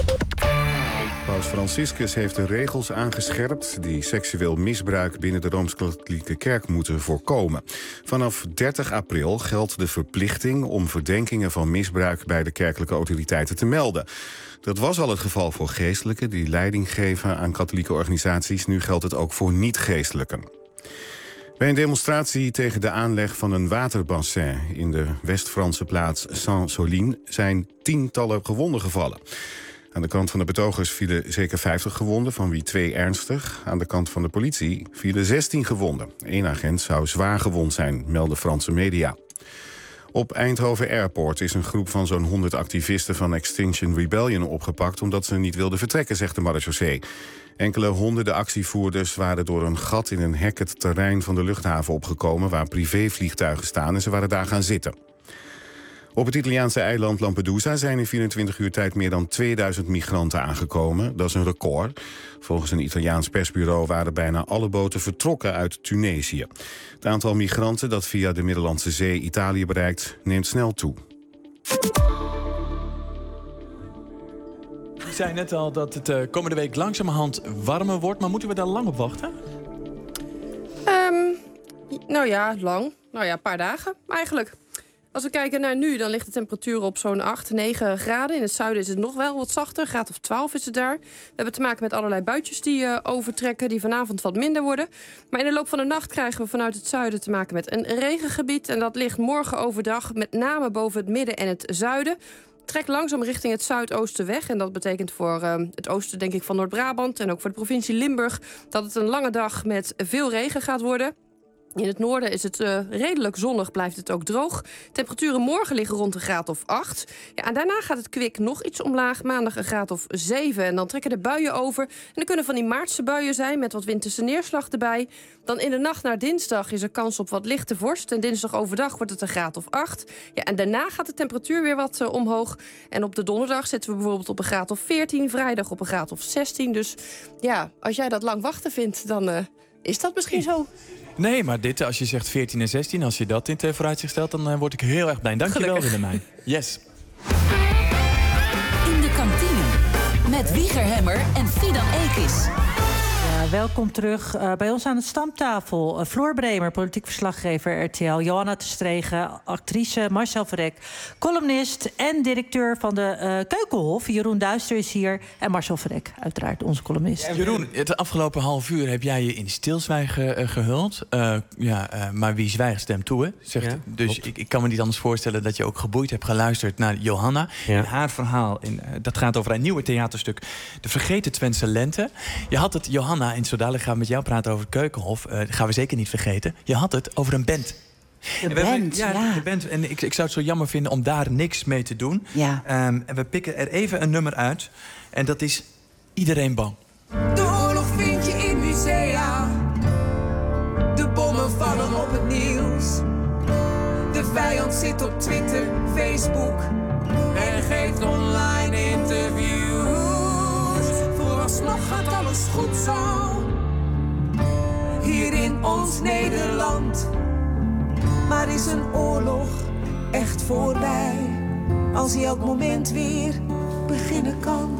Paus Franciscus heeft de regels aangescherpt die seksueel misbruik binnen de Rooms-Katholieke Kerk moeten voorkomen. Vanaf dertig april geldt de verplichting om verdenkingen van misbruik bij de kerkelijke autoriteiten te melden. Dat was al het geval voor geestelijken die leiding geven aan katholieke organisaties. Nu geldt het ook voor niet-geestelijken. Bij een demonstratie tegen de aanleg van een waterbassin in de West-Franse plaats Saint-Soline zijn tientallen gewonden gevallen. Aan de kant van de betogers vielen zeker vijftig gewonden, van wie twee ernstig. Aan de kant van de politie vielen zestien gewonden. Eén agent zou zwaar gewond zijn, melden Franse media. Op Eindhoven Airport is een groep van zo'n honderd activisten van Extinction Rebellion opgepakt omdat ze niet wilden vertrekken, zegt de marechaussee. Enkele honderden actievoerders waren door een gat in een hek het terrein van de luchthaven opgekomen waar privévliegtuigen staan en ze waren daar gaan zitten. Op het Italiaanse eiland Lampedusa zijn in vierentwintig uur tijd meer dan tweeduizend migranten aangekomen. Dat is een record. Volgens een Italiaans persbureau waren bijna alle boten vertrokken uit Tunesië. Het aantal migranten dat via de Middellandse Zee Italië bereikt neemt snel toe. Je zei net al dat het uh, komende week langzamerhand warmer wordt. Maar moeten we daar lang op wachten? Um, nou ja, lang. Nou ja, een paar dagen eigenlijk. Als we kijken naar nu, dan ligt de temperatuur op zo'n acht, negen graden. In het zuiden is het nog wel wat zachter, graad of twaalf is het daar. We hebben te maken met allerlei buitjes die uh, overtrekken, die vanavond wat minder worden. Maar in de loop van de nacht krijgen we vanuit het zuiden te maken met een regengebied. En dat ligt morgen overdag met name boven het midden en het zuiden. Trekt langzaam richting het zuidoosten weg. En dat betekent voor uh, het oosten denk ik van Noord-Brabant en ook voor de provincie Limburg dat het een lange dag met veel regen gaat worden. In het noorden is het uh, redelijk zonnig, blijft het ook droog. Temperaturen morgen liggen rond een graad of acht. Ja, en daarna gaat het kwik nog iets omlaag. Maandag een graad of zeven. En dan trekken de buien over. En er kunnen van die maartse buien zijn met wat winterse neerslag erbij. Dan in de nacht naar dinsdag is er kans op wat lichte vorst. En dinsdag overdag wordt het een graad of acht. Ja, en daarna gaat de temperatuur weer wat uh, omhoog. En op de donderdag zitten we bijvoorbeeld op een graad of veertien. Vrijdag op een graad of zestien. Dus ja, als jij dat lang wachten vindt, dan uh, is dat misschien zo. Nee, maar dit, als je zegt veertien en zestien, als je dat in het vooruitzicht stelt, dan uh, word ik heel erg blij. Dankjewel, Willemijn. Yes. In de kantine met Wieger Hemmer en Fidan Ekis. Ja, welkom terug uh, bij ons aan de stamtafel. Uh, Floor Bremer, politiek verslaggever R T L. Johanna Terstegen, actrice. Marcel Verrek, columnist en directeur van de uh, Keukenhof. Jeroen Duister is hier. En Marcel Verrek, uiteraard onze columnist. Ja, Jeroen, het afgelopen half uur heb jij je in stilzwijgen uh, gehuld. Uh, ja, uh, maar wie zwijgt stemt toe, hè? Zegt, ja, dus ik, ik kan me niet anders voorstellen dat je ook geboeid hebt geluisterd naar Johanna. Ja. En haar verhaal, in, uh, dat gaat over een nieuwe theaterstuk, De Vergeten Twentse Lente. Je had het, Johanna, en zo dadelijk gaan we met jou praten over het Keukenhof. Uh, dat gaan we zeker niet vergeten. Je had het over een band. De en band, hebben, ja. ja. De band. En ik, ik zou het zo jammer vinden om daar niks mee te doen. Ja. Um, en we pikken er even een nummer uit. En dat is Iedereen Bang. De oorlog vind je in musea. De bommen vallen op het nieuws. De vijand zit op Twitter, Facebook en geeft online interviews. Vooralsnog gaat alles goed zo. Hier in ons Nederland. Maar is een oorlog echt voorbij? Als hij elk moment weer beginnen kan.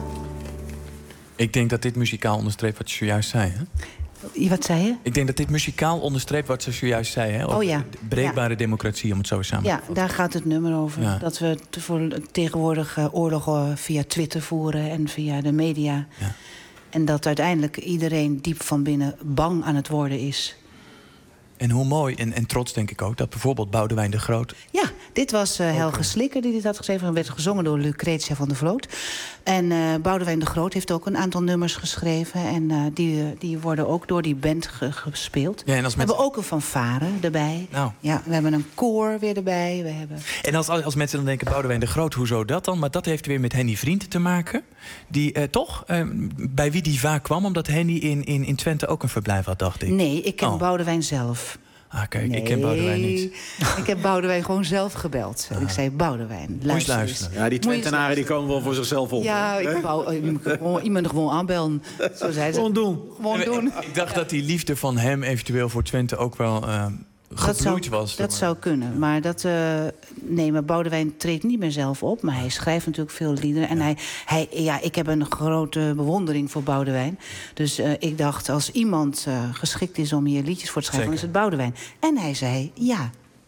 Ik denk dat dit muzikaal onderstreept wat je zojuist zei, hè? Wat zei je? Ik denk dat dit muzikaal onderstreept wat ze zojuist zei, hè? Over oh ja. breekbare ja. democratie, om het zo samen te vatten. Ja, daar gaat het nummer over. Ja. Dat we voor tegenwoordig uh, oorlogen via Twitter voeren en via de media. Ja. En dat uiteindelijk iedereen diep van binnen bang aan het worden is. En hoe mooi en, en trots, denk ik ook, dat bijvoorbeeld Boudewijn de Groot... Ja, dit was uh, Helge okay. Slikker die dit had geschreven. En werd gezongen door Lucretia van der Vloot. En uh, Boudewijn de Groot heeft ook een aantal nummers geschreven. En uh, die, die worden ook door die band ge gespeeld. Ja, en als we mensen... hebben ook een fanfare erbij. Nou. Ja, we hebben een koor weer erbij. We hebben... En als, als mensen dan denken, Boudewijn de Groot, hoezo dat dan? Maar dat heeft weer met Henny Vriend te maken. Die uh, toch, uh, bij wie die vaak kwam, omdat Henny in, in, in Twente ook een verblijf had, dacht ik. Nee, ik ken oh. Boudewijn zelf. Ah, kijk, nee, ik ken Boudewijn niet. Ik heb Boudewijn gewoon zelf gebeld. En ik zei, Boudewijn, luister eens. Ja, die Twentenaren die komen wel voor zichzelf op. Ja, ik wou uh, iemand gewoon aanbellen. Zo zei ze. Gewoon doen. Gewoon doen. Ik, ik dacht ja. dat die liefde van hem eventueel voor Twente ook wel... Uh, Dat zou, was, dat zou kunnen. Maar dat, uh, nee, maar Boudewijn treedt niet meer zelf op. Maar hij schrijft natuurlijk veel liederen. En hij, hij, ja, ik heb een grote bewondering voor Boudewijn. Dus uh, ik dacht, als iemand uh, geschikt is om hier liedjes voor te schrijven... dan is het Boudewijn. En hij zei ja.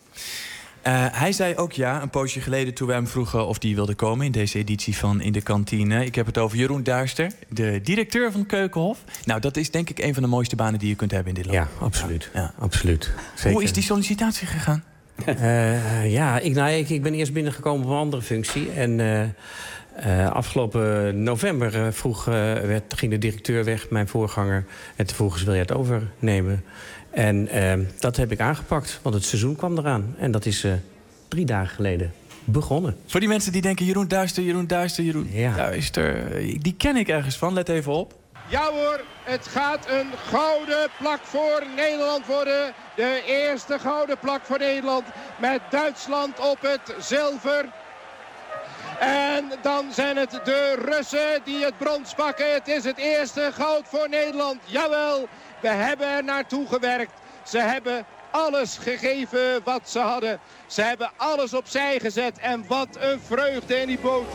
Uh, hij zei ook ja, een poosje geleden toen wij hem vroegen of hij wilde komen... in deze editie van In de Kantine. Ik heb het over Jeroen Duister, de directeur van Keukenhof. Nou, dat is denk ik een van de mooiste banen die je kunt hebben in dit land. Ja, absoluut. Ja. Ja, absoluut. Zeker. Hoe is die sollicitatie gegaan? Uh, ja, ik, nou, ik, ik ben eerst binnengekomen op een andere functie. En uh, uh, afgelopen november uh, vroeg, uh, werd, ging de directeur weg, mijn voorganger. En toen vroegen ze, wil jij het overnemen? En uh, dat heb ik aangepakt, want het seizoen kwam eraan. En dat is uh, drie dagen geleden begonnen. Voor die mensen die denken, Jeroen Duister, Jeroen Duister, Jeroen ja. Duister... die ken ik ergens van, let even op. Ja hoor, het gaat een gouden plak voor Nederland worden. De eerste gouden plak voor Nederland met Duitsland op het zilver. En dan zijn het de Russen die het brons pakken. Het is het eerste goud voor Nederland. Jawel, we hebben er naartoe gewerkt. Ze hebben alles gegeven wat ze hadden. Ze hebben alles opzij gezet. En wat een vreugde in die boot.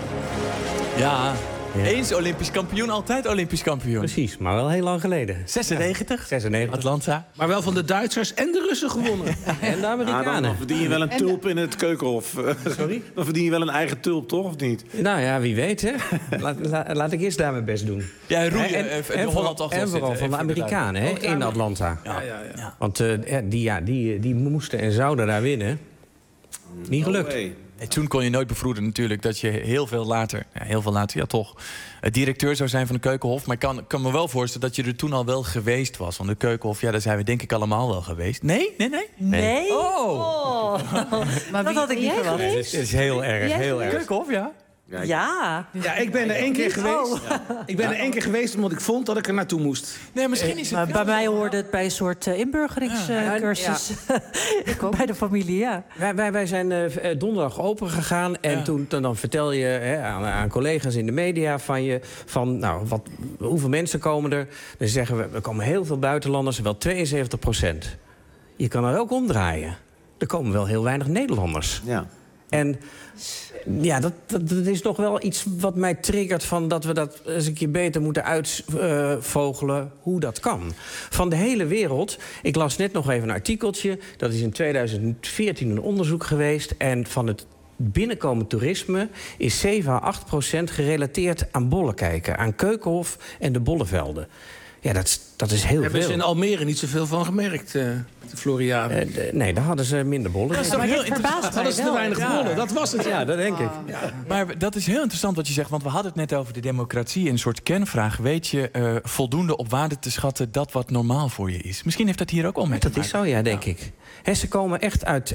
Ja, ja. Eens Olympisch kampioen, altijd Olympisch kampioen. Precies, maar wel heel lang dan zesennegentig? Ja. zesennegentig. Atlanta. Maar wel van de Duitsers en de Russen gewonnen. En de Amerikanen. Ah, dan verdien je wel een tulp in het Keukenhof. Sorry? Dan verdien je wel een eigen tulp, toch? Of niet? Nou ja, wie weet, hè. Laat, la, laat ik eerst daar mijn best doen. Ja, roeien. En, en, en vooral, en vooral van de Amerikanen, hè, in Atlanta. Ja, ja, ja. Want uh, die, ja, die, die moesten en zouden daar winnen. Niet gelukt. Oh, En toen kon je nooit bevroeden natuurlijk dat je heel veel later... Ja, heel veel later, ja toch... directeur zou zijn van de Keukenhof. Maar ik kan, kan me wel voorstellen dat je er toen al wel geweest was. Want de Keukenhof, ja, daar zijn we denk ik allemaal wel geweest. Nee? Nee, nee? Nee? Oh! oh. Maar dat had ik niet verwacht. Nee, het is heel erg, heel erg. Keukenhof, ja? Ja. Ja. Ja, ik ben er één keer geweest. Ja. Ik ben er één keer geweest omdat ik vond dat ik er naartoe moest. Nee, misschien is het... Maar bij mij hoorde het bij een soort uh, inburgeringscursus. Uh, ja. Bij de familie, ja. Wij, wij, wij zijn uh, donderdag open gegaan. En ja. toen, toen dan vertel je hè, aan, aan collega's in de media van je... van nou, wat, hoeveel mensen komen er? Dan zeggen we, er komen heel veel buitenlanders, wel tweeënzeventig procent. Je kan er ook omdraaien. Er komen wel heel weinig Nederlanders. Ja. En ja, dat, dat, dat is toch wel iets wat mij triggert... van dat we dat eens een keer beter moeten uitvogelen uh, hoe dat kan. Van de hele wereld, ik las net nog even een artikeltje... dat is in tweeduizend veertien een onderzoek geweest... en van het binnenkomend toerisme is zeven à acht procent gerelateerd aan bollen kijken... aan Keukenhof en de bollenvelden. Ja, dat is, dat is heel Hebben veel. Hebben ze in Almere niet zoveel van gemerkt, uh, de Floriade? Uh, de, nee, daar hadden ze minder bollen. Dat is toch heel interessant. Hadden ze te weinig ja. bollen, dat was het. Ja, dat denk ik. Ja. Maar dat is heel interessant wat je zegt. Want we hadden het net over de democratie. En een soort kernvraag. Weet je uh, voldoende op waarde te schatten dat wat normaal voor je is? Misschien heeft dat hier ook al mee te maken. Dat is zo, ja, denk ja. ik. He, ze komen echt uit uh,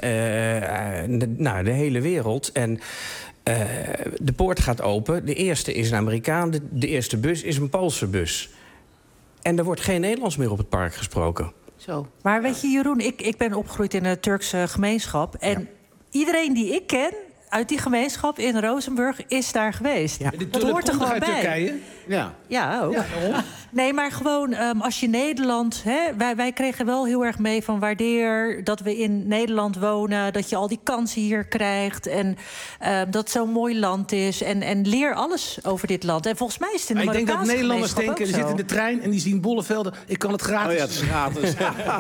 de, nou, de hele wereld. En uh, de poort gaat open. De eerste is een Amerikaan. De, de eerste bus is een Poolse bus. En er wordt geen Nederlands meer op het park gesproken. Zo. Maar weet je, Jeroen, ik, ik ben opgegroeid in een Turkse gemeenschap. En ja. iedereen die ik ken uit die gemeenschap in Rozenburg is daar geweest. Ja. Dat hoort er gewoon uit bij. Turkije? Ja. Ja, ook. Ja, nee, maar gewoon um, als je Nederland... Hè, wij, wij kregen wel heel erg mee van waardeer dat we in Nederland wonen... dat je al die kansen hier krijgt en uh, dat het zo'n mooi land is. En, en leer alles over dit land. En volgens mij is het in de Marokkaanse Ik denk dat Nederlanders denken, die zitten in de zo. trein... en die zien bollenvelden, ik kan het gratis. Oh ja, het is gratis.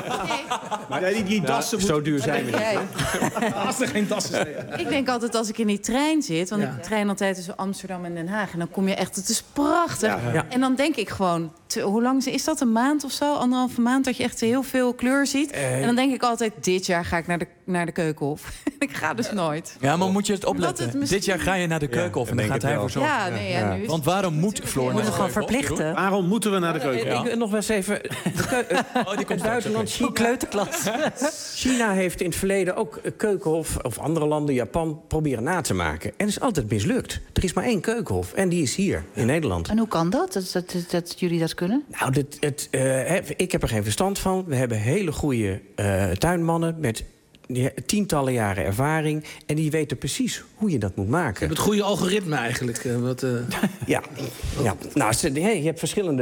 Maar nee, die, die dassen... Ja, zo duur zijn we niet. Als er geen dassen zijn. Ik denk altijd als ik in die trein zit... want ja. ik trein altijd tussen Amsterdam en Den Haag... en dan kom je echt, het is prachtig. Ja. Ja. En dan denk ik gewoon, te, hoe lang is dat, een maand of zo? Anderhalve maand, dat je echt heel veel kleur ziet. Uh, en dan denk ik altijd, dit jaar ga ik naar de, naar de Keukenhof. Ik ga dus nooit. Ja, maar moet je het opletten? Het misschien... Dit jaar ga je naar de Keukenhof ja, en dan gaat hij voor zorgen. Ja, nee, ja, ja. Nu Want waarom moet Floor naar de gewoon verplichten? Waarom moeten we naar de Keukenhof? Ja. Ik, nog wel eens even... De keu- oh, die komt buitenland, China. Kleuterklas. China heeft in het verleden ook Keukenhof... of andere landen, Japan, proberen na te maken. En het is altijd mislukt. Er is maar één Keukenhof en die is hier, in Nederland. En hoe kan dat, dat, dat, dat jullie dat kunnen? Nou, dit, het, uh, ik heb er geen verstand van. We hebben hele goede uh, tuinmannen met tientallen jaren ervaring. En die weten precies hoe je dat moet maken. Je hebt het goede algoritme eigenlijk. Uh, wat, uh... ja. ja. Nou, hey, je hebt verschillende,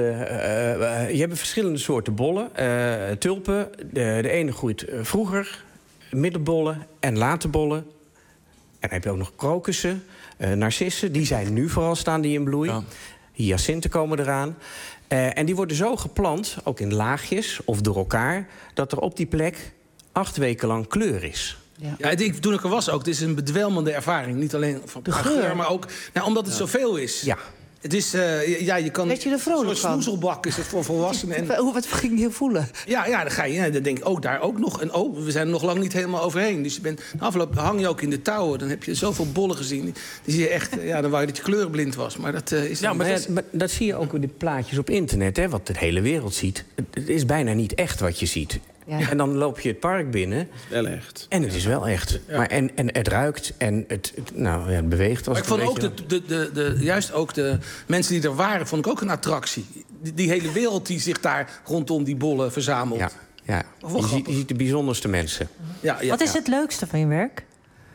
uh, uh, je hebt verschillende soorten bollen. Uh, tulpen. De, de ene groeit uh, vroeger. Middenbollen en late bollen. En dan heb je ook nog krokussen, uh, narcissen. Die zijn nu vooral staan die in bloei. Ja. Hyacinten komen eraan. Uh, en die worden zo geplant, ook in laagjes of door elkaar... dat er op die plek acht weken lang kleur is. Ja. Ja, ik, toen ik er was ook, het is een bedwelmende ervaring. Niet alleen van de geur, maar ook nou, omdat het ja. zoveel is. Ja. Het is, uh, ja, je kan... Weet je er vrolijk van? Zo'n snoezelbak is het voor volwassenen. En... Hoe, wat ging je voelen? Ja, ja, dan ga je, dan denk ik, oh, daar ook nog. En oh, we zijn er nog lang niet helemaal overheen. Dus je bent, na afloop hang je ook in de touwen. Dan heb je zoveel bollen gezien. Die zie je echt, ja, dan wou je dat je kleurenblind was. Maar dat uh, is... Ja, maar, dat, maar dat zie je ook in de plaatjes op internet, hè, wat de hele wereld ziet. Het is bijna niet echt wat je ziet. Ja. En dan loop je het park binnen. Het is wel echt. En het is wel echt. Ja. Maar en, en het ruikt en het, het, nou, ja, het beweegt. Maar ik vond ook de, de, de, de, juist ook de mensen die er waren, vond ik ook een attractie. Die, die hele wereld die zich daar rondom die bollen verzamelt. Ja, ja. Je, ziet, je ziet de bijzonderste mensen. Ja, ja. Wat is het leukste van je werk?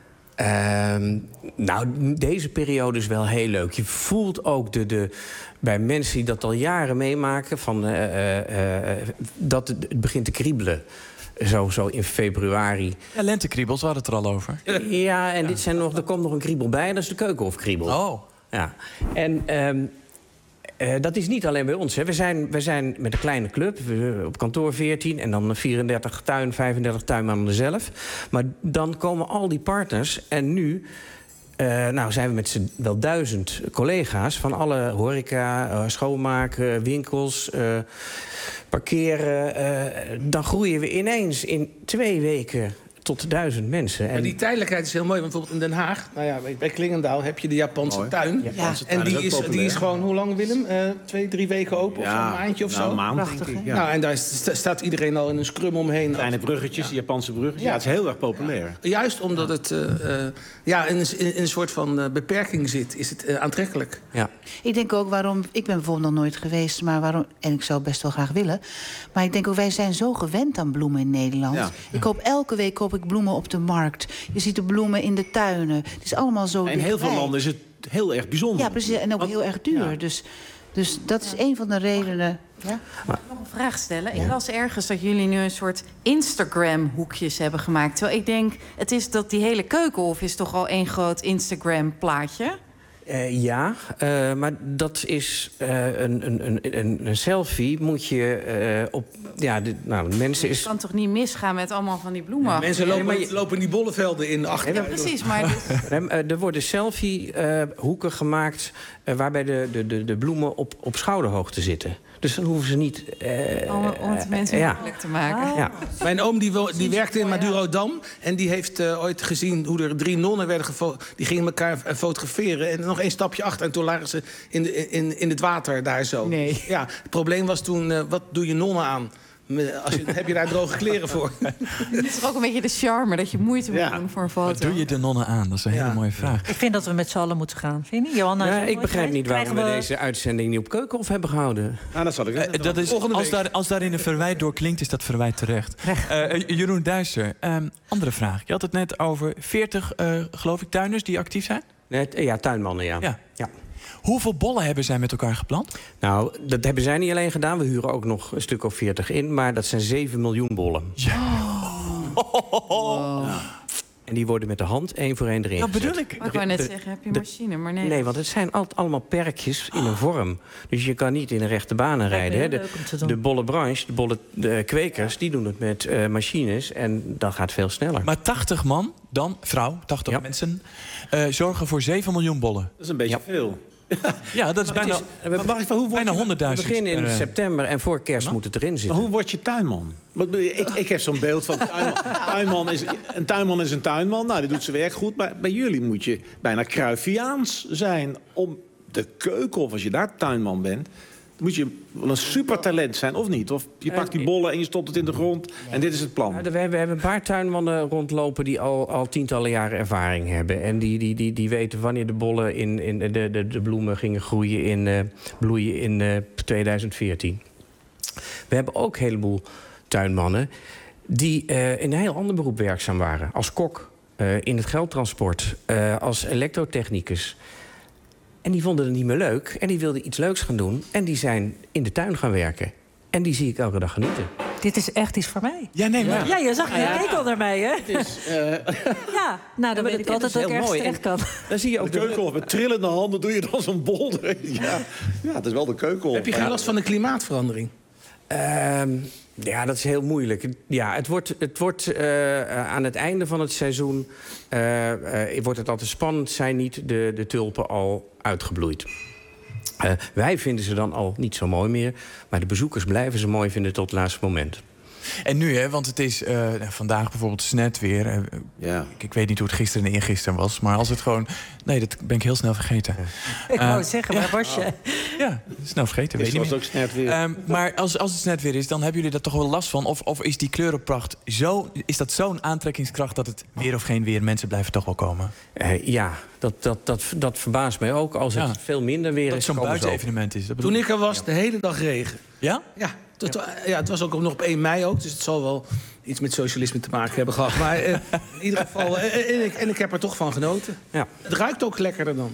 Uh, nou, deze periode is wel heel leuk. Je voelt ook de, de, bij mensen die dat al jaren meemaken... Van, uh, uh, uh, dat het, het begint te kriebelen. Zo, zo in februari. Ja, lentekriebels, we hadden het er al over. Ja, en dit zijn nog, er komt nog een kriebel bij. Dat is de Keukenhofkriebel. Oh. Ja. En... Um, Uh, dat is niet alleen bij ons. Hè. We, zijn, we zijn met een kleine club, we, op kantoor veertien... en dan vierendertig tuin, vijfendertig tuinmannen zelf. Maar dan komen al die partners en nu... Uh, nou zijn we met z'n wel duizend collega's... van alle horeca, uh, schoonmaken, winkels, uh, parkeren. Uh, dan groeien we ineens in twee weken... tot duizend mensen. En maar die tijdelijkheid is heel mooi. Want bijvoorbeeld in Den Haag, nou ja, bij Klingendaal heb je de Japanse Mooi. tuin. Ja. Japanse En tuin die is ook is, die is populair. gewoon, hoe lang Willem? Uh, twee, drie weken open Ja, of zo, een maandje of nou, zo? een maand, Prachtig, denk ik, hè? ja. Nou, en daar sta- staat iedereen al in een scrum omheen. Kleine bruggetjes, die Japanse bruggetjes. Ja, het is heel erg populair. Juist omdat het uh, uh, ja, in, een, in een soort van uh, beperking zit, is het uh, aantrekkelijk. Ja. Ik denk ook waarom... Ik ben bijvoorbeeld nog nooit geweest, maar waarom... En ik zou best wel graag willen. Maar ik denk ook, wij zijn zo gewend aan bloemen in Nederland. Ja. Ik koop elke week koop ik bloemen op de markt. Je ziet de bloemen in de tuinen. Het is allemaal zo En in heel veel dichtbij. landen is het heel erg bijzonder. Ja, precies. En ook heel erg duur. Ja. Dus, dus dat is een van de redenen... Ja? Mag ik nog een vraag stellen? Ik las ergens dat jullie nu een soort Instagram-hoekjes hebben gemaakt. Terwijl ik denk, het is dat die hele keukenhof is toch al één groot Instagram-plaatje? Uh, ja, uh, maar dat is uh, een, een, een, een selfie moet je uh, op... Ja, de, nou, de mensen is... Het kan toch niet misgaan met allemaal van die bloemen? Ja, mensen lopen, nee, je... lopen die bollevelden in achter. Ja, precies, maar... Dus... Er worden selfie-hoeken uh, gemaakt... Uh, waarbij de, de, de, de bloemen op, op schouderhoogte zitten. Dus dan hoeven ze niet... Uh, om, om het mensen uh, makkelijk ja. te maken. Oh. Ja. Mijn oom die, wo- die werkte in Madurodam. En die heeft uh, ooit gezien hoe er drie nonnen werden gefo- die gingen elkaar uh, fotograferen. En nog één stapje achter. En toen lagen ze in, de, in, in het water daar zo. Nee. Ja, het probleem was toen, uh, wat doe je nonnen aan? Als je, heb je daar droge kleren voor? Het is toch ook een beetje de charme dat je moeite moet ja. doen voor een foto. Wat doe je de nonnen aan? Dat is een ja. hele mooie vraag. Ik vind dat we met z'n allen moeten gaan. Vind je niet, Johanna? Ja, ik begrijp niet waarom we we deze uitzending niet op Keukenhof hebben gehouden. Nou, dat zal ik uh, dat is, als, daar, als daarin een verwijt door klinkt, is dat verwijt terecht. Uh, Jeroen Duister, um, andere vraag. Je had het net over veertig, uh, geloof ik, tuinders die actief zijn? Net, ja, tuinmannen, ja. ja. ja. Hoeveel bollen hebben zij met elkaar geplant? Nou, dat hebben zij niet alleen gedaan. We huren ook nog een stuk of veertig in. Maar dat zijn zeven miljoen bollen. Ja. Oh. Wow. Ja. En die worden met de hand één voor één erin Dat gezet. bedoel ik. Ik wou net zeggen, heb je een machine, maar nee. Nee, want het zijn altijd allemaal perkjes in een vorm. Dus je kan niet in de rechte banen rijden. Hè. De, de bollenbranche, de, bolle, de kwekers, die doen het met uh, machines. En dat gaat veel sneller. Maar tachtig man, dan vrouw, tachtig ja. mensen... Uh, zorgen voor zeven miljoen bollen. Dat is een beetje ja. veel. Ja, dat is bijna, is, we, mag ik, hoe bijna honderdduizend. We beginnen in uh, september en voor kerst ja? moet het erin zitten. Maar hoe word je tuinman? Ik, ik heb zo'n beeld van tuinman. tuinman is, een tuinman is een tuinman. Nou, die doet zijn werk goed. Maar bij jullie moet je bijna Cruyffiaans zijn om de keuken... of als je daar tuinman bent... moet je wel een supertalent zijn, of niet? Of je pakt die bollen en je stopt het in de grond en dit is het plan. Ja, we, hebben, we hebben een paar tuinmannen rondlopen die al, al tientallen jaren ervaring hebben. En die, die, die, die weten wanneer de bollen in, in de, de, de bloemen gingen groeien in, uh, bloeien in uh, tweeduizend veertien. We hebben ook een heleboel tuinmannen die uh, in een heel ander beroep werkzaam waren. Als kok, uh, in het geldtransport, uh, als elektrotechnicus. En die vonden het niet meer leuk en die wilden iets leuks gaan doen. En die zijn in de tuin gaan werken. En die zie ik elke dag genieten. Dit is echt iets voor mij. Ja, nee, maar... Ja, je zag je ja. keek al naar mij, hè? Is, uh... ja, nou, dan ja, weet ik altijd dat ik ergens terecht kan. Dan zie je ook de keukenhof. Met trillende handen doe je dan zo'n bol. Ja. ja, het is wel de keukenhof. Heb je geen last van de klimaatverandering? Um, ja, dat is heel moeilijk. Ja, het wordt, het wordt uh, aan het einde van het seizoen... Uh, uh, wordt het altijd spannend, zijn niet de, de tulpen al uitgebloeid. Uh, wij vinden ze dan al niet zo mooi meer. Maar de bezoekers blijven ze mooi vinden tot het laatste moment. En nu, hè, want het is uh, vandaag bijvoorbeeld snet weer. Uh, ja. ik, ik weet niet hoe het gisteren en eergisteren was. Maar als het gewoon... Nee, dat ben ik heel snel vergeten. Ja. Ik uh, wou zeggen, waar was je? Ja, snel vergeten, weet je niet. ook snet weer. Um, maar als, als het snet weer is, dan hebben jullie daar toch wel last van? Of, of is die kleurenpracht zo... Is dat zo'n aantrekkingskracht dat het weer of geen weer... mensen blijven toch wel komen? Uh, ja, dat, dat, dat, dat verbaast mij ook. Als het ja. veel minder weer dat is... Dat zo'n buitenevenement is. Dat Toen ik er was, ja. de hele dag regen. Ja? Ja. Het, ja. ja, het was ook nog op één mei ook, dus het zal wel iets met socialisme te maken hebben gehad. Maar uh, in ieder geval, uh, en, ik, en ik heb er toch van genoten. Ja. Het ruikt ook lekkerder dan.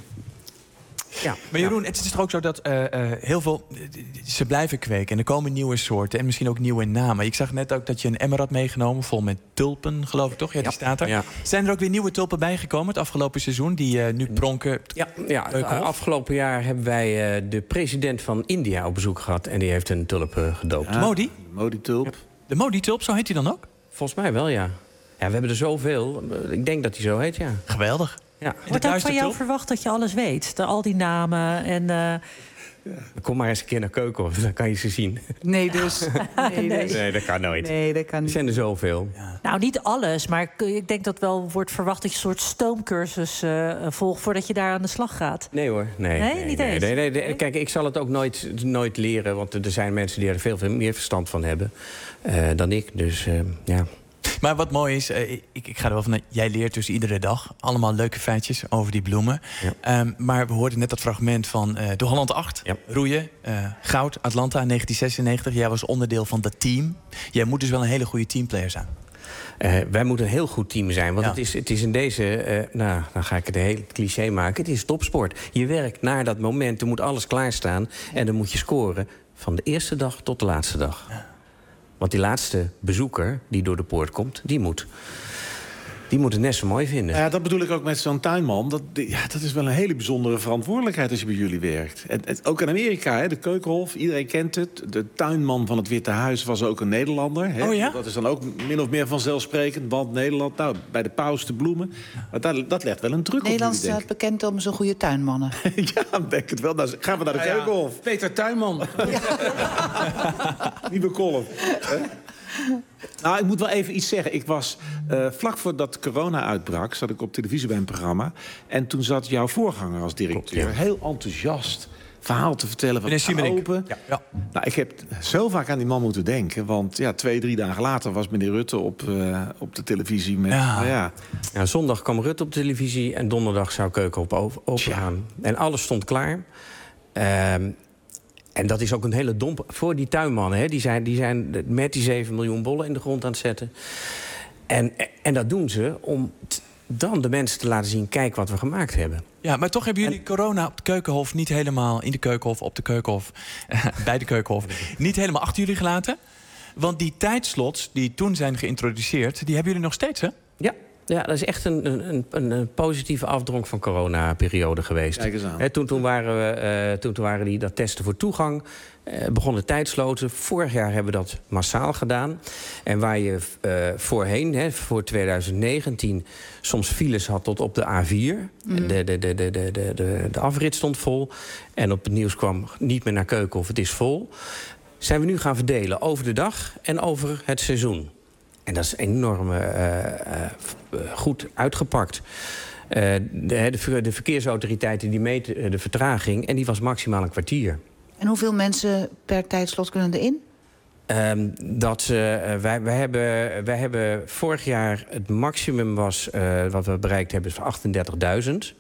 Ja. Maar Jeroen, het is toch ook zo dat uh, uh, heel veel... Uh, ze blijven kweken en er komen nieuwe soorten en misschien ook nieuwe namen. Ik zag net ook dat je een emmer had meegenomen vol met tulpen, geloof ik toch? Ja, die ja. staat er. Ja. Zijn er ook weer nieuwe tulpen bijgekomen het afgelopen seizoen die uh, nu pronken? Ja, ja. Uh, afgelopen jaar hebben wij uh, de president van India op bezoek gehad en die heeft een tulp uh, gedoopt. Ja. Modi? De Modi-tulp. Ja. De Modi-tulp, zo heet hij dan ook? Volgens mij wel, ja. Ja, we hebben er zoveel. Ik denk dat hij zo heet, ja. Geweldig. Ja. Wordt ook van jou verwacht dat je alles weet? De, al die namen en... Uh... Kom maar eens een keer naar Keukenhof, dan kan je ze zien. Nee, dus. Nee, Nee. dus. Nee, dat kan nooit. Nee, dat kan Er niet. zijn er zoveel. Nou, niet alles, maar ik- ik denk dat wel wordt verwacht dat je een soort stoomcursus eh, volgt voordat je daar aan de slag gaat. Nee hoor, nee. Nee, niet eens? nee, nee, nee. Kijk, ik zal het ook nooit, nooit leren, want er zijn mensen die er veel, veel meer verstand van hebben uh, dan ik. Dus uh, ja. Maar wat mooi is, uh, ik, ik ga er wel van, jij leert dus iedere dag allemaal leuke feitjes over die bloemen. Ja. Um, maar we hoorden net dat fragment van uh, de Holland acht, ja. roeien, uh, goud, Atlanta, negentien zesennegentig. Jij was onderdeel van dat team. Jij moet dus wel een hele goede teamplayer zijn. Uh, wij moeten een heel goed team zijn. Want Ja. het, is, het is in deze, uh, nou, dan ga ik het een heel cliché maken. Het is topsport. Je werkt naar dat moment, er moet alles klaarstaan. En dan moet je scoren van de eerste dag tot de laatste dag. Ja. Want die laatste bezoeker die door de poort komt, die moet, die moet het net zo mooi vinden. Ja, dat bedoel ik ook met zo'n tuinman. Dat, ja, dat is wel een hele bijzondere verantwoordelijkheid als je bij jullie werkt. Het, het, ook in Amerika, hè, de Keukenhof, iedereen kent het. De tuinman van het Witte Huis was ook een Nederlander. Hè. Oh ja? Dat is dan ook min of meer vanzelfsprekend, want Nederland, nou, bij de paus de bloemen. Maar dat, dat legt wel een druk Nederland op jullie, staat bekend om zijn goede tuinmannen. Ja, denk het wel. Nou, gaan we naar de Ja, ja. Keukenhof. Peter Tuinman. Nieuwe column. Hè? Nou, ik moet wel even iets zeggen. Ik was uh, vlak voordat corona uitbrak, zat ik op televisie bij een programma. En toen zat jouw voorganger als directeur Klopt, ja. heel enthousiast verhaal te vertellen van Meneer gaan Siemerink. open. Ja. Ja. Nou, ik heb zo vaak aan die man moeten denken. Want ja, twee, drie dagen later was meneer Rutte op, uh, op de televisie met. Ja. Nou ja. Ja, zondag kwam Rutte op televisie en donderdag zou Keukenhof open, open gaan. En alles stond klaar. Um, En dat is ook een hele domp voor die tuinmannen. Hè. Die, zijn, die zijn met die zeven miljoen bollen in de grond aan het zetten. En, en dat doen ze om t- dan de mensen te laten zien, kijk wat we gemaakt hebben. Ja, maar toch hebben jullie en... corona op de Keukenhof niet helemaal... in de Keukenhof, op de Keukenhof, bij de Keukenhof... niet helemaal achter jullie gelaten. Want die tijdslots die toen zijn geïntroduceerd... die hebben jullie nog steeds, hè? Ja. Ja, dat is echt een, een, een, een positieve afdronk van corona-periode geweest. Kijk eens aan. He, toen, toen, waren we, uh, toen, toen waren die dat testen voor toegang. Uh, begonnen tijdsloten. Vorig jaar hebben we dat massaal gedaan. En waar je uh, voorheen, he, voor twintig negentien... soms files had tot op de A vier. Mm. De, de, de, de, de, de, de afrit stond vol. En op het nieuws kwam niet meer naar Keukenhof, het is vol. Zijn we nu gaan verdelen over de dag en over het seizoen. En dat is enorm uh, uh, goed uitgepakt. Uh, de, de, de verkeersautoriteiten die meten de vertraging... en die was maximaal een kwartier. En hoeveel mensen per tijdslot kunnen erin? Um, dat, uh, wij, wij, hebben, wij hebben vorig jaar het maximum was uh, wat we bereikt hebben... is achtendertigduizend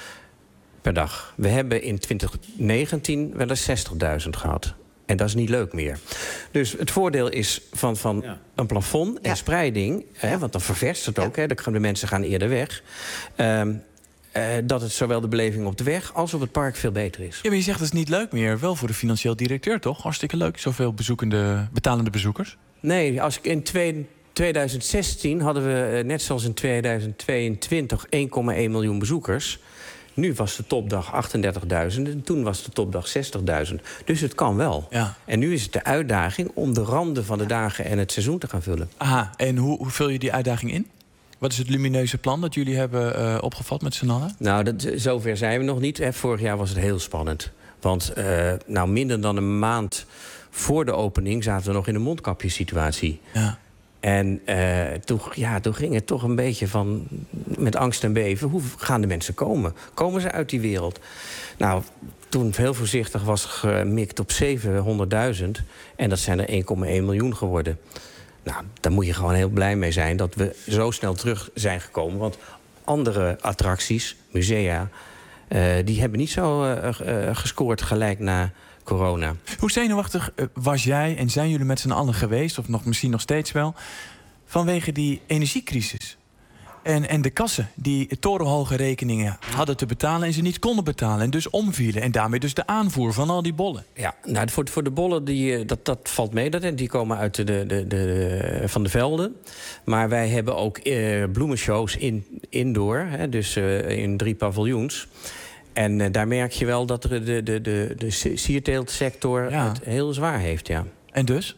per dag. We hebben in twintig negentien wel eens zestigduizend gehad. En dat is niet leuk meer. Dus het voordeel is van, van ja. een plafond en ja. spreiding... Ja. Hè, want dan ververst het ook, ja. hè, de mensen gaan eerder weg... Um, uh, dat het zowel de beleving op de weg als op het park veel beter is. Ja, maar je zegt het is niet leuk meer. Wel voor de financieel directeur, toch? Hartstikke leuk, zoveel bezoekende, betalende bezoekers. Nee, als ik in twee, twintig zestien hadden we, uh, net zoals in tweeduizend tweeëntwintig... één komma één miljoen bezoekers... Nu was de topdag achtendertigduizend en toen was de topdag zestigduizend. Dus het kan wel. Ja. En nu is het de uitdaging om de randen van de dagen en het seizoen te gaan vullen. Aha, en hoe, hoe vul je die uitdaging in? Wat is het lumineuze plan dat jullie hebben uh, opgevat met z'n allen? Nou, dat, zover zijn we nog niet. Hè. Vorig jaar was het heel spannend. Want uh, nou, minder dan een maand voor de opening zaten we nog in een mondkapjesituatie. Ja. En uh, toen, ja, toen ging het toch een beetje van met angst en beven. Hoe gaan de mensen komen? Komen ze uit die wereld? Nou, toen heel voorzichtig was gemikt op zevenhonderdduizend. En dat zijn er één komma één miljoen geworden. Nou, daar moet je gewoon heel blij mee zijn dat we zo snel terug zijn gekomen. Want andere attracties, musea, uh, die hebben niet zo uh, uh, gescoord gelijk na corona. Hoe zenuwachtig was jij en zijn jullie met z'n allen geweest... of nog, misschien nog steeds wel, vanwege die energiecrisis? En, en de kassen die torenhoge rekeningen hadden te betalen... en ze niet konden betalen en dus omvielen. En daarmee dus de aanvoer van al die bollen. Ja, nou, voor, voor de bollen, die, dat, dat valt mee. Dat, die komen uit de, de, de, de, van de velden. Maar wij hebben ook uh, bloemenshows in, indoor. Hè, dus uh, in drie paviljoens. En uh, daar merk je wel dat er de, de, de, de sierteeltsector ja. het heel zwaar heeft, ja. En dus?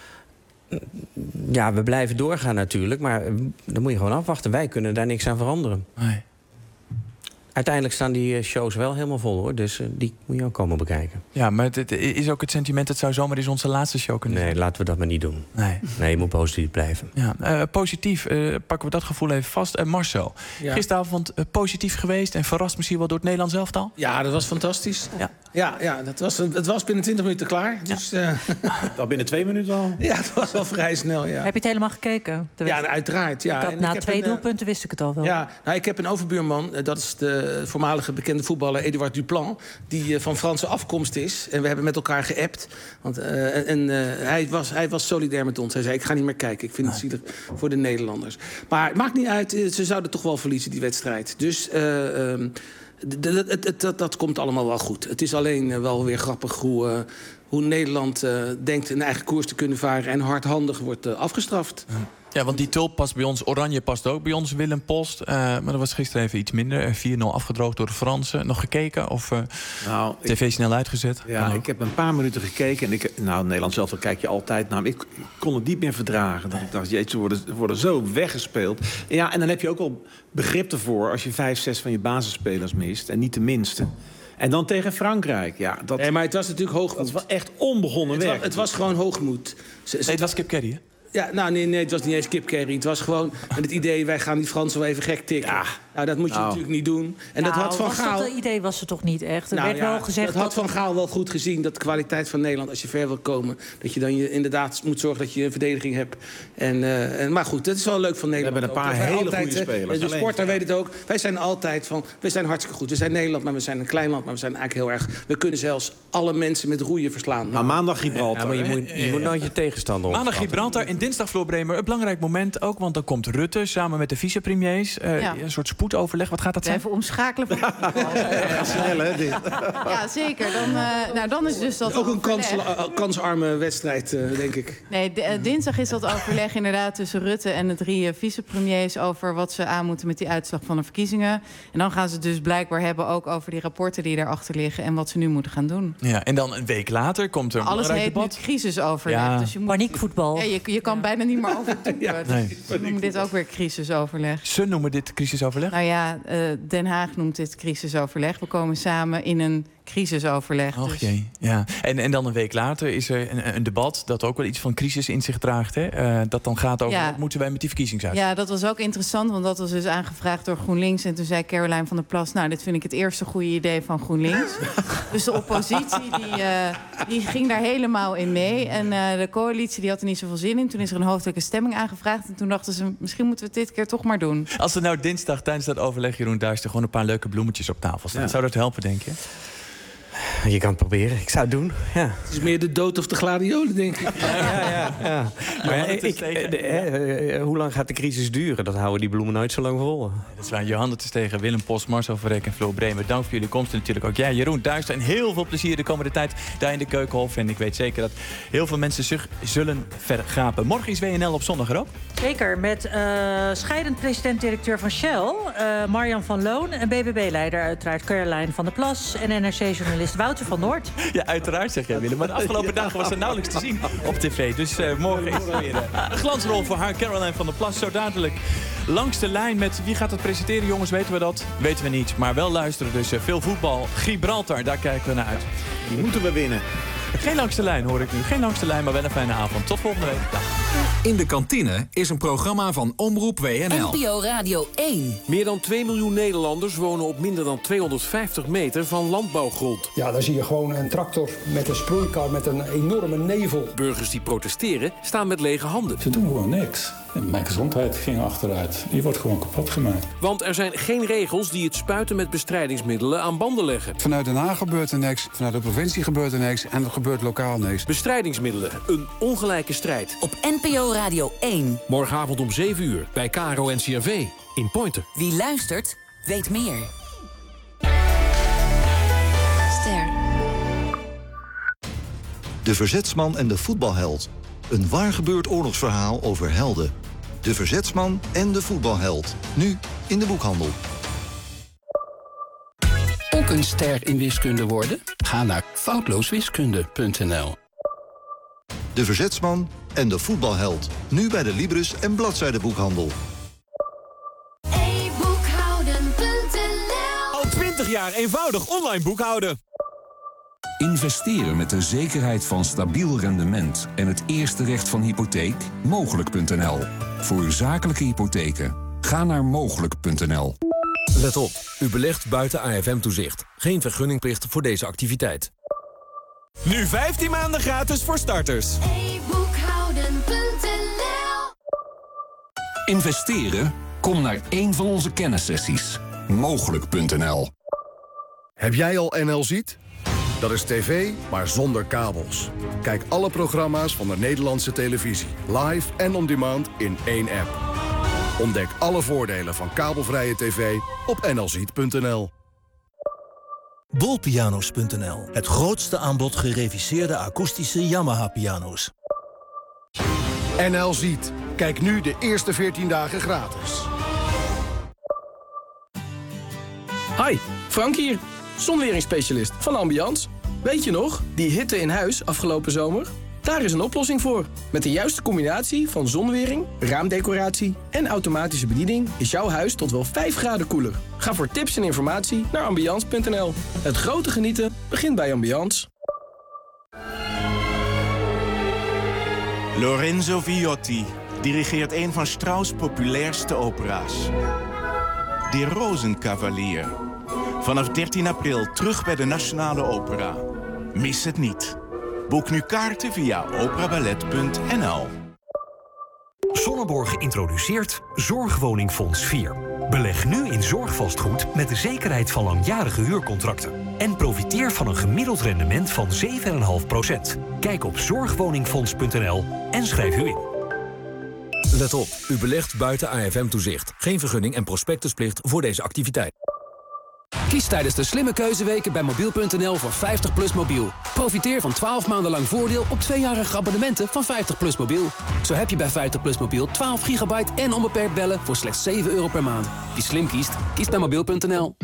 Ja, we blijven doorgaan natuurlijk, maar dan moet je gewoon afwachten. Wij kunnen daar niks aan veranderen. Nee. uiteindelijk staan die shows wel helemaal vol, hoor. Dus uh, die moet je ook komen bekijken. Ja, maar het, het is ook het sentiment... het zou zomaar eens onze laatste show kunnen zijn. Nee, laten we dat maar niet doen. Nee, nee je moet positief blijven. Ja, uh, positief, uh, pakken we dat gevoel even vast. Uh, Marcel, ja. gisteravond uh, positief geweest... en verrast misschien wel door het Nederlands elftal? Ja, dat was fantastisch. Ja, ja, ja dat was, het was binnen twintig minuten klaar. Dus, ja. uh... al binnen twee minuten al? Ja, het was wel vrij snel, ja. Heb je het helemaal gekeken? Ja, uiteraard. Ja. Ik had, en na ik twee een, doelpunten wist ik het al wel. Ja, nou, ik heb een overbuurman, dat is de voormalige bekende voetballer Eduard Duplan... die van Franse afkomst is. En we hebben met elkaar geappt. Want, uh, en, uh, hij, was, hij was solidair met ons. Hij zei, ik ga niet meer kijken. Ik vind het zielig voor de Nederlanders. Maar het maakt niet uit, ze zouden toch wel verliezen, die wedstrijd. Dus... Uh, um, Dat, dat, dat, dat komt allemaal wel goed. Het is alleen uh, wel weer grappig hoe, uh, hoe Nederland uh, denkt een eigen koers te kunnen varen... en hardhandig wordt uh, afgestraft. Ja, want die tulp past bij ons, Oranje past ook bij ons, Willem Post. Uh, maar dat was gisteren even iets minder. vier nul afgedroogd door de Fransen. Nog gekeken of uh, nou, tv ik, snel uitgezet? Ja, ik heb een paar minuten gekeken. En ik, nou, Nederland zelf, dan kijk je altijd naar. Ik, ik kon het niet meer verdragen. Dat ik dacht, jeetje, ze worden, worden zo weggespeeld. Ja, en dan heb je ook wel begrip ervoor... als je vijf, zes van je basisspelers mist. En niet de minste. En dan tegen Frankrijk. Ja, dat, nee, maar het was natuurlijk hoogmoed. Het was echt onbegonnen het werk. Was, het was gewoon hoogmoed. Nee, het was Kip Kerry, hè? Ja, nou nee, nee, het was niet eens Kip Kerry. Het was gewoon met het idee, wij gaan die Fransen wel even gek tikken. Ja. Nou, dat moet je nou. natuurlijk niet doen. En nou, dat had Van was Gaal... dat idee was er toch niet echt? Er nou, werd ja, wel gezegd dat had dat... Van Gaal wel goed gezien. Dat de kwaliteit van Nederland, als je ver wil komen... dat je dan je inderdaad moet zorgen dat je een verdediging hebt. En, uh, en, maar goed, dat is wel leuk van Nederland. We hebben een paar hele altijd, goede spelers. De sporter weet het ook. Wij zijn altijd van... We zijn hartstikke goed. We zijn Nederland, maar we zijn een klein land. Maar we zijn eigenlijk heel erg... We kunnen zelfs alle mensen met roeien verslaan. Maar maandag Gibraltar. Ja, maar je moet, je moet nooit je tegenstander Maandag Gibraltar en dinsdag Floor Bremer. Een belangrijk moment ook, want dan komt Rutte samen met de vicepremiers. Uh, ja. Een soort spoedoverleg. Wat gaat dat zijn? Even omschakelen van ja, snel, hè, dit. Ja, zeker. Dan, uh, nou, dan is dus dat ook een kans, uh, kansarme wedstrijd, uh, denk ik. Nee, d- uh, dinsdag is dat overleg inderdaad tussen Rutte en de drie uh, vicepremiers... over wat ze aan moeten met die uitslag van de verkiezingen. En dan gaan ze het dus blijkbaar hebben ook over die rapporten die daarachter liggen... en wat ze nu moeten gaan doen. Ja, en dan een week later komt er een alles heet debat. nu crisisoverleg. Ja. Dus je moet... Paniekvoetbal. Ja, je, je kan bijna niet meer over het ja, nee. We noemen dit ook weer crisisoverleg. Ze noemen dit crisisoverleg? Nou ja, uh, Den Haag noemt dit crisisoverleg. We komen samen in een crisisoverleg. Och dus. jee, ja. En, en dan een week later is er een, een debat... dat ook wel iets van crisis in zich draagt. Hè? Uh, dat dan gaat over, ja. wat moeten wij met die verkiezingsuitslag? Ja, dat was ook interessant, want dat was dus aangevraagd door GroenLinks. En toen zei Caroline van der Plas... nou, dit vind ik het eerste goede idee van GroenLinks. Dus de oppositie, die, uh, die ging daar helemaal in mee. En uh, de coalitie, die had er niet zoveel zin in. Toen is er een hoofdelijke stemming aangevraagd. En toen dachten ze, misschien moeten we het dit keer toch maar doen. Als er nou dinsdag tijdens dat overleg, Jeroen Duister... gewoon een paar leuke bloemetjes op tafel staan. Ja. Zou dat helpen, denk je? Je kan het proberen. Ik zou het doen, ja. Het is meer de dood of de gladiolen, denk ik. Ja, ja, ja. ja. Maar ja, ik, de, de, uh, hoe lang gaat de crisis duren? Dat houden die bloemen nooit zo lang vol. Dat is waar. Johan het is tegen Willem Post, Marcel Verrek en Floor Bremer. Dank voor jullie komst en natuurlijk ook jij, Jeroen Duister. En heel veel plezier de komende tijd daar in de Keukenhof. En ik weet zeker dat heel veel mensen zich zullen vergapen. Morgen is W N L op zondag er ook. Zeker, met uh, scheidend president-directeur van Shell, uh, Marjan van Loon... en B B B-leider uiteraard Caroline van der Plas... en N R C-journalist Wouter van Noord. Ja, uiteraard, zeg jij, Willem. Maar de afgelopen dagen was er nauwelijks te zien op tv. Dus uh, morgen is er weer uh, een glansrol voor haar, Caroline van der Plas. Zo dadelijk langs de lijn met wie gaat het presenteren, jongens? Weten we dat? Weten we niet. Maar wel luisteren, dus uh, veel voetbal. Gibraltar, daar kijken we naar uit. Die moeten we winnen. Geen langs de lijn, hoor ik nu. Geen langs de lijn, maar wel een fijne avond. Tot volgende week. Dag. In de kantine is een programma van Omroep W N L. N P O Radio één. Meer dan twee miljoen Nederlanders wonen op minder dan tweehonderdvijftig meter van landbouwgrond. Ja, dan zie je gewoon een tractor met een sproeikar met een enorme nevel. Burgers die protesteren staan met lege handen. Ze doen gewoon niks. Mijn gezondheid ging achteruit. Die wordt gewoon kapot gemaakt. Want er zijn geen regels die het spuiten met bestrijdingsmiddelen aan banden leggen. Vanuit Den Haag gebeurt er niks, vanuit de provincie gebeurt er niks en er gebeurt lokaal niks. Bestrijdingsmiddelen, een ongelijke strijd. Op N P O Radio één. Morgenavond om zeven uur bij K R O N C R V in Pointer. Wie luistert, weet meer. Ster. De Verzetsman en de voetbalheld. Een waar gebeurd oorlogsverhaal over helden. De Verzetsman en de voetbalheld. Nu in de boekhandel. Ook een ster in wiskunde worden? Ga naar foutlooswiskunde punt n l. De Verzetsman en de voetbalheld. Nu bij de Libris en Bladzijdenboekhandel. e-boekhouden punt n l. Al twintig jaar eenvoudig online boekhouden. Investeren met de zekerheid van stabiel rendement en het eerste recht van hypotheek? Mogelijk punt n l. Voor zakelijke hypotheken. Ga naar mogelijk punt n l. Let op, u belegt buiten A F M-toezicht. Geen vergunningplicht voor deze activiteit. Nu vijftien maanden gratis voor starters. e boekhouden punt n l. Investeren? Kom naar één van onze kennissessies. Mogelijk punt n l. Heb jij al N L Ziet? Dat is tv, maar zonder kabels. Kijk alle programma's van de Nederlandse televisie. Live en on demand in één app. Ontdek alle voordelen van kabelvrije tv op n l ziet punt n l. Bolpiano's punt n l. Het grootste aanbod gereviseerde akoestische Yamaha-piano's. N L Ziet. Kijk nu de eerste veertien dagen gratis. Hi, Frank hier. Zonweringsspecialist van Ambiance. Weet je nog, die hitte in huis afgelopen zomer? Daar is een oplossing voor. Met de juiste combinatie van zonwering, raamdecoratie en automatische bediening is jouw huis tot wel vijf graden koeler. Ga voor tips en informatie naar ambiance punt n l. Het grote genieten begint bij Ambiance. Lorenzo Viotti dirigeert een van Strauss' populairste opera's. De Rozenkavalier. Vanaf dertien april terug bij de Nationale Opera. Mis het niet. Boek nu kaarten via operaballet punt n l. Sonneborg introduceert Zorgwoningfonds vier. Beleg nu in zorgvastgoed met de zekerheid van langjarige huurcontracten. En profiteer van een gemiddeld rendement van zeven komma vijf procent. Kijk op zorgwoningfonds punt n l en schrijf u in. Let op, u belegt buiten A F M-toezicht. Geen vergunning en prospectusplicht voor deze activiteit. Kies tijdens de slimme keuzeweken bij mobiel punt n l voor vijftig plus mobiel. Profiteer van twaalf maanden lang voordeel op tweejarige abonnementen van vijftig plus mobiel. Zo heb je bij vijftig plus mobiel twaalf gigabyte en onbeperkt bellen voor slechts zeven euro per maand. Wie slim kiest, kiest bij mobiel punt n l.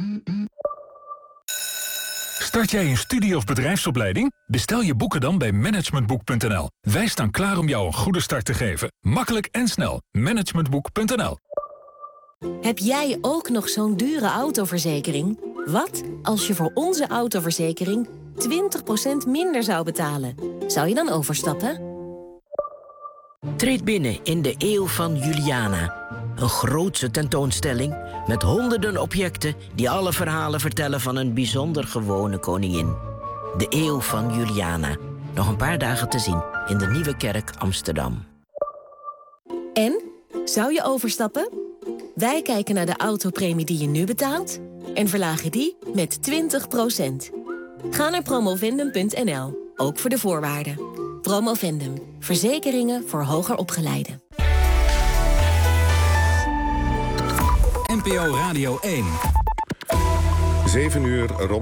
Start jij een studie- of bedrijfsopleiding? Bestel je boeken dan bij managementboek punt n l. Wij staan klaar om jou een goede start te geven. Makkelijk en snel. managementboek punt n l. Heb jij ook nog zo'n dure autoverzekering? Wat als je voor onze autoverzekering twintig procent minder zou betalen? Zou je dan overstappen? Treed binnen in de Eeuw van Juliana. Een grootse tentoonstelling met honderden objecten die alle verhalen vertellen van een bijzonder gewone koningin. De Eeuw van Juliana. Nog een paar dagen te zien in de Nieuwe Kerk Amsterdam. En? Zou je overstappen? Wij kijken naar de autopremie die je nu betaalt en verlagen die met twintig procent. Ga naar promovendum punt n l, ook voor de voorwaarden. Promovendum, verzekeringen voor hoger opgeleiden. N P O Radio één. zeven uur, Robert.